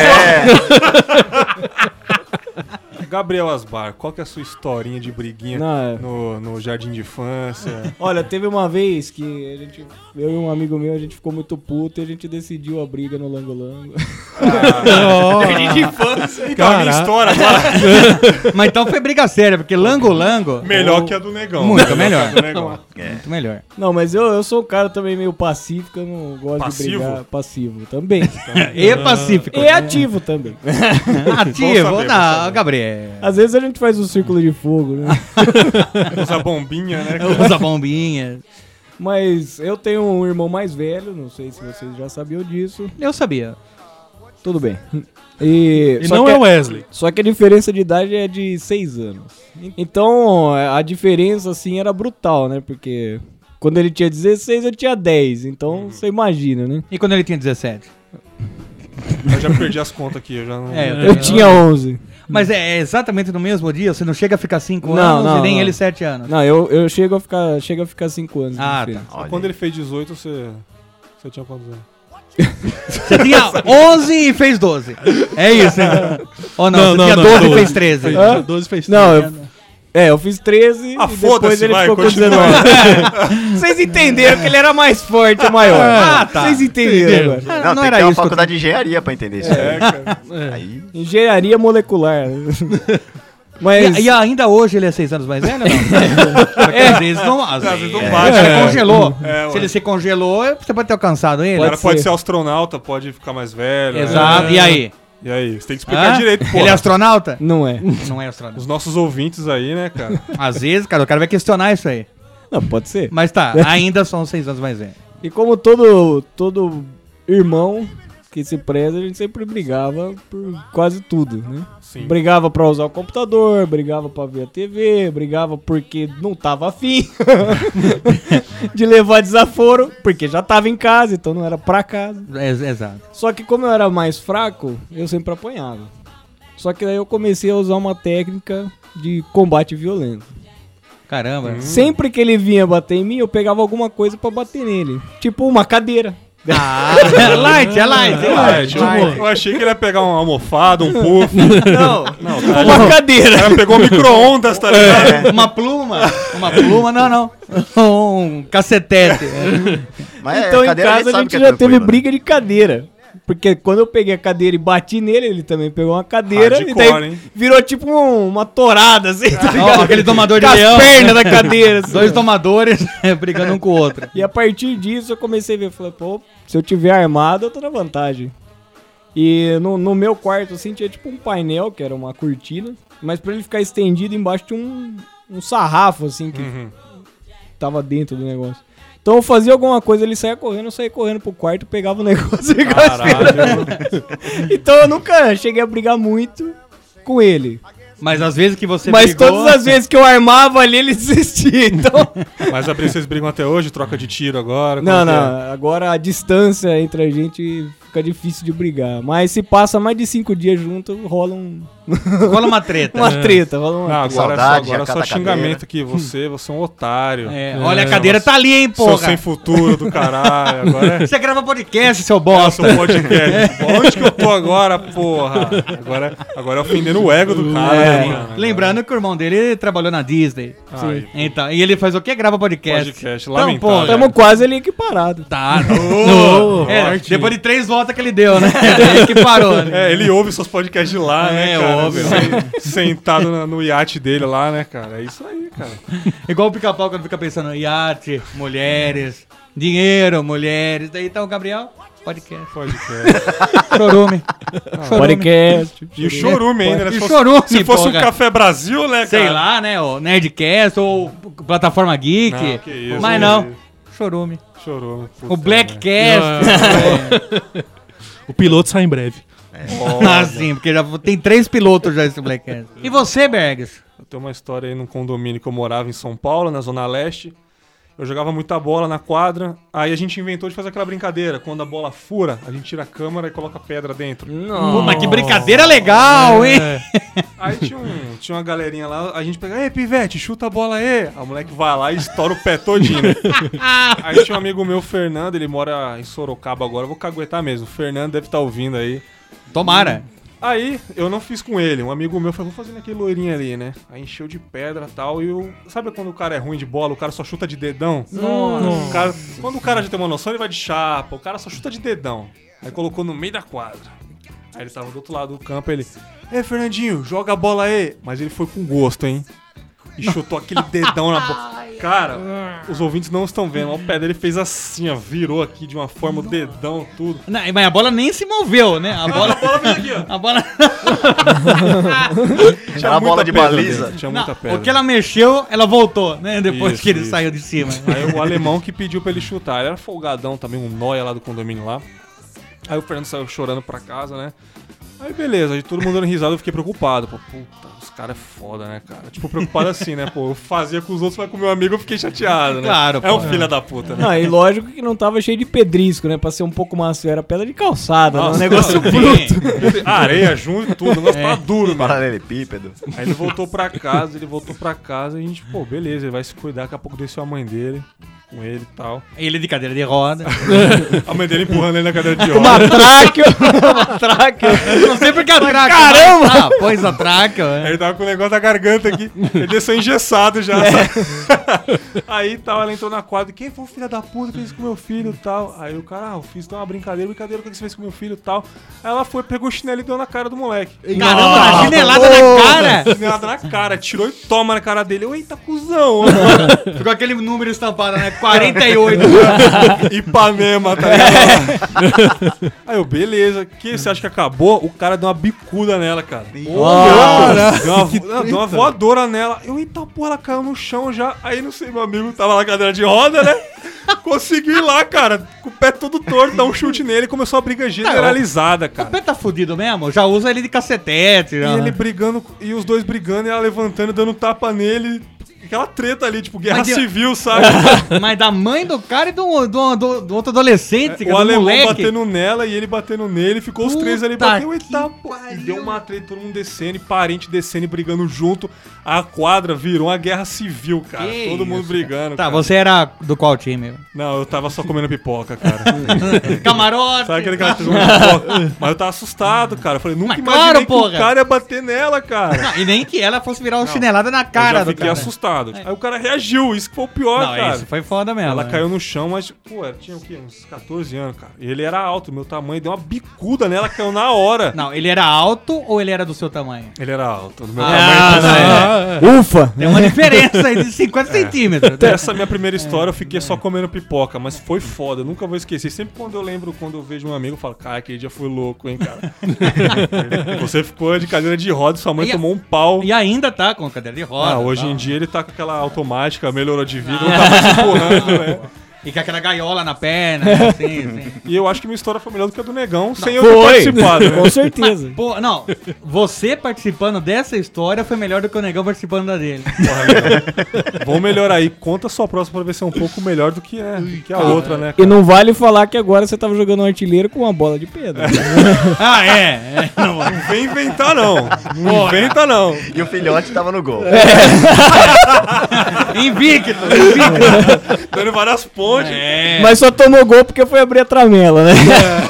[SPEAKER 4] Gabriel Asbar, qual que é a sua historinha de briguinha no jardim de infância?
[SPEAKER 3] Olha, teve uma vez que eu e um amigo meu, a gente ficou muito puto e a gente decidiu a briga no Lango Lango. Jardim de infância.
[SPEAKER 4] Então, a minha história agora
[SPEAKER 5] Mas então foi briga séria, porque Lango Lango...
[SPEAKER 4] melhor que a do Negão.
[SPEAKER 5] Muito melhor.
[SPEAKER 4] Que a do Negão.
[SPEAKER 5] Muito melhor.
[SPEAKER 3] Não, mas eu sou um cara também meio pacífico, eu não gosto
[SPEAKER 4] Passivo?
[SPEAKER 3] de brigar. Passivo também.
[SPEAKER 5] E pacífico.
[SPEAKER 3] E ativo também.
[SPEAKER 5] Ativo?
[SPEAKER 4] Bom saber,
[SPEAKER 5] Não, Gabriel.
[SPEAKER 3] Às vezes a gente faz um círculo de fogo, né?
[SPEAKER 4] Usa bombinha, né?
[SPEAKER 5] Usa bombinha.
[SPEAKER 3] Mas eu tenho um irmão mais velho, não sei se vocês já sabiam disso.
[SPEAKER 5] Eu sabia.
[SPEAKER 3] Tudo bem. E só
[SPEAKER 6] não
[SPEAKER 3] que
[SPEAKER 6] é o Wesley.
[SPEAKER 3] Só que a diferença de idade é de 6 anos. Então, a diferença, assim, era brutal, né? Porque quando ele tinha 16, eu tinha 10. Então, você imagina, né?
[SPEAKER 5] E quando ele tinha 17?
[SPEAKER 4] Eu já perdi as contas aqui, eu já não...
[SPEAKER 3] Eu tinha 11.
[SPEAKER 5] Mas é exatamente no mesmo dia? Você não chega a ficar 5
[SPEAKER 3] Não,
[SPEAKER 5] anos
[SPEAKER 3] não,
[SPEAKER 5] e nem
[SPEAKER 3] não.
[SPEAKER 5] ele 7 anos?
[SPEAKER 3] Não, eu chego a ficar 5 anos. de
[SPEAKER 5] Ah,
[SPEAKER 3] diferença.
[SPEAKER 5] tá.
[SPEAKER 7] Olha.
[SPEAKER 4] Quando ele fez 18, você tinha quantos anos?
[SPEAKER 5] Você tinha 11 e fez 12. É isso, hein? Ou não, você tinha 12 e fez 13.
[SPEAKER 3] Hã?
[SPEAKER 6] 12 fez
[SPEAKER 3] Não, eu fiz 13
[SPEAKER 4] Ah,
[SPEAKER 3] e depois
[SPEAKER 4] foda-se,
[SPEAKER 3] ele
[SPEAKER 4] vai,
[SPEAKER 3] ficou com
[SPEAKER 4] continua.
[SPEAKER 3] 19. Vocês entenderam que ele era mais forte, maior.
[SPEAKER 5] Ah, tá.
[SPEAKER 3] Vocês entenderam agora.
[SPEAKER 7] Não,
[SPEAKER 5] não
[SPEAKER 7] tem
[SPEAKER 5] era
[SPEAKER 7] que ter uma
[SPEAKER 5] isso que eu
[SPEAKER 7] faculdade de engenharia pra entender isso. Aí,
[SPEAKER 3] Engenharia molecular. Mas...
[SPEAKER 5] E ainda hoje ele é 6 anos mais velho ou não? Porque às vezes não, às vezes
[SPEAKER 4] não
[SPEAKER 5] ele
[SPEAKER 4] bate.
[SPEAKER 5] se congelou.
[SPEAKER 4] É,
[SPEAKER 5] Se
[SPEAKER 4] ué.
[SPEAKER 5] ele se congelou, você pode ter alcançado ele.
[SPEAKER 4] O cara pode
[SPEAKER 3] ser.
[SPEAKER 4] ser astronauta, pode ficar mais velho.
[SPEAKER 5] Exato.
[SPEAKER 4] né?
[SPEAKER 5] E aí?
[SPEAKER 4] E aí? Você tem que explicar
[SPEAKER 5] Hã?
[SPEAKER 4] direito, pô.
[SPEAKER 5] Ele é astronauta?
[SPEAKER 3] Não é.
[SPEAKER 5] Não é astronauta.
[SPEAKER 4] Os nossos ouvintes aí, né, cara?
[SPEAKER 5] Às vezes, cara, o cara vai questionar isso aí.
[SPEAKER 3] Não, pode ser.
[SPEAKER 5] Mas tá, ainda são 6 anos mais velho.
[SPEAKER 3] E como todo irmão que se preza, a gente sempre brigava por quase tudo, né?
[SPEAKER 4] Sim.
[SPEAKER 3] Brigava pra usar o computador, brigava pra ver a TV, brigava porque não tava afim de levar desaforo, porque já tava em casa, então não era pra casa.
[SPEAKER 5] Exato.
[SPEAKER 3] Só que como eu era mais fraco, eu sempre apanhava. Só que daí eu comecei a usar uma técnica de combate violento.
[SPEAKER 5] Caramba.
[SPEAKER 3] Sempre que ele vinha bater em mim, eu pegava alguma coisa pra bater nele. Tipo uma cadeira.
[SPEAKER 5] Ah, é light.
[SPEAKER 4] Eu achei que ele ia pegar uma almofada, um puff.
[SPEAKER 3] Não,
[SPEAKER 4] Não,
[SPEAKER 3] uma cadeira.
[SPEAKER 4] O cara pegou micro-ondas, tá ligado?
[SPEAKER 5] Uma pluma, não. Um cacetete.
[SPEAKER 7] mas
[SPEAKER 3] Então em
[SPEAKER 7] cadeira
[SPEAKER 3] casa a
[SPEAKER 7] sabe
[SPEAKER 3] gente
[SPEAKER 7] que é
[SPEAKER 3] já teve
[SPEAKER 7] tranquilo, né?
[SPEAKER 3] briga de cadeira. Porque quando eu peguei a cadeira e bati nele, ele também pegou uma cadeira.
[SPEAKER 4] Hardcore,
[SPEAKER 3] e daí
[SPEAKER 4] hein?
[SPEAKER 3] virou tipo uma torada, assim, tá ligado?
[SPEAKER 5] Ó, aquele tomador de
[SPEAKER 3] Com as
[SPEAKER 5] leão.
[SPEAKER 3] pernas da cadeira, assim.
[SPEAKER 5] Dois tomadores brigando um com o outro.
[SPEAKER 3] E a partir disso eu comecei a ver, falei, pô, se eu tiver armado, eu tô na vantagem. E no meu quarto, assim, tinha tipo um painel, que era uma cortina, mas pra ele ficar estendido embaixo tinha um sarrafo, assim, que tava dentro do negócio. Então eu fazia alguma coisa, ele saía correndo, eu saía correndo pro quarto, pegava o negócio e ficava esperando. Então eu nunca cheguei a brigar muito com ele.
[SPEAKER 5] Mas às vezes que você
[SPEAKER 3] Mas
[SPEAKER 5] brigou...
[SPEAKER 3] todas as vezes que eu armava ali, ele desistia, então...
[SPEAKER 4] Mas vocês brigam até hoje? Troca de tiro agora?
[SPEAKER 3] Não,
[SPEAKER 4] Como que
[SPEAKER 3] não, agora a distância entre a gente fica difícil de brigar. Mas se passa mais de 5 dias junto, rola
[SPEAKER 5] Rola uma treta.
[SPEAKER 3] uma treta. Rola uma...
[SPEAKER 4] Não, agora
[SPEAKER 7] Saudade,
[SPEAKER 4] agora é só
[SPEAKER 7] acata a
[SPEAKER 4] xingamento aqui. Você é um otário.
[SPEAKER 5] É, olha, a cadeira tá ali, hein,
[SPEAKER 4] Seu
[SPEAKER 5] porra.
[SPEAKER 4] sem futuro do caralho. Agora é...
[SPEAKER 5] Você grava podcast, seu
[SPEAKER 4] Nossa,
[SPEAKER 5] bosta.
[SPEAKER 4] um podcast. Onde que eu tô agora, porra? Agora é ofendendo o ego do cara, né, mano?
[SPEAKER 5] Lembrando que o irmão dele trabalhou na Disney.
[SPEAKER 4] Aí,
[SPEAKER 5] Então, e ele faz o quê? Grava podcast.
[SPEAKER 4] podcast,
[SPEAKER 5] Então,
[SPEAKER 4] lamentável.
[SPEAKER 5] pô,
[SPEAKER 3] Tamo quase ali equiparados.
[SPEAKER 5] Tá, depois de 3 voltas que ele deu, né? Ele que parou, né?
[SPEAKER 4] É, ele ouve seus podcasts de lá, né, cara?
[SPEAKER 5] ouve.
[SPEAKER 4] Sentado no iate dele lá, né, cara? É isso aí, cara.
[SPEAKER 5] Igual o Pica-Pau quando fica pensando iate, mulheres, dinheiro, mulheres. Daí tá o Gabriel, podcast. Chorume.
[SPEAKER 3] Podcast.
[SPEAKER 4] E o chorume ainda, né?
[SPEAKER 5] E
[SPEAKER 4] Se fosse,
[SPEAKER 5] chorume,
[SPEAKER 4] se fosse um
[SPEAKER 5] porra.
[SPEAKER 4] Café Brasil, né, cara?
[SPEAKER 5] Sei lá, né? O Nerdcast ou Plataforma Geek.
[SPEAKER 4] Não, que isso,
[SPEAKER 5] mas
[SPEAKER 4] que
[SPEAKER 5] não.
[SPEAKER 4] isso.
[SPEAKER 5] Chorume.
[SPEAKER 4] Chorume.
[SPEAKER 5] O Blackcast.
[SPEAKER 6] O piloto sai em breve.
[SPEAKER 5] Ah, sim, porque já tem 3 pilotos já esse Blackcast. E você, Bergs?
[SPEAKER 4] Eu tenho uma história aí num condomínio que eu morava em São Paulo, na Zona Leste. Eu jogava muita bola na quadra. Aí a gente inventou de fazer aquela brincadeira. Quando a bola fura, a gente tira a câmera e coloca pedra dentro.
[SPEAKER 5] Pô, mas que brincadeira legal, hein?
[SPEAKER 4] Aí tinha uma galerinha lá, a gente pega, ei, pivete, chuta a bola aí. A moleque vai lá e estoura o pé todinho, né? Aí tinha um amigo meu, Fernando, ele mora em Sorocaba agora, eu vou caguetar mesmo. O Fernando deve estar ouvindo aí.
[SPEAKER 5] Tomara.
[SPEAKER 4] Aí, eu não fiz com ele. Um amigo meu falou, vou fazer naquele loirinho ali, né? Aí encheu de pedra e tal. E eu... Sabe quando o cara é ruim de bola, o cara só chuta de dedão? Nossa. Quando o cara já tem uma noção, ele vai de chapa. O cara só chuta de dedão. Aí colocou no meio da quadra. Aí ele tava do outro lado do campo, ele... Ei, Fernandinho, joga a bola aí. Mas ele foi com gosto, hein? E chutou aquele dedão na bola. Cara, os ouvintes não estão vendo. O pé dele fez assim, ó. Virou aqui de uma forma, o dedão, tudo.
[SPEAKER 5] Não, mas a bola nem se moveu, né? A bola
[SPEAKER 4] veio aqui, ó.
[SPEAKER 5] A bola...
[SPEAKER 7] Tinha uma bola de baliza.
[SPEAKER 4] Tinha
[SPEAKER 5] Não,
[SPEAKER 4] muita pedra.
[SPEAKER 5] o que ela mexeu, ela voltou, né? Depois
[SPEAKER 4] Isso,
[SPEAKER 5] que ele
[SPEAKER 4] isso.
[SPEAKER 5] saiu de cima.
[SPEAKER 4] Aí o alemão que pediu pra ele chutar. Ele era folgadão também, um nóia lá do condomínio lá. Aí o Fernando saiu chorando pra casa, né? Aí beleza, aí todo mundo dando risada, eu fiquei preocupado. Pô, puta, os caras é foda, né, cara? Tipo, preocupado assim, né? Pô, eu fazia com os outros, mas com o meu amigo eu fiquei chateado, né?
[SPEAKER 5] Claro,
[SPEAKER 4] É um
[SPEAKER 5] pô.
[SPEAKER 4] filho da puta, né?
[SPEAKER 3] Não, e lógico que não tava cheio de pedrisco, né? Pra ser um pouco macio, era pedra de calçada, né? Um
[SPEAKER 4] Nossa,
[SPEAKER 3] negócio
[SPEAKER 4] não,
[SPEAKER 3] bruto.
[SPEAKER 4] Areia junto e tudo, o negócio tava duro, mano.
[SPEAKER 7] Paralelepípedo.
[SPEAKER 4] Aí ele voltou pra casa e a gente, pô, beleza, ele vai se cuidar, daqui a pouco desceu a mãe dele, com ele e tal.
[SPEAKER 5] Ele de cadeira de roda.
[SPEAKER 4] A mãe dele empurrando ele na cadeira de
[SPEAKER 3] Uma
[SPEAKER 4] roda.
[SPEAKER 3] tráqueo, uma tráqueo.
[SPEAKER 5] Não sei porque a tráqueo.
[SPEAKER 3] Caramba!
[SPEAKER 5] Ah, pôs a tráqueo.
[SPEAKER 4] Aí ele tava com o negócio da garganta aqui. Ele desceu engessado já. Aí tal, ela entrou na quadra. Quem foi o filho da puta que fez isso com meu filho e tal? Aí o cara, eu fiz uma brincadeira, o que você fez com meu filho e tal. Aí ela foi, pegou o chinelo e deu na cara do moleque.
[SPEAKER 5] Caramba, na chinelada na cara.
[SPEAKER 4] Chinelada na cara, tirou e toma na cara dele. Eu, eita, cuzão.
[SPEAKER 5] Ficou aquele número estampado, né? 48.
[SPEAKER 4] Ipanema, tá ligado? Aí eu, beleza. Que você acha que acabou? O cara deu uma bicuda nela, cara. Deu uma voadora nela. Eu, eita porra, ela caiu no chão já. Aí não sei, meu amigo tava na cadeira de roda, né? Conseguiu ir lá, cara. Com o pé todo torto, dar um chute nele e começou a briga generalizada,
[SPEAKER 5] O
[SPEAKER 4] cara.
[SPEAKER 5] pé tá fudido mesmo? Já usa ele de cacetete.
[SPEAKER 4] E
[SPEAKER 5] Já.
[SPEAKER 4] ele brigando, e os dois brigando, e ela levantando, dando tapa nele. Aquela treta ali, tipo, guerra
[SPEAKER 5] Mas de-
[SPEAKER 4] civil, sabe?
[SPEAKER 5] Mas da mãe do cara e do outro adolescente,
[SPEAKER 4] O
[SPEAKER 5] do
[SPEAKER 4] alemão
[SPEAKER 5] moleque.
[SPEAKER 4] batendo nela e ele batendo nele, ficou os três ali
[SPEAKER 5] Puta
[SPEAKER 4] batendo e
[SPEAKER 5] que
[SPEAKER 4] tal. E deu uma treta, todo mundo descendo, e parente descendo e brigando junto. A quadra virou uma guerra civil, cara.
[SPEAKER 5] Que
[SPEAKER 4] Todo mundo
[SPEAKER 5] isso,
[SPEAKER 4] brigando.
[SPEAKER 5] Tá,
[SPEAKER 4] cara.
[SPEAKER 5] você era do qual time?
[SPEAKER 4] Não, eu tava só comendo pipoca, cara.
[SPEAKER 5] Camarote.
[SPEAKER 4] Sabe aquele cara que comendo pipoca? Mas eu tava assustado, cara. Eu falei, nunca
[SPEAKER 5] Mas
[SPEAKER 4] imaginei
[SPEAKER 5] claro,
[SPEAKER 4] que
[SPEAKER 5] porra.
[SPEAKER 4] o cara ia bater nela, cara.
[SPEAKER 5] Não, e nem que ela fosse virar uma
[SPEAKER 4] Não,
[SPEAKER 5] chinelada na
[SPEAKER 4] Eu
[SPEAKER 5] cara
[SPEAKER 4] já
[SPEAKER 5] do
[SPEAKER 4] fiquei
[SPEAKER 5] cara.
[SPEAKER 4] assustado. queimado. Aí o cara reagiu, isso que foi o pior,
[SPEAKER 5] Não,
[SPEAKER 4] cara.
[SPEAKER 5] isso foi foda mesmo.
[SPEAKER 4] Ela
[SPEAKER 5] né?
[SPEAKER 4] caiu no chão, mas, pô, ela tinha o quê? Uns 14 anos, cara. E ele era alto, meu tamanho, deu uma bicuda nela, caiu na hora.
[SPEAKER 5] Não, ele era alto ou ele era do seu tamanho?
[SPEAKER 4] Ele era alto, do meu
[SPEAKER 5] Ah,
[SPEAKER 4] tamanho.
[SPEAKER 5] não,
[SPEAKER 3] Ufa!
[SPEAKER 5] Tem uma diferença aí de 50 centímetros.
[SPEAKER 4] Essa minha primeira história, eu fiquei só comendo pipoca, mas foi foda, eu nunca vou esquecer. Sempre quando eu lembro, quando eu vejo um amigo, eu falo, cara, aquele dia foi louco, hein, cara. Você ficou de cadeira de roda e sua mãe
[SPEAKER 5] E a-
[SPEAKER 4] tomou um pau.
[SPEAKER 5] E ainda tá com cadeira de roda.
[SPEAKER 4] Ah, hoje
[SPEAKER 5] tal.
[SPEAKER 4] em dia ele tá com aquela automática, melhorou de vida, não tá mais empurrando, né?
[SPEAKER 5] E com aquela gaiola na perna, assim.
[SPEAKER 4] E eu acho que minha história foi melhor do que a do Negão, sem eu ter
[SPEAKER 3] Foi!
[SPEAKER 4] participado, né?
[SPEAKER 3] Com certeza.
[SPEAKER 5] Pô, não, você participando dessa história foi melhor do que o Negão participando da dele.
[SPEAKER 4] Porra, Negão. Vamos melhorar aí. Conta a sua próxima pra ver se é um pouco melhor do que a outra, né?
[SPEAKER 3] E não vale falar que agora você tava jogando um artilheiro com uma bola de pedra.
[SPEAKER 5] Ah, é.
[SPEAKER 4] Não vem inventar, não. Não inventa, não.
[SPEAKER 7] E o filhote tava no gol.
[SPEAKER 5] Invicto.
[SPEAKER 4] Dando várias pontes.
[SPEAKER 5] É.
[SPEAKER 3] Mas só tomou gol porque foi abrir a tramela, né?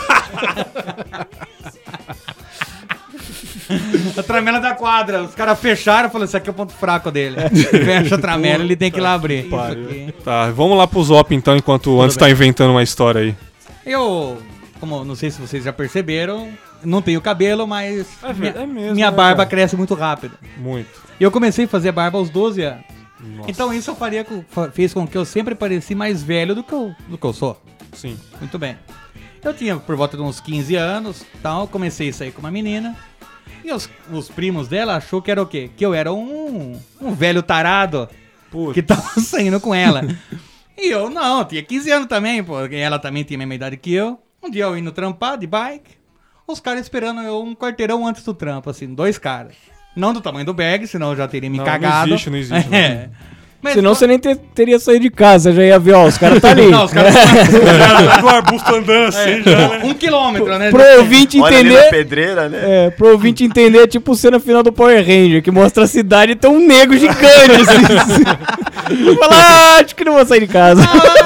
[SPEAKER 5] A tramela da quadra. Os caras fecharam e falaram, esse aqui é o ponto fraco dele. Fecha a tramela, ele tem que ir lá abrir. Isso aqui.
[SPEAKER 4] Tá, vamos lá pro Zop então, enquanto antes tá inventando uma história aí.
[SPEAKER 5] Eu, como não sei se vocês já perceberam, não tenho cabelo, mas
[SPEAKER 4] É mesmo,
[SPEAKER 5] minha
[SPEAKER 4] né,
[SPEAKER 5] barba
[SPEAKER 4] cara?
[SPEAKER 5] cresce muito rápido.
[SPEAKER 4] Muito.
[SPEAKER 5] E eu comecei a fazer barba aos 12 anos.
[SPEAKER 4] Nossa.
[SPEAKER 5] Então isso fez com que eu sempre pareci mais velho do que eu sou.
[SPEAKER 4] Sim.
[SPEAKER 5] Muito bem. Eu tinha por volta de uns 15 anos, tal, comecei a sair com uma menina. E os primos dela achou que era o quê? Que eu era um velho tarado
[SPEAKER 4] Putz.
[SPEAKER 5] que tava saindo com ela. E eu não, tinha 15 anos também, pô. E ela também tinha a mesma idade que eu. Um dia eu indo trampar de bike, os caras esperando eu um quarteirão antes do trampo, assim, 2 caras. Não do tamanho do bag, senão eu já teria me
[SPEAKER 4] Não,
[SPEAKER 5] cagado.
[SPEAKER 4] não existe.
[SPEAKER 5] É. Mas
[SPEAKER 3] Senão você nem teria saído de casa, já ia ver, ó, os caras tá ali.
[SPEAKER 5] Não, os caras
[SPEAKER 4] Do arbusto andando assim já, né?
[SPEAKER 5] 1 quilômetro, né?
[SPEAKER 3] Pro ouvinte
[SPEAKER 7] Olha ali na
[SPEAKER 3] entender,
[SPEAKER 7] pedreira, né?
[SPEAKER 3] pro ouvinte entender, é tipo cena final do Power Ranger, que mostra a cidade e tem um nego gigante, assim. Eu falo, acho que não vou sair de casa.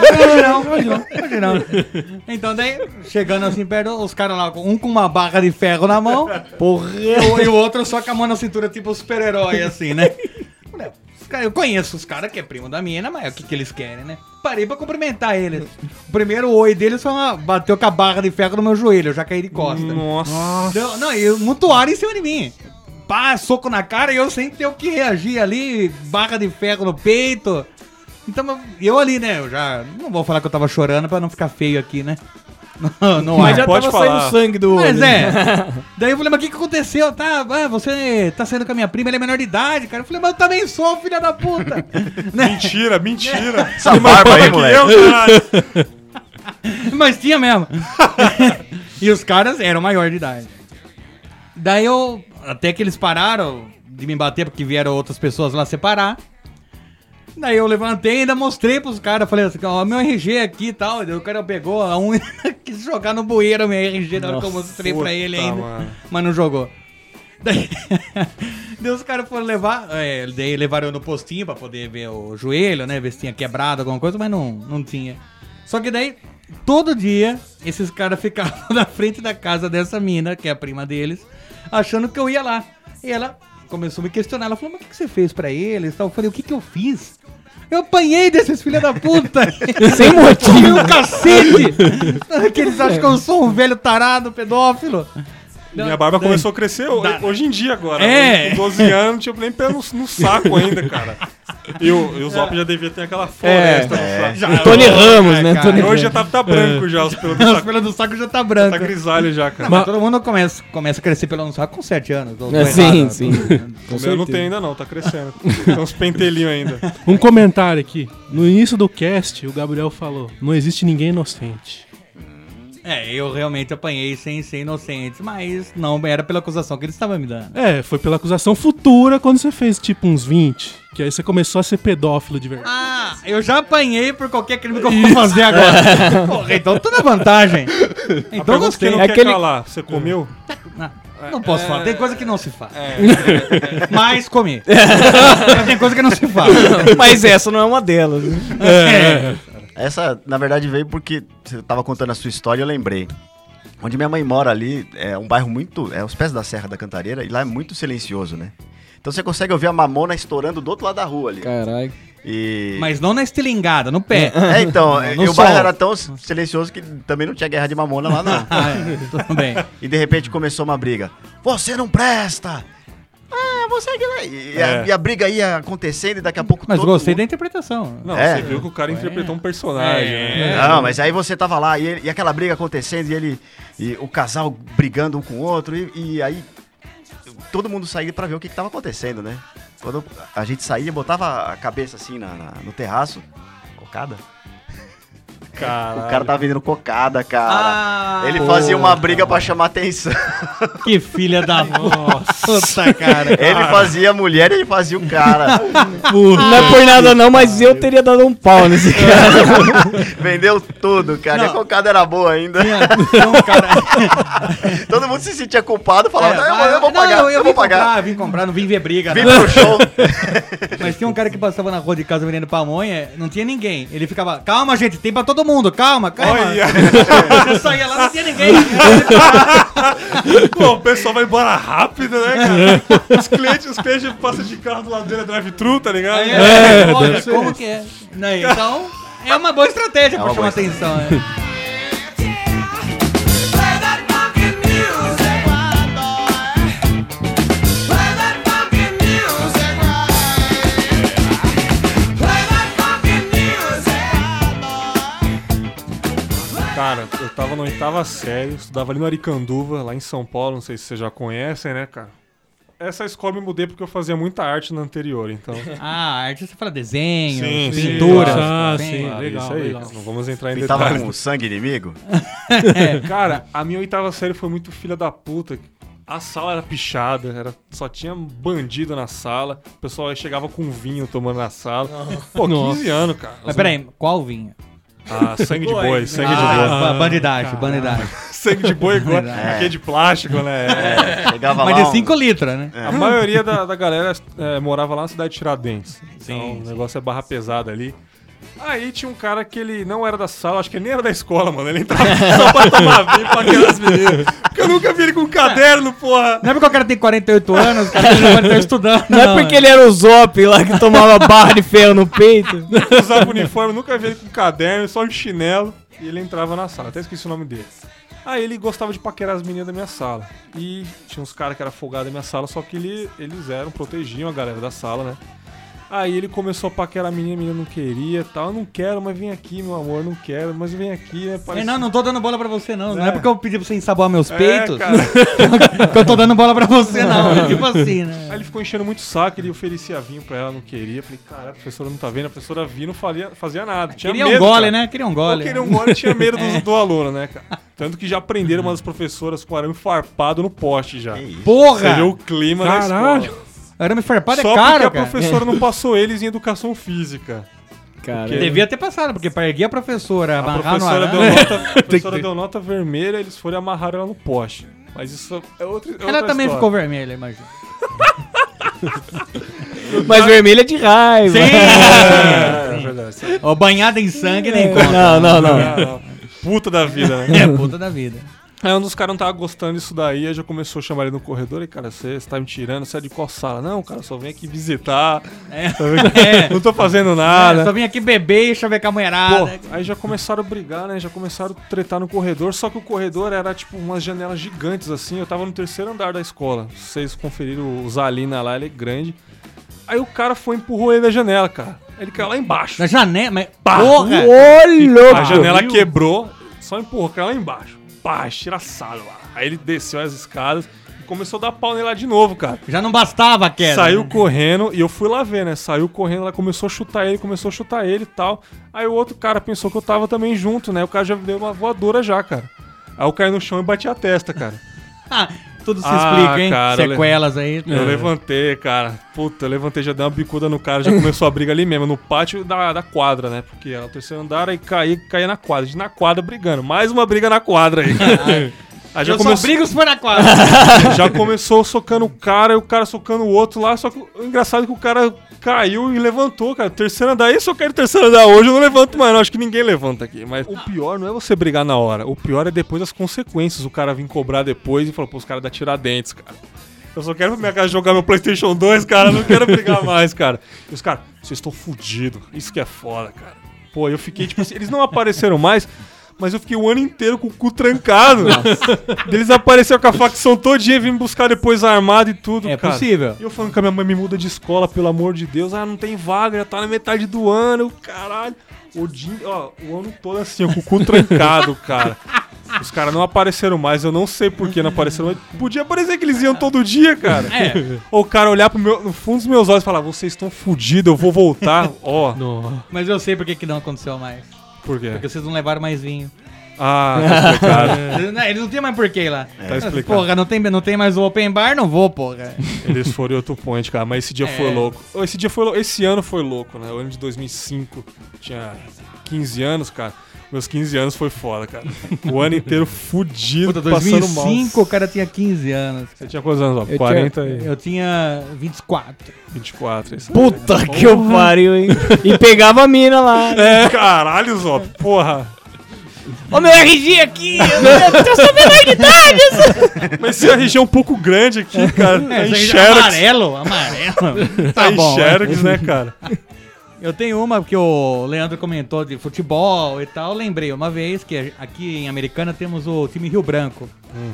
[SPEAKER 5] Hoje não. Então daí, chegando assim perto, os caras lá, um com uma barra de ferro na mão,
[SPEAKER 3] Porra.
[SPEAKER 5] e o outro só com a mão na cintura, tipo super-herói, assim, né? Falei, eu conheço os caras que é primo da mina, mas o que eles querem, né? Parei pra cumprimentar eles. O primeiro oi deles foi bateu com a barra de ferro no meu joelho, eu já caí de costa.
[SPEAKER 4] Nossa.
[SPEAKER 5] Não, e mutuaram em cima de mim. Pá, soco na cara e eu sem ter o que reagir ali, barra de ferro no peito. Então, eu ali, né, eu já não vou falar que eu tava chorando pra não ficar feio aqui, né? No
[SPEAKER 3] Mas
[SPEAKER 5] ar.
[SPEAKER 3] já
[SPEAKER 4] pode
[SPEAKER 3] tava
[SPEAKER 4] falar.
[SPEAKER 3] saindo sangue do olho.
[SPEAKER 5] Mas daí eu falei, mas o que aconteceu? Você tá saindo com a minha prima, ela é menor de idade, cara. Eu falei, mas eu também sou, filha da puta. Né?
[SPEAKER 4] Mentira.
[SPEAKER 7] Essa barba aí,
[SPEAKER 4] Que
[SPEAKER 7] moleque.
[SPEAKER 4] eu, caralho.
[SPEAKER 5] Mas tinha mesmo. E os caras eram maior de idade. Daí até que eles pararam de me bater, porque vieram outras pessoas lá separar. Daí eu levantei e ainda mostrei pros caras. Falei assim, ó, meu RG aqui e tal. Daí o cara pegou a unha e quis jogar no bueiro meu RG na hora que eu mostrei pra ele ainda.
[SPEAKER 4] mano.
[SPEAKER 5] Mas não jogou. Daí os caras foram levar. Daí levaram eu no postinho pra poder ver o joelho, né? Ver se tinha quebrado alguma coisa, mas não tinha. Só que daí, todo dia, esses caras ficavam na frente da casa dessa mina, que é a prima deles, achando que eu ia lá. E ela começou a me questionar. Ela falou, mas o que você fez pra eles? Eu falei, o que eu fiz? Eu apanhei desses filha da puta.
[SPEAKER 3] Sem motivo.
[SPEAKER 5] Tomei um cacete. Que eles acham que eu sou um velho tarado, pedófilo.
[SPEAKER 4] Minha barba começou a crescer hoje em dia agora.
[SPEAKER 5] É.
[SPEAKER 4] Com 12 anos, não tinha nem pelo no saco ainda, cara. E o Zop já devia ter aquela floresta no saco.
[SPEAKER 3] Tony Ramos, né?
[SPEAKER 5] cara.
[SPEAKER 3] Tony
[SPEAKER 4] Hoje já tá branco já, os pelos do
[SPEAKER 5] Os
[SPEAKER 4] saco.
[SPEAKER 5] pelos do saco já tá branco.
[SPEAKER 4] Tá grisalho já, cara.
[SPEAKER 5] Mas todo mundo começa a crescer pelo no saco com 7 anos. Tô
[SPEAKER 3] Sim,
[SPEAKER 5] errado.
[SPEAKER 3] sim.
[SPEAKER 4] O meu não tem ainda não, tá crescendo. Tem uns pentelinhos ainda.
[SPEAKER 6] Um comentário aqui. No início do cast, o Gabriel falou: não existe ninguém inocente.
[SPEAKER 5] Eu realmente apanhei sem ser inocente, mas não era pela acusação que eles estavam me dando.
[SPEAKER 6] Foi pela acusação futura quando você fez tipo uns 20. Que aí você começou a ser pedófilo de verdade.
[SPEAKER 5] Ah, eu já apanhei por qualquer crime que eu vou fazer agora. Porra, então tudo é vantagem. Então eu
[SPEAKER 4] Quem
[SPEAKER 5] gostei.
[SPEAKER 4] não
[SPEAKER 3] É
[SPEAKER 4] quer
[SPEAKER 3] aquele-
[SPEAKER 4] calar, você comeu?
[SPEAKER 5] Não posso falar, tem coisa que não se faz. Mas comi. Tem coisa que não se faz.
[SPEAKER 3] Mas essa não é uma delas. Né?
[SPEAKER 7] Essa, na verdade, veio porque você tava contando a sua história e eu lembrei. Onde minha mãe mora ali, é um bairro muito... É aos pés da Serra da Cantareira e lá é muito silencioso, né? Então você consegue ouvir a mamona estourando do outro lado da rua ali.
[SPEAKER 3] Caralho.
[SPEAKER 7] E...
[SPEAKER 5] Mas não na estilingada, no pé.
[SPEAKER 7] Então,
[SPEAKER 5] No
[SPEAKER 7] e o bairro
[SPEAKER 5] sol.
[SPEAKER 7] era tão silencioso que também não tinha guerra de mamona lá, não.
[SPEAKER 5] Tudo bem.
[SPEAKER 7] E de repente começou uma briga. Você não presta! Você que não... E a briga ia acontecendo e daqui a pouco
[SPEAKER 5] Mas
[SPEAKER 7] todo
[SPEAKER 5] gostei
[SPEAKER 7] mundo...
[SPEAKER 5] da interpretação.
[SPEAKER 4] Não,
[SPEAKER 7] É.
[SPEAKER 4] você viu que o cara interpretou um personagem, né?
[SPEAKER 7] Não, mas aí você tava lá e aquela briga acontecendo e o casal brigando um com o outro e aí todo mundo saía pra ver o que tava acontecendo, né? Quando a gente saía, botava a cabeça assim no terraço, cocada.
[SPEAKER 4] Caralho.
[SPEAKER 7] O cara tava vendendo cocada, cara.
[SPEAKER 5] Ah,
[SPEAKER 7] Ele fazia uma briga pra chamar atenção.
[SPEAKER 5] Que filha da puta, cara.
[SPEAKER 7] Ele fazia a mulher e ele fazia o cara.
[SPEAKER 3] Não é por nada não, mas eu teria dado um pau nesse cara.
[SPEAKER 7] Vendeu tudo, cara. E a cocada era boa ainda.
[SPEAKER 5] Tinha um cara...
[SPEAKER 7] Todo mundo se sentia culpado, falava, eu vou pagar, eu vou pagar.
[SPEAKER 5] Vim comprar, não vim ver briga.
[SPEAKER 7] Vim
[SPEAKER 5] não.
[SPEAKER 7] pro show.
[SPEAKER 5] Mas tinha um cara que passava na rua de casa vendendo pamonha, não tinha ninguém. Ele ficava, calma gente, tem pra todo mundo, calma.
[SPEAKER 4] Olha.
[SPEAKER 5] Eu saía lá, não tinha ninguém.
[SPEAKER 4] Pô, o pessoal vai embora rápido, né, cara? Os clientes passam de carro do lado dele, drive-thru, tá ligado?
[SPEAKER 5] Olha, como que é? Né, então, é uma boa estratégia pra chamar atenção. né?
[SPEAKER 9] Play that funky music, wild boy. Play that funky music, right. Play that funky music, wild boy.
[SPEAKER 4] Cara, eu tava na 8ª série, estudava ali no Aricanduva, lá em São Paulo, não sei se vocês já conhecem, né, cara? Essa escola me mudei porque eu fazia muita arte na anterior, então...
[SPEAKER 5] Ah, arte você fala desenho,
[SPEAKER 4] Sim,
[SPEAKER 5] pintura.
[SPEAKER 6] sim. Ah,
[SPEAKER 5] bem-
[SPEAKER 6] sim.
[SPEAKER 4] Ah,
[SPEAKER 6] legal,
[SPEAKER 4] isso aí,
[SPEAKER 6] legal.
[SPEAKER 4] cara, não vamos entrar em
[SPEAKER 7] Pintava
[SPEAKER 4] detalhes.
[SPEAKER 7] com sangue inimigo.
[SPEAKER 4] Cara, a minha 8ª série foi muito filha da puta. A sala era pichada, só tinha bandido na sala. O pessoal aí chegava com vinho tomando na sala. Pô, 15 anos, cara.
[SPEAKER 5] Mas peraí, qual vinho?
[SPEAKER 4] Ah, sangue de boi, sangue de boi.
[SPEAKER 5] Bandidagem.
[SPEAKER 4] Sangue de boi igual aquele de plástico, né?
[SPEAKER 7] Chegava
[SPEAKER 5] Mas
[SPEAKER 7] lá
[SPEAKER 5] de 5 litros, né?
[SPEAKER 4] A maioria da galera morava lá na cidade de Tiradentes. Então o negócio é barra pesada ali. Aí tinha um cara que ele não era da sala, acho que ele nem era da escola, mano. Ele entrava só pra tomar vinho pra aquelas meninas. Porque eu nunca vi ele com um caderno, porra.
[SPEAKER 5] Não é porque o cara tem 48 anos, o cara não pode estar estudando.
[SPEAKER 3] Não é porque ele era o Zop lá que tomava barra de ferro no peito.
[SPEAKER 4] Usava uniforme, nunca vi ele com caderno, só um chinelo. E ele entrava na sala, até esqueci o nome dele. Aí ele gostava de paquerar as meninas da minha sala. E tinha uns caras que eram folgados da minha sala, só que eles protegiam a galera da sala, né? Aí ele começou a paquerar a menina não queria e tal. Eu não quero, mas vem aqui, meu amor, não quero, mas vem aqui, né? Parece...
[SPEAKER 5] Não tô dando bola pra você, não. Não é porque eu pedi pra você ensaboar meus peitos
[SPEAKER 4] cara.
[SPEAKER 5] que eu tô dando bola pra você, não. É tipo assim, né?
[SPEAKER 4] Aí ele ficou enchendo muito o saco, ele oferecia vinho pra ela, não queria. Falei, cara, a professora não tá vendo, a professora vinha, não fazia nada. Tinha
[SPEAKER 5] Queria
[SPEAKER 4] medo,
[SPEAKER 5] um gole,
[SPEAKER 4] cara.
[SPEAKER 5] né? Queria um gole.
[SPEAKER 4] Queria um gole, tinha medo do aluno, né, cara? Tanto que já prenderam uma das professoras com arame farpado no poste já.
[SPEAKER 5] Porra!
[SPEAKER 4] Você viu o clima da
[SPEAKER 6] Caralho.
[SPEAKER 4] escola.
[SPEAKER 5] Arame farpado
[SPEAKER 4] Só
[SPEAKER 5] é caro,
[SPEAKER 4] porque a
[SPEAKER 5] cara.
[SPEAKER 4] professora não passou eles em educação física.
[SPEAKER 3] Cara,
[SPEAKER 5] Devia ter passado, porque pra erguer a professora,
[SPEAKER 4] A
[SPEAKER 5] amarrar no
[SPEAKER 4] professora,
[SPEAKER 5] arame...
[SPEAKER 4] deu nota vermelha, eles foram amarrar ela no poste. Mas isso é outra
[SPEAKER 5] Ela também ficou vermelha, imagina.
[SPEAKER 3] mas vermelha de raiva.
[SPEAKER 5] Sim!
[SPEAKER 4] É verdade.
[SPEAKER 5] Ó, banhada em sangue nem conta.
[SPEAKER 3] Não.
[SPEAKER 4] Puta da vida, né?
[SPEAKER 5] É, puta da vida.
[SPEAKER 4] Aí um dos caras não tava gostando disso daí, aí já começou a chamar ele no corredor e, cara, você tá me tirando, você é de qual sala? Não, cara, só vem aqui visitar. Não tô fazendo nada.
[SPEAKER 5] Só vim aqui beber e chavecar a mulherada.
[SPEAKER 4] Pô, aí já começaram a brigar, né? Já começaram a tretar no corredor, só que o corredor era tipo umas janelas gigantes assim. Eu tava no 3º andar da escola. Se vocês conferiram o Zalina lá, ele é grande. Aí o cara foi e empurrou ele da janela, cara. Aí ele caiu lá embaixo.
[SPEAKER 5] Na janela, mas...
[SPEAKER 4] Pá!
[SPEAKER 5] Porra!
[SPEAKER 3] Olha!
[SPEAKER 4] A janela quebrou, só empurrou, caiu lá embaixo. Pá, estiraçado lá. Aí ele desceu as escadas e começou a dar pau nele lá de novo, cara.
[SPEAKER 5] Já não bastava a queda.
[SPEAKER 4] Saiu
[SPEAKER 5] né?
[SPEAKER 4] correndo e eu fui lá ver, né? Saiu correndo, ela começou a chutar ele e tal. Aí o outro cara pensou que eu tava também junto, né? O cara já deu uma voadora já, cara. Aí eu caí no chão e bati a testa, cara.
[SPEAKER 5] Ah, tudo se explica, hein?
[SPEAKER 4] cara,
[SPEAKER 5] Sequelas aí.
[SPEAKER 4] Eu levantei, cara. Puta, eu levantei, já dei uma bicuda no cara, já começou a briga ali mesmo, no pátio da quadra, né? Porque era o 3º andar, aí caía na quadra. A gente na quadra brigando. Mais uma briga na quadra aí. Aí já
[SPEAKER 5] Eu só
[SPEAKER 4] começou,
[SPEAKER 5] brigo se for na quadra.
[SPEAKER 4] já começou socando o cara e o cara socando o outro lá. Só que o engraçado é que o cara caiu e levantou, cara. 3º andar, eu só quero 3º andar hoje, eu não levanto mais, não. Acho que ninguém levanta aqui. Mas o pior não é você brigar na hora. O pior é depois as consequências. O cara vir cobrar depois e falar, pô, os caras da Tiradentes, cara. Eu só quero pra minha casa jogar meu PlayStation 2, cara. Eu não quero brigar mais, cara. E os caras, vocês estão fudidos. Isso que é foda, cara. Pô, eu fiquei, tipo assim, eles não apareceram mais, mas eu fiquei o ano inteiro com o cu trancado. Eles apareceram com a facção todinha e vim me buscar depois armado e tudo,
[SPEAKER 5] É
[SPEAKER 4] cara.
[SPEAKER 5] possível.
[SPEAKER 4] E eu falando que a minha mãe me muda de escola, pelo amor de Deus. Ah, não tem vaga, já tá na metade do ano, caralho. O ano todo assim, com o cu trancado, cara. Os caras não apareceram mais, eu não sei por que não apareceram mais. Podia aparecer que eles iam todo dia, cara. Ou o cara olhar no fundo dos meus olhos e falar, vocês estão fodidos, eu vou voltar. Ó.
[SPEAKER 5] Mas eu sei por que não aconteceu mais.
[SPEAKER 4] Por quê?
[SPEAKER 5] Porque vocês não levaram mais vinho.
[SPEAKER 4] Ah, tá explicado.
[SPEAKER 5] Eles não tem mais porquê lá.
[SPEAKER 4] Tá explicado.
[SPEAKER 5] Porra, não tem mais o open bar, não vou, porra.
[SPEAKER 4] Eles foram em outro point, cara, mas esse dia foi louco. Esse ano foi louco, né? O ano de 2005, tinha 15 anos, cara. Meus 15 anos foi foda, cara. O ano inteiro fudido,
[SPEAKER 5] Puta,
[SPEAKER 4] passando
[SPEAKER 5] 2005
[SPEAKER 4] mal.
[SPEAKER 5] o cara tinha 15 anos.
[SPEAKER 4] Você tinha quantos anos? Ó? 40 e...
[SPEAKER 5] Eu tinha 24.
[SPEAKER 4] 24, isso aí.
[SPEAKER 3] Puta que eu pariu, hein? E pegava a mina lá.
[SPEAKER 4] É, caralho, Zó, porra.
[SPEAKER 3] Ô, meu RG aqui, eu sou menor de idade.
[SPEAKER 4] Mas esse RG é um pouco grande aqui, cara. Tá em Xerox.
[SPEAKER 5] Amarelo.
[SPEAKER 4] Tá em
[SPEAKER 5] bom,
[SPEAKER 4] Xerox, né, cara?
[SPEAKER 5] Eu tenho uma que o Leandro comentou de futebol e tal. Lembrei uma vez que aqui em Americana temos o time Rio Branco.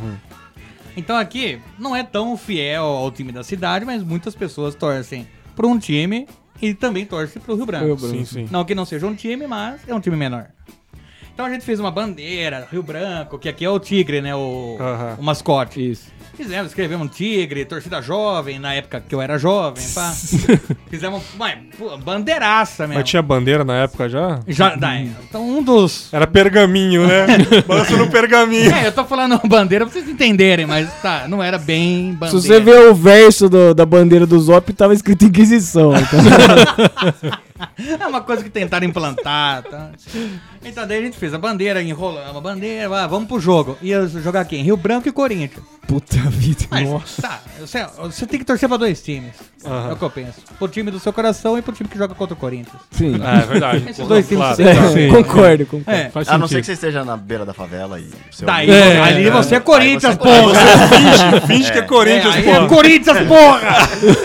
[SPEAKER 5] Então aqui não é tão fiel ao time da cidade, mas muitas pessoas torcem para um time e também torcem para o Rio Branco.
[SPEAKER 4] Sim, sim.
[SPEAKER 5] Não que não seja um time, mas é um time menor. Então a gente fez uma bandeira, Rio Branco, que aqui é o tigre, né? O mascote.
[SPEAKER 3] Isso.
[SPEAKER 5] Escrevemos um tigre, torcida jovem, na época que eu era jovem, pá. Fizemos uma bandeiraça mesmo.
[SPEAKER 4] Mas tinha bandeira na época já?
[SPEAKER 5] Já, então um dos...
[SPEAKER 4] Era pergaminho, né? Balançando no pergaminho.
[SPEAKER 5] Eu tô falando bandeira pra vocês entenderem, mas tá, não era bem bandeira.
[SPEAKER 3] Se você ver o verso da bandeira do Zop, tava escrito Inquisição. Então.
[SPEAKER 5] É uma coisa que tentaram implantar, tá? Então daí a gente fez a bandeira, enrolamos a bandeira, vamos pro jogo. Ia jogar aqui em Rio Branco e Corinthians.
[SPEAKER 3] Puta vida.
[SPEAKER 5] Mas,
[SPEAKER 3] Nossa.
[SPEAKER 5] tá, você tem que torcer pra dois times. É o que eu penso. Pro time do seu coração e pro time que joga contra o Corinthians.
[SPEAKER 3] Sim.
[SPEAKER 4] É verdade.
[SPEAKER 5] Esses dois times
[SPEAKER 4] claro.
[SPEAKER 3] Concordo.
[SPEAKER 6] Faz
[SPEAKER 7] A não ser
[SPEAKER 6] sentido.
[SPEAKER 7] que você esteja na beira da favela e...
[SPEAKER 5] Daí, ali você é Corinthians,
[SPEAKER 7] Aí você
[SPEAKER 5] porra!
[SPEAKER 4] Finge que é Corinthians,
[SPEAKER 5] Aí
[SPEAKER 4] pô.
[SPEAKER 5] é Corinthians, porra!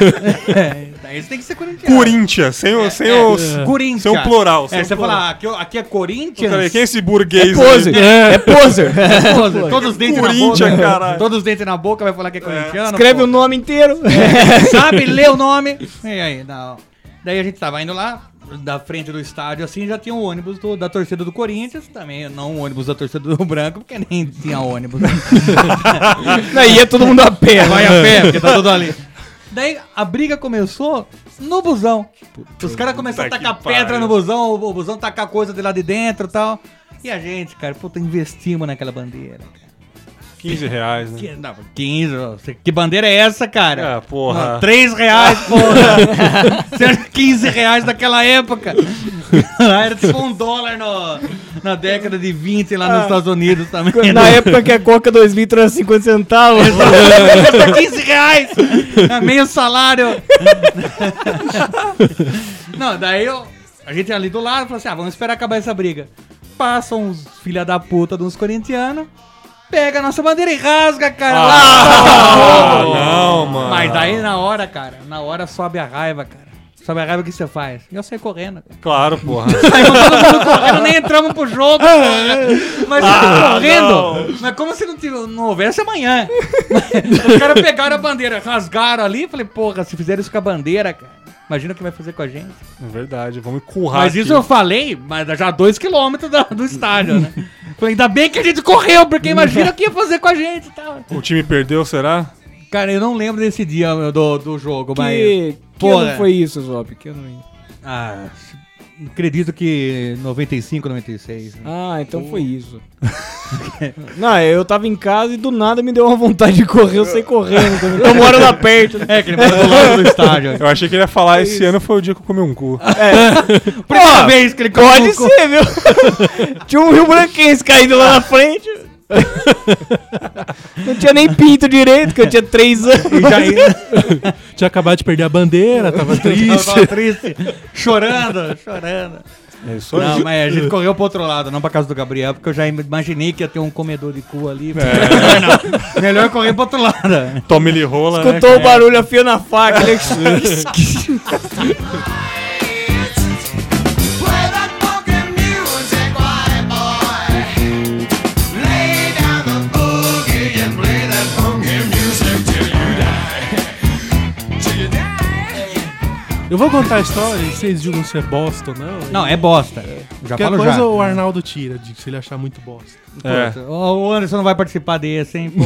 [SPEAKER 5] Daí você tem que ser corintiano.
[SPEAKER 4] Corinthians, sem
[SPEAKER 5] Corinthians.
[SPEAKER 4] sem o plural. sem o
[SPEAKER 5] Você
[SPEAKER 4] plural.
[SPEAKER 5] falar, aqui é Corinthians.
[SPEAKER 4] Peraí, quem é esse burguês
[SPEAKER 3] Poser.
[SPEAKER 4] aí?
[SPEAKER 3] É poser.
[SPEAKER 5] Todos os dentes na
[SPEAKER 4] Corinthians,
[SPEAKER 5] boca.
[SPEAKER 4] caralho.
[SPEAKER 5] Todos os dentes na boca vai falar que é corintiano.
[SPEAKER 3] Escreve
[SPEAKER 5] pô.
[SPEAKER 3] o nome inteiro.
[SPEAKER 5] Sabe ler o nome. E aí, não. Daí a gente tava indo lá, da frente do estádio, assim, já tinha um ônibus da torcida do Corinthians, também não um ônibus da torcida do Branco, porque nem tinha ônibus.
[SPEAKER 3] Daí ia todo mundo a pé.
[SPEAKER 5] Vai a pé, porque tá tudo ali. Daí a briga começou no busão. Os caras começaram a
[SPEAKER 4] Puta
[SPEAKER 5] tacar
[SPEAKER 4] que
[SPEAKER 5] pedra
[SPEAKER 4] pariu.
[SPEAKER 5] no busão, o busão tacar coisa de lá de dentro e tal. E a gente, cara, puta, investimos naquela bandeira, cara.
[SPEAKER 4] 15 reais, né?
[SPEAKER 5] Não, 15, que bandeira é essa, cara?
[SPEAKER 4] É, porra.
[SPEAKER 5] Não, 3 reais, porra. 15 reais naquela época. Era tipo $1 na década de 20 lá nos Estados Unidos também.
[SPEAKER 3] Na época que a Coca 2 litros era 50 centavos.
[SPEAKER 5] Custa 15 reais. É meio salário. Não, daí a gente ali do lado falou assim, vamos esperar acabar essa briga. Passam uns filha da puta de uns corintianos. Pega a nossa bandeira e rasga, cara.
[SPEAKER 4] Não, mano.
[SPEAKER 5] Mas daí na hora sobe a raiva, cara. Sobe a raiva, o que você faz? Eu saí correndo, cara.
[SPEAKER 4] Claro, porra.
[SPEAKER 5] Saímos todo mundo correndo, nem entramos pro jogo, cara. Mas correndo.
[SPEAKER 4] não.
[SPEAKER 5] Mas como se não houvesse amanhã. Os caras pegaram a bandeira, rasgaram ali. Falei, porra, se fizeram isso com a bandeira, cara, imagina o que vai fazer com a gente.
[SPEAKER 4] É verdade, vamos empurrar
[SPEAKER 5] Mas isso eu falei, mas já 2 km do estádio, né? Falei, ainda bem que a gente correu, porque imagina o que ia fazer com a gente e tal.
[SPEAKER 4] O time perdeu, será?
[SPEAKER 5] Cara, eu não lembro desse dia do jogo, mas...
[SPEAKER 3] Que
[SPEAKER 5] Porra.
[SPEAKER 3] ano foi isso, Zop? Que ano foi?
[SPEAKER 5] Acredito que 95, 96. Né?
[SPEAKER 3] Então foi isso. Não, eu tava em casa e do nada me deu uma vontade de correr, eu saí correndo. Eu moro lá perto.
[SPEAKER 5] É, que ele mora do lado do estádio.
[SPEAKER 4] Eu achei que ele ia falar esse ano foi o dia que eu comi um cu.
[SPEAKER 5] Primeira vez que ele
[SPEAKER 3] Pode ser, viu? Tinha um Rio Branquense caído lá na frente. Não tinha nem pinto direito, que eu tinha 3 anos.
[SPEAKER 6] Tinha acabado de perder a bandeira, tava triste.
[SPEAKER 5] Tava triste. Chorando.
[SPEAKER 4] É isso aí.
[SPEAKER 5] Não, mas a gente correu pro outro lado, não pra casa do Gabriel, porque eu já imaginei que ia ter um comedor de cu ali. Melhor correr pro outro lado.
[SPEAKER 4] Tome ele rola, né?
[SPEAKER 3] Escutou o barulho, afia na faca. Né?
[SPEAKER 6] Eu vou contar a história e vocês julgam se é bosta ou não.
[SPEAKER 5] Não, é bosta. Já
[SPEAKER 6] Qualquer
[SPEAKER 5] falo
[SPEAKER 6] coisa
[SPEAKER 5] já.
[SPEAKER 6] o Arnaldo tira, se ele achar muito bosta.
[SPEAKER 4] É.
[SPEAKER 5] O Anderson não vai participar desse, hein? Pô.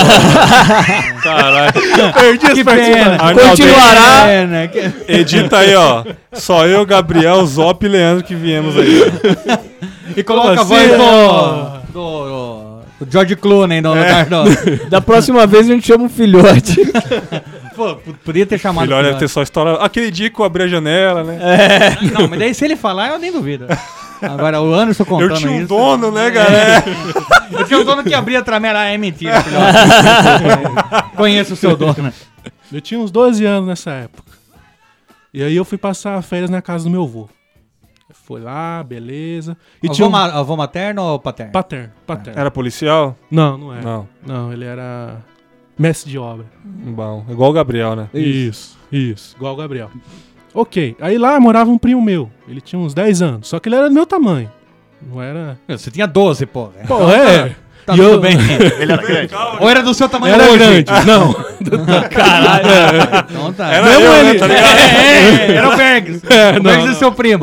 [SPEAKER 4] Caralho.
[SPEAKER 6] Perdi
[SPEAKER 5] Que
[SPEAKER 6] as participações.
[SPEAKER 5] pena.
[SPEAKER 4] Arnaldo,
[SPEAKER 3] Continuará.
[SPEAKER 5] Pena.
[SPEAKER 4] edita aí, ó. Só eu, Gabriel, Zop e Leandro que viemos aí.
[SPEAKER 5] E coloca a
[SPEAKER 6] Como
[SPEAKER 5] voz
[SPEAKER 6] assim,
[SPEAKER 5] do George Clooney no lugar do...
[SPEAKER 3] Da próxima vez a gente chama um filhote.
[SPEAKER 5] Pô, podia ter chamado...
[SPEAKER 4] Melhor deve ter só história. Aquele dia que eu abri a janela, né?
[SPEAKER 5] Não, mas daí se ele falar, eu nem duvido. Agora, o Anderson contando
[SPEAKER 4] Eu
[SPEAKER 5] isso...
[SPEAKER 4] tinha um dono, né, galera?
[SPEAKER 5] Eu tinha um dono que abria a tramela. É mentira, filho. Conheço o seu dono.
[SPEAKER 6] Eu tinha uns 12 anos nessa época. E aí eu fui passar férias na casa do meu avô. Foi lá, beleza. E tinha
[SPEAKER 5] Avô materno ou paterno?
[SPEAKER 6] Paterno.
[SPEAKER 4] Era policial?
[SPEAKER 6] Não, não era.
[SPEAKER 4] Não.
[SPEAKER 6] Não, ele era mestre de obra.
[SPEAKER 4] Bom, igual o Gabriel, né?
[SPEAKER 6] Isso. Igual o Gabriel. Ok, aí lá morava um primo meu. Ele tinha uns 10 anos, só que ele era do meu tamanho. Não era...
[SPEAKER 5] Você tinha 12, pô.
[SPEAKER 6] Pô, é...
[SPEAKER 5] Tá
[SPEAKER 6] E
[SPEAKER 5] tudo
[SPEAKER 6] eu-
[SPEAKER 5] bem.
[SPEAKER 7] Ele era grande.
[SPEAKER 5] Ou era do seu tamanho
[SPEAKER 6] Era
[SPEAKER 5] hoje?
[SPEAKER 6] grande. Não.
[SPEAKER 5] Caralho. Então tá.
[SPEAKER 4] Era
[SPEAKER 6] Não,
[SPEAKER 4] eu, né,
[SPEAKER 6] ele-
[SPEAKER 4] tá ligado?
[SPEAKER 5] Era o Bergs. O
[SPEAKER 6] não,
[SPEAKER 5] Bergs é
[SPEAKER 6] não.
[SPEAKER 5] seu primo.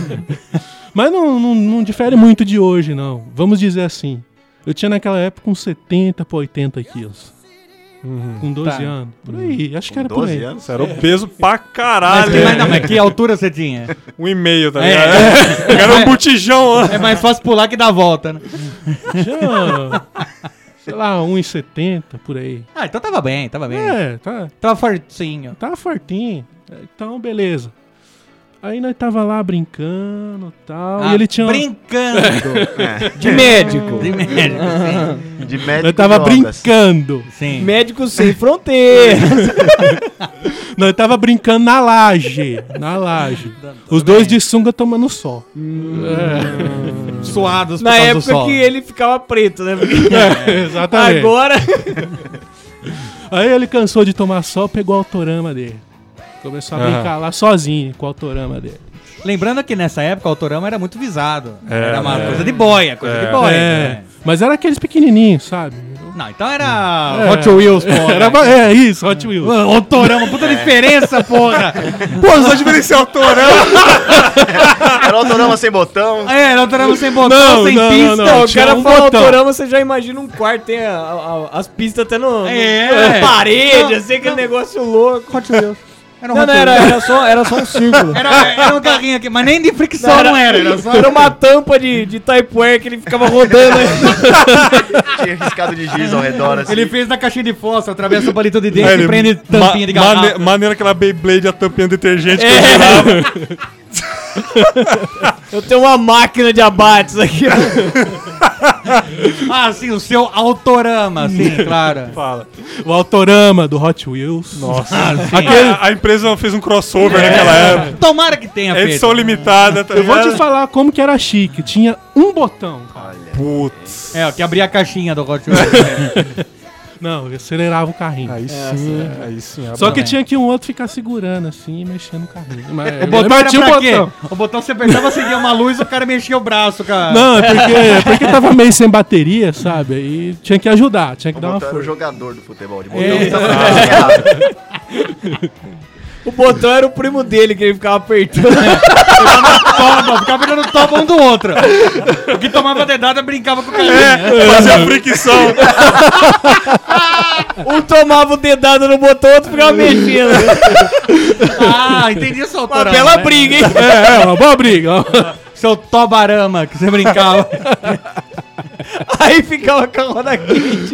[SPEAKER 6] Mas não difere muito de hoje, não. Vamos dizer assim. Eu tinha naquela época uns 70 pra 80 quilos. Com 12
[SPEAKER 5] Tá.
[SPEAKER 6] anos. Por aí. Acho que era por
[SPEAKER 7] 12
[SPEAKER 6] aí.
[SPEAKER 7] anos?
[SPEAKER 4] Você era obeso pra
[SPEAKER 5] Mas
[SPEAKER 4] caralho.
[SPEAKER 5] que altura você tinha?
[SPEAKER 4] 1,5, tá
[SPEAKER 5] É.
[SPEAKER 4] ligado? Era um botijão, ó.
[SPEAKER 5] É mais fácil pular que dar a volta, né?
[SPEAKER 6] Tinha, sei lá, 1,70 por aí.
[SPEAKER 5] Ah, então tava bem, tava bem.
[SPEAKER 6] É, tá.
[SPEAKER 5] Tava fortinho.
[SPEAKER 6] Tava fortinho. Então, beleza. Aí nós tava lá brincando e tal.
[SPEAKER 5] Ah,
[SPEAKER 6] e ele tinha.
[SPEAKER 5] brincando.
[SPEAKER 3] De médico.
[SPEAKER 5] De médico, sim.
[SPEAKER 7] De médico
[SPEAKER 6] Nós tava
[SPEAKER 7] de obras.
[SPEAKER 6] brincando.
[SPEAKER 5] Sim.
[SPEAKER 3] Médico sem fronteiras.
[SPEAKER 6] Nós tava brincando na laje. Na laje. Os dois de sunga tomando sol.
[SPEAKER 5] Suados por
[SPEAKER 3] Na
[SPEAKER 5] causa do
[SPEAKER 3] época
[SPEAKER 5] sol.
[SPEAKER 3] que ele ficava preto, né?
[SPEAKER 6] Exatamente.
[SPEAKER 3] Agora.
[SPEAKER 6] Aí ele cansou de tomar sol, pegou o autorama dele. Começou a brincar lá sozinho com o autorama dele.
[SPEAKER 5] Lembrando que nessa época o autorama era muito visado.
[SPEAKER 4] É,
[SPEAKER 5] Era uma
[SPEAKER 4] é.
[SPEAKER 5] coisa de boia, coisa de boia. né?
[SPEAKER 6] Mas era aqueles pequenininhos, sabe?
[SPEAKER 5] Não, então era
[SPEAKER 6] É.
[SPEAKER 5] Hot Wheels, porra.
[SPEAKER 6] Era, isso, Hot Wheels.
[SPEAKER 5] Autorama, puta diferença, porra.
[SPEAKER 4] Pô, só diferenciar o torão.
[SPEAKER 7] Era autorama sem botão.
[SPEAKER 5] É, autorama sem botão,
[SPEAKER 6] Não,
[SPEAKER 5] sem
[SPEAKER 6] não,
[SPEAKER 5] pista.
[SPEAKER 6] não.
[SPEAKER 3] O
[SPEAKER 6] Tinha
[SPEAKER 3] cara
[SPEAKER 6] um
[SPEAKER 3] fala
[SPEAKER 6] botão.
[SPEAKER 3] autorama, você já imagina um quarto, tem as pistas até
[SPEAKER 5] É.
[SPEAKER 3] na parede, assim, aquele negócio louco.
[SPEAKER 5] Hot Wheels. Era um
[SPEAKER 3] Não,
[SPEAKER 5] Hot
[SPEAKER 3] não,
[SPEAKER 5] Wheels.
[SPEAKER 3] era só um círculo.
[SPEAKER 5] Era um carrinho aqui, mas nem de fricção não era só...
[SPEAKER 3] Era uma tampa de Tupperware que ele ficava rodando.
[SPEAKER 7] Tinha riscado de giz ao redor, assim.
[SPEAKER 5] Ele fez na caixinha de fósforo, atravessa o palito de dente
[SPEAKER 4] É,
[SPEAKER 5] e prende tampinha de garrafa.
[SPEAKER 4] Maneira aquela Beyblade, a tampinha de detergente
[SPEAKER 3] É.
[SPEAKER 4] que eu tirava.
[SPEAKER 3] Eu tenho uma máquina de abates aqui, ó.
[SPEAKER 5] Ah, sim, o seu autorama, sim, claro.
[SPEAKER 4] Fala.
[SPEAKER 6] O autorama do Hot Wheels.
[SPEAKER 4] Nossa.
[SPEAKER 5] Sim.
[SPEAKER 4] A empresa fez um crossover naquela época.
[SPEAKER 5] Tomara que tenha feito.
[SPEAKER 4] Edição limitada, tá
[SPEAKER 6] Eu vou te
[SPEAKER 4] ligado?
[SPEAKER 6] falar como que era chique. Tinha um botão.
[SPEAKER 4] Putz.
[SPEAKER 5] É, ó, que abria a caixinha do Hot Wheels.
[SPEAKER 6] Não, eu acelerava o carrinho.
[SPEAKER 4] Aí sim, aí sim.
[SPEAKER 6] Só que
[SPEAKER 5] também.
[SPEAKER 6] tinha que um outro ficar segurando assim e mexendo o carrinho. Mas,
[SPEAKER 5] O botão era
[SPEAKER 6] tinha
[SPEAKER 5] pra
[SPEAKER 6] um
[SPEAKER 5] quê?
[SPEAKER 6] botão.
[SPEAKER 5] O botão você apertava, acendia uma luz, o cara mexia o braço, cara.
[SPEAKER 6] Não, é porque tava meio sem bateria, sabe? Aí tinha que ajudar, tinha que
[SPEAKER 7] O
[SPEAKER 6] dar uma
[SPEAKER 7] botão era o
[SPEAKER 6] força.
[SPEAKER 7] jogador do futebol. De botão que tava errado.
[SPEAKER 3] O botão era o primo dele que ele ficava apertando.
[SPEAKER 5] Toba, ficava pegando toba um do outro. O que tomava dedada brincava com o carrinho.
[SPEAKER 4] Fazia fricção.
[SPEAKER 3] Um tomava o dedado no botão, outro ficava mexendo.
[SPEAKER 5] Ah, entendi só o
[SPEAKER 3] Uma bela briga, hein?
[SPEAKER 6] É, uma boa briga.
[SPEAKER 5] Seu tobarama que você brincava.
[SPEAKER 3] Aí ficava com a roda quente.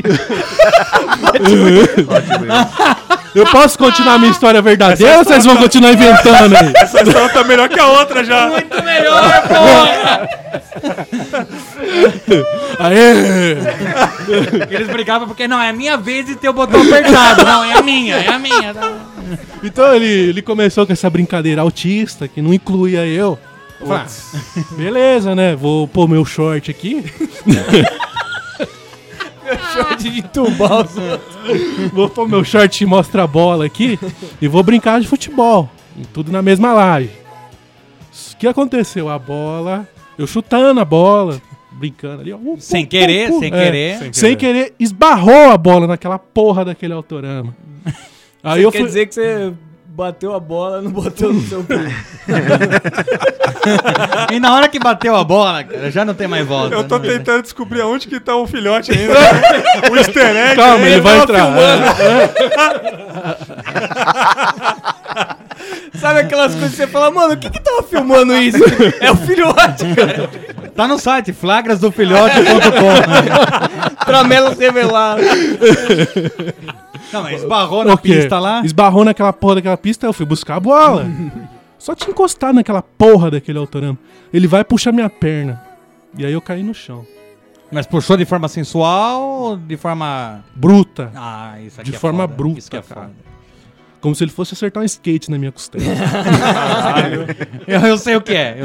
[SPEAKER 6] Eu posso continuar a minha história verdadeira ou vocês vão continuar inventando aí?
[SPEAKER 4] Essa história tá melhor que a outra já.
[SPEAKER 5] Muito melhor, porra!
[SPEAKER 6] Aê!
[SPEAKER 5] Eles brigavam porque não, é a minha vez de ter o botão apertado. Não, é a minha, é a minha.
[SPEAKER 6] Então ele começou com essa brincadeira autista, que não incluía eu. Eu falei, beleza, né? Vou pôr meu short aqui.
[SPEAKER 3] Short de tubar.
[SPEAKER 6] Vou pôr meu short e mostra a bola aqui. E vou brincar de futebol. Tudo na mesma laje. O que aconteceu? A bola... Eu chutando a bola, brincando ali. Ó,
[SPEAKER 5] Sem querer.
[SPEAKER 6] Sem querer, esbarrou a bola naquela porra daquele autorama. Aí
[SPEAKER 3] Quer dizer que você bateu a bola, não botou no seu pé.
[SPEAKER 5] E na hora que bateu a bola, cara, já não tem mais volta.
[SPEAKER 4] Eu tô tentando descobrir aonde que tá o filhote ainda. O easter egg.
[SPEAKER 6] Calma, ele vai entrar.
[SPEAKER 3] Sabe aquelas coisas que você fala, mano, o que tava filmando isso? É o filhote, cara.
[SPEAKER 5] Tá no site, flagrasdofilhote.com.
[SPEAKER 3] Tramelos revelados.
[SPEAKER 5] Não, mas esbarrou na pista lá.
[SPEAKER 6] Esbarrou naquela porra daquela pista, eu fui buscar a bola. Só tinha encostado naquela porra daquele autorama. Ele vai puxar minha perna. E aí eu caí no chão.
[SPEAKER 5] Mas puxou de forma sensual ou de forma...
[SPEAKER 6] Bruta.
[SPEAKER 5] Ah, isso aqui
[SPEAKER 6] De
[SPEAKER 5] é
[SPEAKER 6] forma
[SPEAKER 5] foda.
[SPEAKER 6] bruta,
[SPEAKER 5] Isso que é
[SPEAKER 6] cara.
[SPEAKER 5] foda.
[SPEAKER 6] Como se ele fosse acertar um skate na minha costela.
[SPEAKER 5] Eu sei o que é,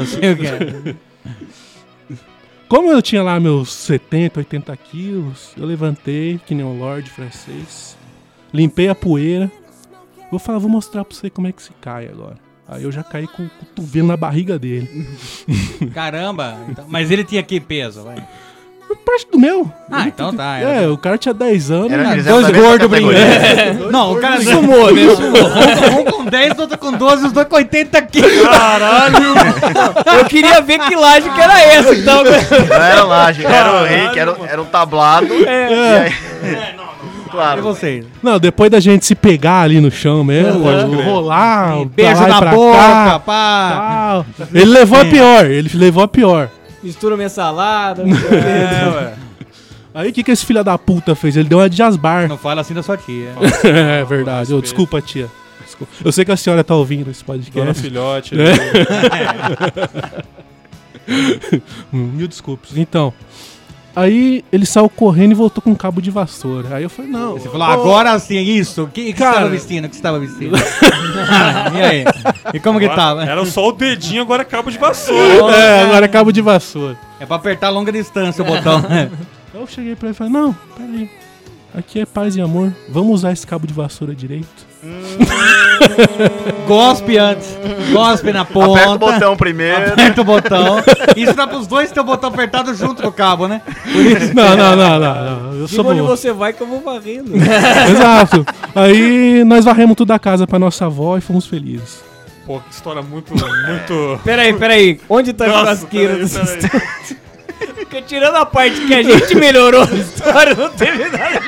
[SPEAKER 6] Como eu tinha lá meus 70, 80 quilos, eu levantei, que nem um lord francês, limpei a poeira. Vou mostrar pra você como é que se cai agora. Aí eu já caí com o cotovelo na barriga dele.
[SPEAKER 5] Caramba, então, mas ele tinha que peso, vai?
[SPEAKER 6] Parte do meu.
[SPEAKER 5] Ah, então tá.
[SPEAKER 6] O cara tinha 10 anos.
[SPEAKER 7] Eles
[SPEAKER 5] Dois
[SPEAKER 7] eram da mesma
[SPEAKER 5] gordos
[SPEAKER 7] categoria.
[SPEAKER 5] brincando. Não, o cara sumou, né? Um com 10, outro com 12, os dois com 80 quilos.
[SPEAKER 4] Caralho!
[SPEAKER 3] Eu queria ver que laje que era essa que tava...
[SPEAKER 7] Não era laje, era o rei, que era um tablado. E aí...
[SPEAKER 5] E
[SPEAKER 7] Claro.
[SPEAKER 5] vocês?
[SPEAKER 6] Não, depois da gente se pegar ali no chão mesmo, rolar, pra
[SPEAKER 5] Beijo
[SPEAKER 6] lá e
[SPEAKER 5] na
[SPEAKER 6] pra
[SPEAKER 5] boca,
[SPEAKER 6] cá,
[SPEAKER 5] pá.
[SPEAKER 6] tal. Ele levou a pior,
[SPEAKER 3] Mistura minha salada.
[SPEAKER 6] Aí o que esse filho da puta fez? Ele deu uma de Jasbar.
[SPEAKER 5] Não fala assim da sua tia.
[SPEAKER 6] É verdade. Desculpa, tia. Desculpa. Eu sei que a senhora tá ouvindo esse podcast.
[SPEAKER 4] Dona filhote.
[SPEAKER 6] Mil desculpas. Então, aí ele saiu correndo e voltou com um cabo de vassoura. Aí eu falei, não.
[SPEAKER 5] Você falou, agora sim, isso. O que você tava vestindo? O que você tava vestindo? E aí? E como que tava?
[SPEAKER 4] Era só o dedinho, agora é cabo de vassoura.
[SPEAKER 6] Agora é cabo de vassoura.
[SPEAKER 5] É pra apertar a longa distância o botão.
[SPEAKER 6] Eu cheguei pra ele e falei, não, peraí. Aqui é paz e amor. Vamos usar esse cabo de vassoura direito.
[SPEAKER 5] Gospe antes. Gospe na ponta.
[SPEAKER 7] Aperta o botão primeiro.
[SPEAKER 5] Aperta o botão. Isso dá pros dois ter o botão apertado junto com o cabo, né?
[SPEAKER 6] Não. Eu sou
[SPEAKER 3] Diga onde
[SPEAKER 6] bom.
[SPEAKER 3] você vai que eu vou varrendo.
[SPEAKER 6] Exato. Aí nós varremos tudo da casa pra nossa avó e fomos felizes.
[SPEAKER 4] Pô, que história muito...
[SPEAKER 3] Peraí. Onde tá a
[SPEAKER 4] Nossa,
[SPEAKER 3] churrasqueira?
[SPEAKER 4] peraí.
[SPEAKER 3] Porque tirando a parte que a gente melhorou a história, não teve nada.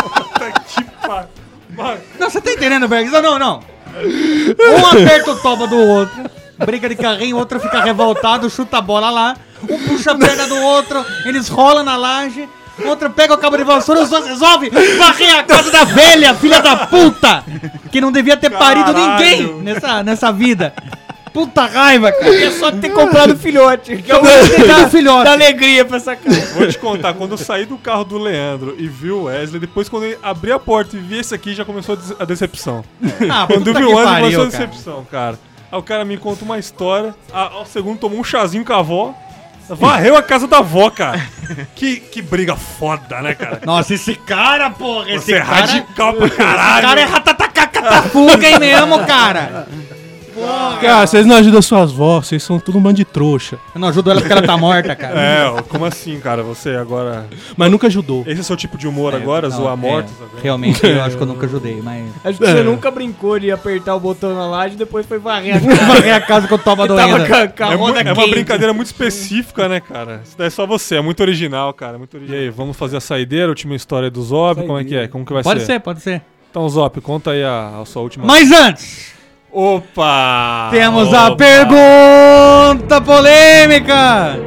[SPEAKER 5] Não, você tá entendendo, Bergs? Não. Um aperta o toba do outro, briga de carrinho, o outro fica revoltado, chuta a bola lá, um puxa a perna do outro, eles rolam na laje, o outro pega o cabo de vassoura, os dois resolve varrer a casa da velha, filha da puta, que não devia ter parido ninguém nessa vida. Puta raiva, cara.
[SPEAKER 3] É só ter comprado o filhote. Que é o
[SPEAKER 5] filhote.
[SPEAKER 3] da alegria pra essa casa.
[SPEAKER 4] Vou te contar, quando eu saí do carro do Leandro e vi o Wesley, depois quando ele abri a porta e vi esse aqui, já começou a decepção. Quando eu vi o Wesley, começou a decepção, cara. Aí o cara me conta uma história, ao segundo tomou um chazinho com a avó, varreu a casa da avó, cara. Que briga foda, né, cara?
[SPEAKER 5] Nossa, esse cara, porra,
[SPEAKER 4] Você é radical pra caralho.
[SPEAKER 5] Esse cara é ratatacacatafuga aí mesmo, cara.
[SPEAKER 6] Cara, vocês não ajudam suas vós, vocês são tudo um bando de trouxa.
[SPEAKER 5] Eu não ajudo ela porque ela tá morta, cara.
[SPEAKER 4] Como assim, cara? Você agora...
[SPEAKER 6] Mas nunca ajudou.
[SPEAKER 4] Esse é o seu tipo de humor agora? Zoar mortos?
[SPEAKER 5] Realmente, eu acho que eu nunca ajudei, mas...
[SPEAKER 3] Acho que você nunca brincou de apertar o botão na laje e depois foi varrer a casa.
[SPEAKER 5] Varrer a casa com o toba doendo.
[SPEAKER 4] É uma brincadeira muito específica, né, cara? Isso daí é só você, é muito original, cara. Muito original. E aí, vamos fazer a saideira, a última história do Zop? Como é que é? Como que vai ser?
[SPEAKER 5] Pode ser.
[SPEAKER 4] Então, Zop, conta aí a sua última...
[SPEAKER 5] Mas antes...
[SPEAKER 4] Opa!
[SPEAKER 5] Temos a pergunta polêmica!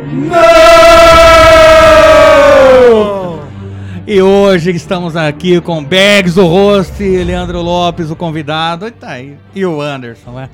[SPEAKER 5] Não! E hoje estamos aqui com Bergs, o host, Leandro Lopes, o convidado, e o Anderson, né?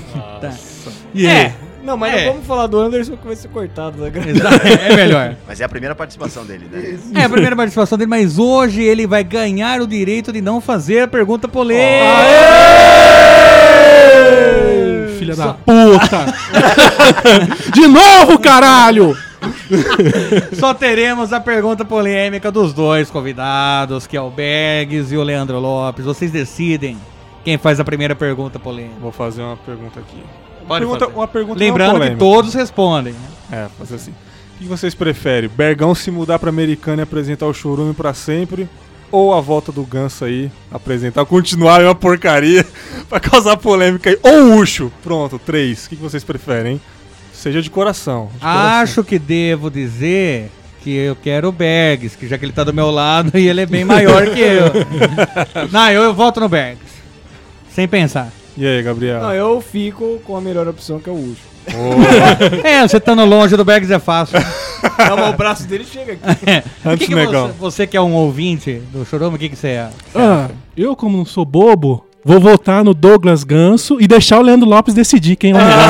[SPEAKER 3] Não, mas não vamos falar do Anderson que vai ser cortado da grana.
[SPEAKER 5] É melhor.
[SPEAKER 7] Mas é a primeira participação dele, né?
[SPEAKER 5] É a primeira participação dele, mas hoje ele vai ganhar o direito de não fazer a pergunta polêmica.
[SPEAKER 6] filha da puta! De novo, caralho!
[SPEAKER 5] Só teremos a pergunta polêmica dos dois convidados, que é o Bergs e o Leandro Lopes. Vocês decidem quem faz a primeira pergunta polêmica.
[SPEAKER 4] Vou fazer uma pergunta aqui.
[SPEAKER 5] Pode fazer.
[SPEAKER 4] Uma pergunta
[SPEAKER 5] Lembrando
[SPEAKER 4] não
[SPEAKER 5] que
[SPEAKER 4] polêmica.
[SPEAKER 5] todos respondem.
[SPEAKER 4] É, fazer assim. O que vocês preferem? Bergão se mudar pra Americana e apresentar o Chorume pra sempre? Ou a volta do Ganso aí, apresentar, continuar uma porcaria pra causar polêmica aí? Ou o Ucho? Pronto, 3. O que vocês preferem, hein? Seja de coração.
[SPEAKER 5] Acho que devo dizer que eu quero o Bergs, que já que ele tá do meu lado e ele é bem maior que eu. Não, eu voto no Bergs. Sem pensar.
[SPEAKER 4] E aí, Gabriel?
[SPEAKER 3] Não, eu fico com a melhor opção, que é o Ucho.
[SPEAKER 5] É, você estando longe do Bergs é fácil.
[SPEAKER 3] Não, o braço dele chega aqui.
[SPEAKER 4] Antes, negão.
[SPEAKER 5] Você que é um ouvinte do Chorume, o que você é?
[SPEAKER 6] Eu, como não sou bobo, vou votar no Douglas Ganso e deixar o Leandro Lopes decidir quem é o melhor.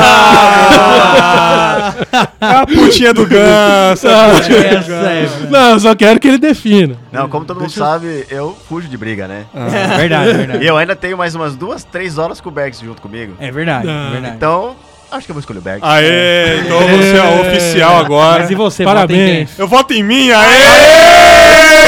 [SPEAKER 4] A putinha do Ganso.
[SPEAKER 6] Não, eu só quero que ele defina.
[SPEAKER 7] Não, como todo mundo sabe, eu fujo de briga, né?
[SPEAKER 5] Verdade.
[SPEAKER 7] E eu ainda tenho mais umas 2-3 horas com o Bergs junto comigo.
[SPEAKER 5] É verdade.
[SPEAKER 7] Então, acho que eu vou escolher o Bergs.
[SPEAKER 4] Aê, então você é o oficial agora.
[SPEAKER 5] Mas e você,
[SPEAKER 6] Parabéns.
[SPEAKER 4] Eu voto em mim, aê!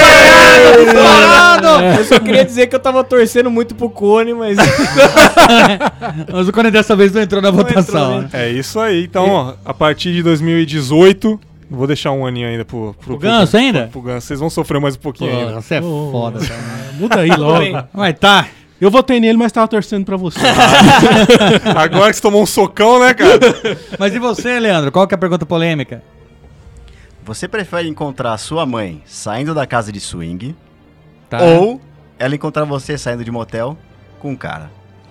[SPEAKER 3] Eu só queria dizer que eu tava torcendo muito pro Cone, mas...
[SPEAKER 5] Mas o Cone dessa vez não entrou na votação.
[SPEAKER 3] entrou,
[SPEAKER 5] né?
[SPEAKER 4] É isso aí. Então, ó, a partir de 2018, vou deixar um aninho ainda pro
[SPEAKER 5] Ganso ainda?
[SPEAKER 4] Pro Ganso. Vocês vão sofrer mais um pouquinho
[SPEAKER 5] Pô,
[SPEAKER 4] ainda.
[SPEAKER 5] você é foda. Cara.
[SPEAKER 6] Muda aí logo.
[SPEAKER 5] Mas tá.
[SPEAKER 6] Eu votei nele, mas tava torcendo pra você.
[SPEAKER 4] Agora que você tomou um socão, né, cara?
[SPEAKER 5] Mas e você, Leandro? Qual que é a pergunta polêmica?
[SPEAKER 7] Você prefere encontrar a sua mãe saindo da casa de swing
[SPEAKER 5] Tá.
[SPEAKER 7] ou ela encontrar você saindo de motel com um cara?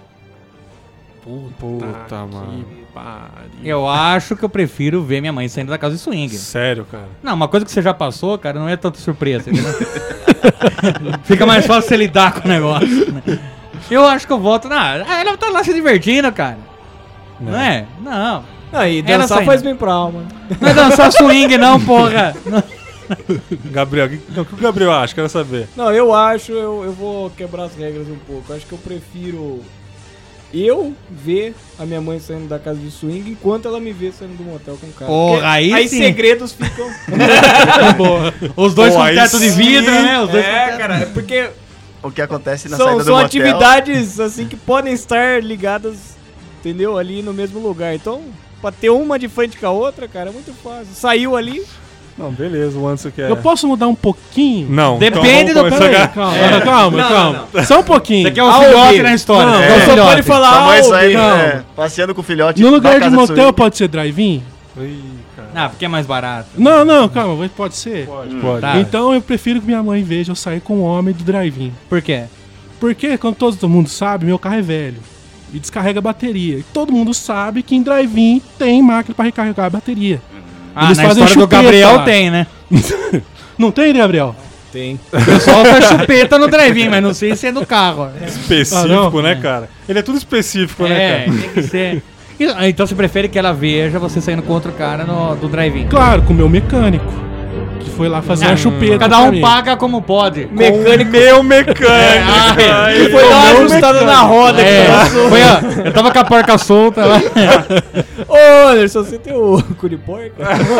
[SPEAKER 4] Puta, mano.
[SPEAKER 5] Eu acho que eu prefiro ver minha mãe saindo da casa de swing.
[SPEAKER 4] Sério, cara.
[SPEAKER 5] Não, uma coisa que você já passou, cara, não é tanta surpresa. Entendeu? Fica mais fácil você lidar com o negócio. Né? Eu acho que eu voto. Não, ela tá lá se divertindo, cara. Não é? Não.
[SPEAKER 3] Aí,
[SPEAKER 5] Ela
[SPEAKER 3] dançar
[SPEAKER 5] saindo.
[SPEAKER 3] faz bem pra alma.
[SPEAKER 5] Não é dançar swing, não, porra. Não.
[SPEAKER 4] Gabriel, o que o Gabriel acha? Quero saber.
[SPEAKER 3] Não, eu acho, eu vou quebrar as regras um pouco. Eu acho que eu prefiro ver a minha mãe saindo da casa de swing enquanto ela me vê saindo do motel com o cara.
[SPEAKER 5] Porra,
[SPEAKER 3] Porque
[SPEAKER 5] aí sim.
[SPEAKER 3] segredos ficam...
[SPEAKER 5] Os dois
[SPEAKER 4] Pô,
[SPEAKER 5] com
[SPEAKER 4] aí
[SPEAKER 5] teto de
[SPEAKER 4] sim.
[SPEAKER 5] vidro, né? Os dois com
[SPEAKER 3] É,
[SPEAKER 5] teto.
[SPEAKER 3] cara, é porque
[SPEAKER 7] O que acontece na saída do
[SPEAKER 3] são
[SPEAKER 7] motel...
[SPEAKER 3] atividades, assim, que podem estar ligadas, entendeu? Ali no mesmo lugar. Então, pra ter uma de frente com a outra, cara, é muito fácil. Saiu ali...
[SPEAKER 4] Não, beleza, o Anderson quer.
[SPEAKER 6] Eu posso mudar um pouquinho?
[SPEAKER 4] Não.
[SPEAKER 5] Depende
[SPEAKER 4] então
[SPEAKER 5] do
[SPEAKER 4] vamos começar
[SPEAKER 6] Peraí,
[SPEAKER 4] a-
[SPEAKER 6] calma. Só um pouquinho.
[SPEAKER 5] Você quer um
[SPEAKER 3] Ah,
[SPEAKER 5] filhote
[SPEAKER 3] ouvi.
[SPEAKER 5] na história.
[SPEAKER 6] Não,
[SPEAKER 5] Você quer
[SPEAKER 3] Então
[SPEAKER 5] um
[SPEAKER 3] só
[SPEAKER 5] filhote.
[SPEAKER 3] pode falar...
[SPEAKER 7] Sua mãe
[SPEAKER 3] "Ah,
[SPEAKER 7] saindo,
[SPEAKER 3] ouvi".
[SPEAKER 7] passeando com o filhote
[SPEAKER 6] No
[SPEAKER 7] na
[SPEAKER 6] lugar de
[SPEAKER 7] casa
[SPEAKER 6] motel
[SPEAKER 7] swing.
[SPEAKER 6] pode ser drive-in?
[SPEAKER 4] Ih, cara.
[SPEAKER 5] Ah, porque é mais barato.
[SPEAKER 6] Não, calma, pode ser.
[SPEAKER 4] Pode.
[SPEAKER 5] Tá.
[SPEAKER 6] Então eu prefiro que minha mãe veja eu sair com o homem do drive-in.
[SPEAKER 5] Por quê?
[SPEAKER 6] Porque, como todo mundo sabe, meu carro é velho e descarrega a bateria. E todo mundo sabe que em drive-in tem máquina pra recarregar a bateria.
[SPEAKER 5] Ah,
[SPEAKER 6] Eles
[SPEAKER 5] na
[SPEAKER 6] fazem
[SPEAKER 5] história do
[SPEAKER 6] chupeta
[SPEAKER 5] Gabriel
[SPEAKER 6] lá.
[SPEAKER 5] tem, né?
[SPEAKER 6] Não tem, Gabriel?
[SPEAKER 3] Tem.
[SPEAKER 5] O pessoal faz chupeta no drive-in, mas não sei se é no carro.
[SPEAKER 4] Específico, né, cara? Ele é tudo específico, né,
[SPEAKER 5] É,
[SPEAKER 4] cara?
[SPEAKER 5] tem que ser. Então você prefere que ela veja você saindo com outro cara do drive-in?
[SPEAKER 6] Claro, com o meu mecânico. Que foi lá fazer uma chupeta.
[SPEAKER 5] Cada
[SPEAKER 6] pra
[SPEAKER 5] um
[SPEAKER 6] mim.
[SPEAKER 5] paga como pode.
[SPEAKER 3] Mecânico.
[SPEAKER 4] Meu mecânico.
[SPEAKER 3] Ele foi dar uma ajustada na roda.
[SPEAKER 5] É,
[SPEAKER 3] que passou.
[SPEAKER 5] foi, ó, eu tava com a porca solta lá.
[SPEAKER 3] Ô, Anderson, você tem o cu de porca?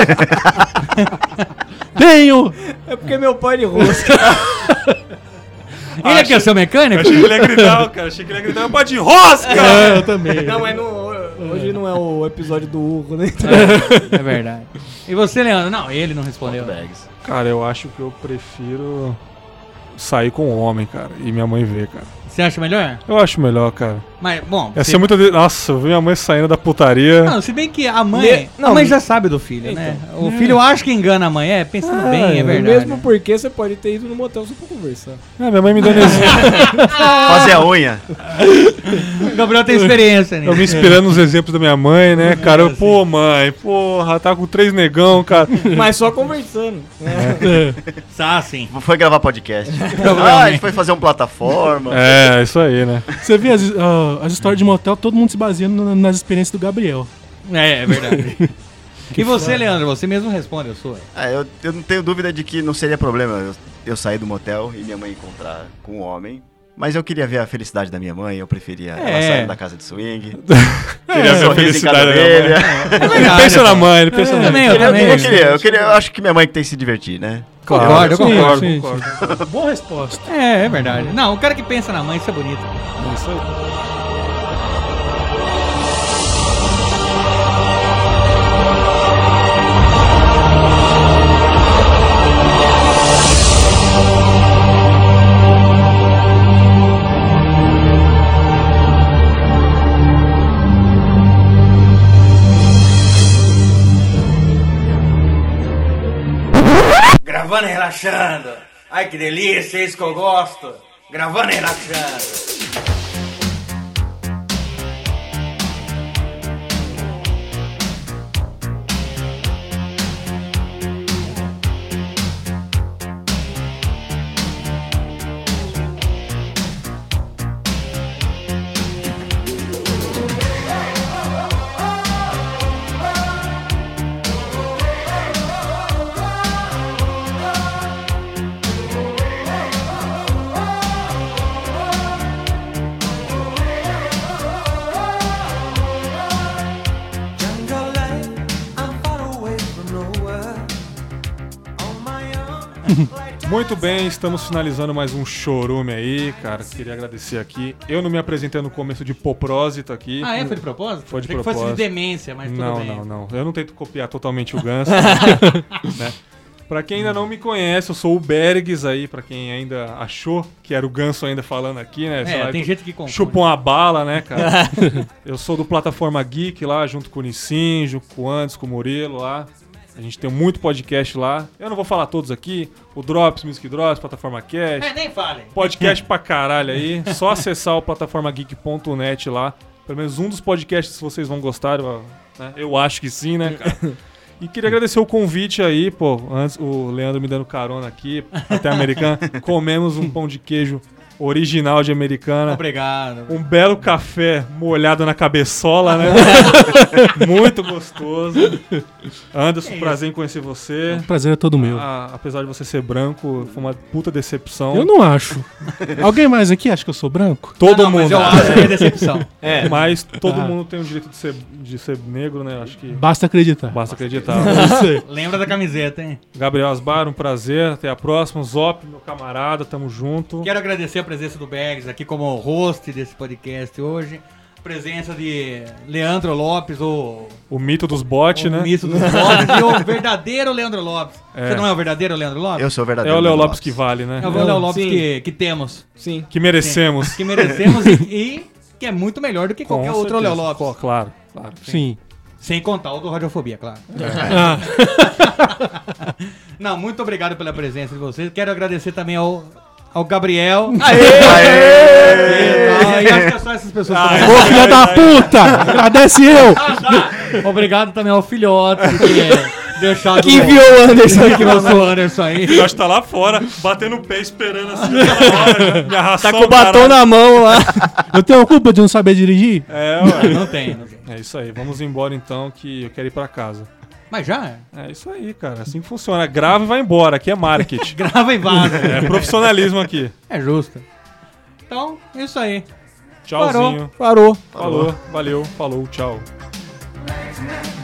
[SPEAKER 6] Tenho!
[SPEAKER 3] É porque meu pai é de rosca.
[SPEAKER 5] Ele é que é seu mecânico?
[SPEAKER 4] Achei que ele ia gritar, cara. Achei que ele ia gritar. Pode de rosca!
[SPEAKER 6] É, eu também.
[SPEAKER 3] Não, mas hoje não é o episódio do urro, né?
[SPEAKER 5] É verdade. E você, Leandro? Não, ele não respondeu.
[SPEAKER 4] Cara, eu acho que eu prefiro sair com um homem, cara. E minha mãe ver, cara.
[SPEAKER 5] Você acha melhor?
[SPEAKER 4] Eu acho melhor, cara.
[SPEAKER 5] Mas, bom...
[SPEAKER 4] Ia ser muito... Nossa, eu vi minha mãe saindo da putaria.
[SPEAKER 5] Não, se bem que a mãe...
[SPEAKER 3] Não,
[SPEAKER 5] a mãe já sabe do filho, né? O filho acha que engana a mãe. Pensando bem, é verdade.
[SPEAKER 3] Mesmo porque você pode ter ido no motel só pra conversar.
[SPEAKER 4] É, minha mãe me dando exemplo.
[SPEAKER 7] Fazer a unha.
[SPEAKER 5] O Gabriel tem experiência
[SPEAKER 4] Eu
[SPEAKER 5] nisso.
[SPEAKER 4] me inspirando nos exemplos da minha mãe, né, cara? Eu, pô, mãe, porra, tá com 3 negão, cara.
[SPEAKER 3] Mas só conversando.
[SPEAKER 5] Ah, sim.
[SPEAKER 7] Foi gravar podcast. A gente foi fazer uma plataforma.
[SPEAKER 4] É, isso aí, né?
[SPEAKER 6] Você vê as histórias de motel, todo mundo se baseando nas experiências do Gabriel.
[SPEAKER 5] É verdade. E você, Leandro? Você mesmo responde a sua.
[SPEAKER 7] Eu não tenho dúvida de que não seria problema eu sair do motel e minha mãe encontrar com um homem. Mas eu queria ver a felicidade da minha mãe, eu preferia ela saindo da casa de swing.
[SPEAKER 4] Queria ver a felicidade da
[SPEAKER 7] dele.
[SPEAKER 4] Ele pensa na mãe, ele pensa na mãe.
[SPEAKER 7] Eu acho que minha mãe que tem que se divertir, né?
[SPEAKER 5] Concordo, eu concordo.
[SPEAKER 6] Sim. Boa resposta.
[SPEAKER 5] É verdade. Não, o cara que pensa na mãe, isso é bonito.
[SPEAKER 4] Isso aí.
[SPEAKER 10] Gravando e relaxando. Ai, que delícia, é isso que eu gosto. Gravando e relaxando.
[SPEAKER 4] Muito bem, estamos finalizando mais um chorume aí, cara. Queria agradecer aqui. Eu não me apresentei no começo de poprósito aqui.
[SPEAKER 5] Ah, foi de propósito?
[SPEAKER 4] Foi de
[SPEAKER 5] Achei
[SPEAKER 4] propósito.
[SPEAKER 5] que fosse de demência, mas tudo bem.
[SPEAKER 4] Não. Eu não tento copiar totalmente o Ganso. Né? Pra quem ainda não me conhece, eu sou o Bergs aí, pra quem ainda achou que era o Ganso ainda falando aqui, né? Sei lá,
[SPEAKER 5] tem gente que confunde.
[SPEAKER 4] Chupa uma bala, né, cara? Eu sou do Plataforma Geek lá, junto com o Nissin, junto com o Andes, com o Murilo lá. A gente tem muito podcast lá. Eu não vou falar todos aqui. O Drops, Music Drops, Plataforma Cast.
[SPEAKER 5] Nem fale.
[SPEAKER 4] Podcast pra caralho aí. Só acessar o plataformageek.net lá. Pelo menos um dos podcasts vocês vão gostar. Né? Eu acho que sim, né, cara? E queria agradecer o convite aí, pô. Antes, o Leandro me dando carona aqui, até Americana. Comemos um pão de queijo original de Americana.
[SPEAKER 5] Obrigado.
[SPEAKER 4] Um belo café molhado na cabeçola, né? Muito gostoso. Anderson, prazer em conhecer você.
[SPEAKER 6] O prazer é todo meu.
[SPEAKER 4] Apesar de você ser branco, foi uma puta decepção.
[SPEAKER 6] Eu não acho. Alguém mais aqui acha que eu sou branco?
[SPEAKER 4] Todo mundo.
[SPEAKER 5] Mas eu acho que é decepção.
[SPEAKER 4] Mas todo mundo tem o direito de ser negro, né? Acho que
[SPEAKER 6] Basta acreditar.
[SPEAKER 4] basta acreditar.
[SPEAKER 5] Lembra da camiseta, hein?
[SPEAKER 4] Gabriel Asbar, um prazer. Até a próxima. Zop, meu camarada, tamo junto.
[SPEAKER 5] Quero agradecer a presença do Bergs aqui como host desse podcast hoje. Presença de Leandro Lopes, o
[SPEAKER 4] mito dos bots, né?
[SPEAKER 5] O mito dos bots e o verdadeiro Leandro Lopes. Você não é o verdadeiro Leandro Lopes?
[SPEAKER 7] Eu sou o
[SPEAKER 4] É
[SPEAKER 7] verdadeiro
[SPEAKER 4] o Léo Lopes que vale, né?
[SPEAKER 5] É o Léo Lopes que temos.
[SPEAKER 3] Sim.
[SPEAKER 4] Que merecemos.
[SPEAKER 5] Que merecemos e que é muito melhor do que qualquer
[SPEAKER 4] Com
[SPEAKER 5] outro Léo
[SPEAKER 4] certeza.
[SPEAKER 5] Lopes.
[SPEAKER 4] Pô, claro.
[SPEAKER 6] Sim.
[SPEAKER 5] Sem contar o do Radiofobia, claro. Não, muito obrigado pela presença de vocês. Quero agradecer também ao Gabriel. E acho que é só essas pessoas.
[SPEAKER 6] Ô, filha da puta! Agradece eu!
[SPEAKER 5] Obrigado também ao filhote que deixado.
[SPEAKER 3] Que enviou o Anderson
[SPEAKER 5] que lançou o Anderson aí.
[SPEAKER 4] Eu acho que tá lá fora, batendo o pé, esperando assim. Me arrastar
[SPEAKER 3] Tá com o batom na mão lá.
[SPEAKER 6] Eu tenho culpa de não saber dirigir?
[SPEAKER 4] É, ué.
[SPEAKER 5] Não tem.
[SPEAKER 4] É isso aí. Vamos embora então, que eu quero ir pra casa.
[SPEAKER 5] Mas já é.
[SPEAKER 4] É isso aí, cara. Assim que funciona. Grava e vai embora. Aqui é marketing.
[SPEAKER 5] Grava e vaza.
[SPEAKER 4] É profissionalismo aqui.
[SPEAKER 5] É justo. Então, é isso aí.
[SPEAKER 4] Tchauzinho.
[SPEAKER 3] Parou.
[SPEAKER 4] Falou. Valeu. Falou. Tchau.
[SPEAKER 11] Next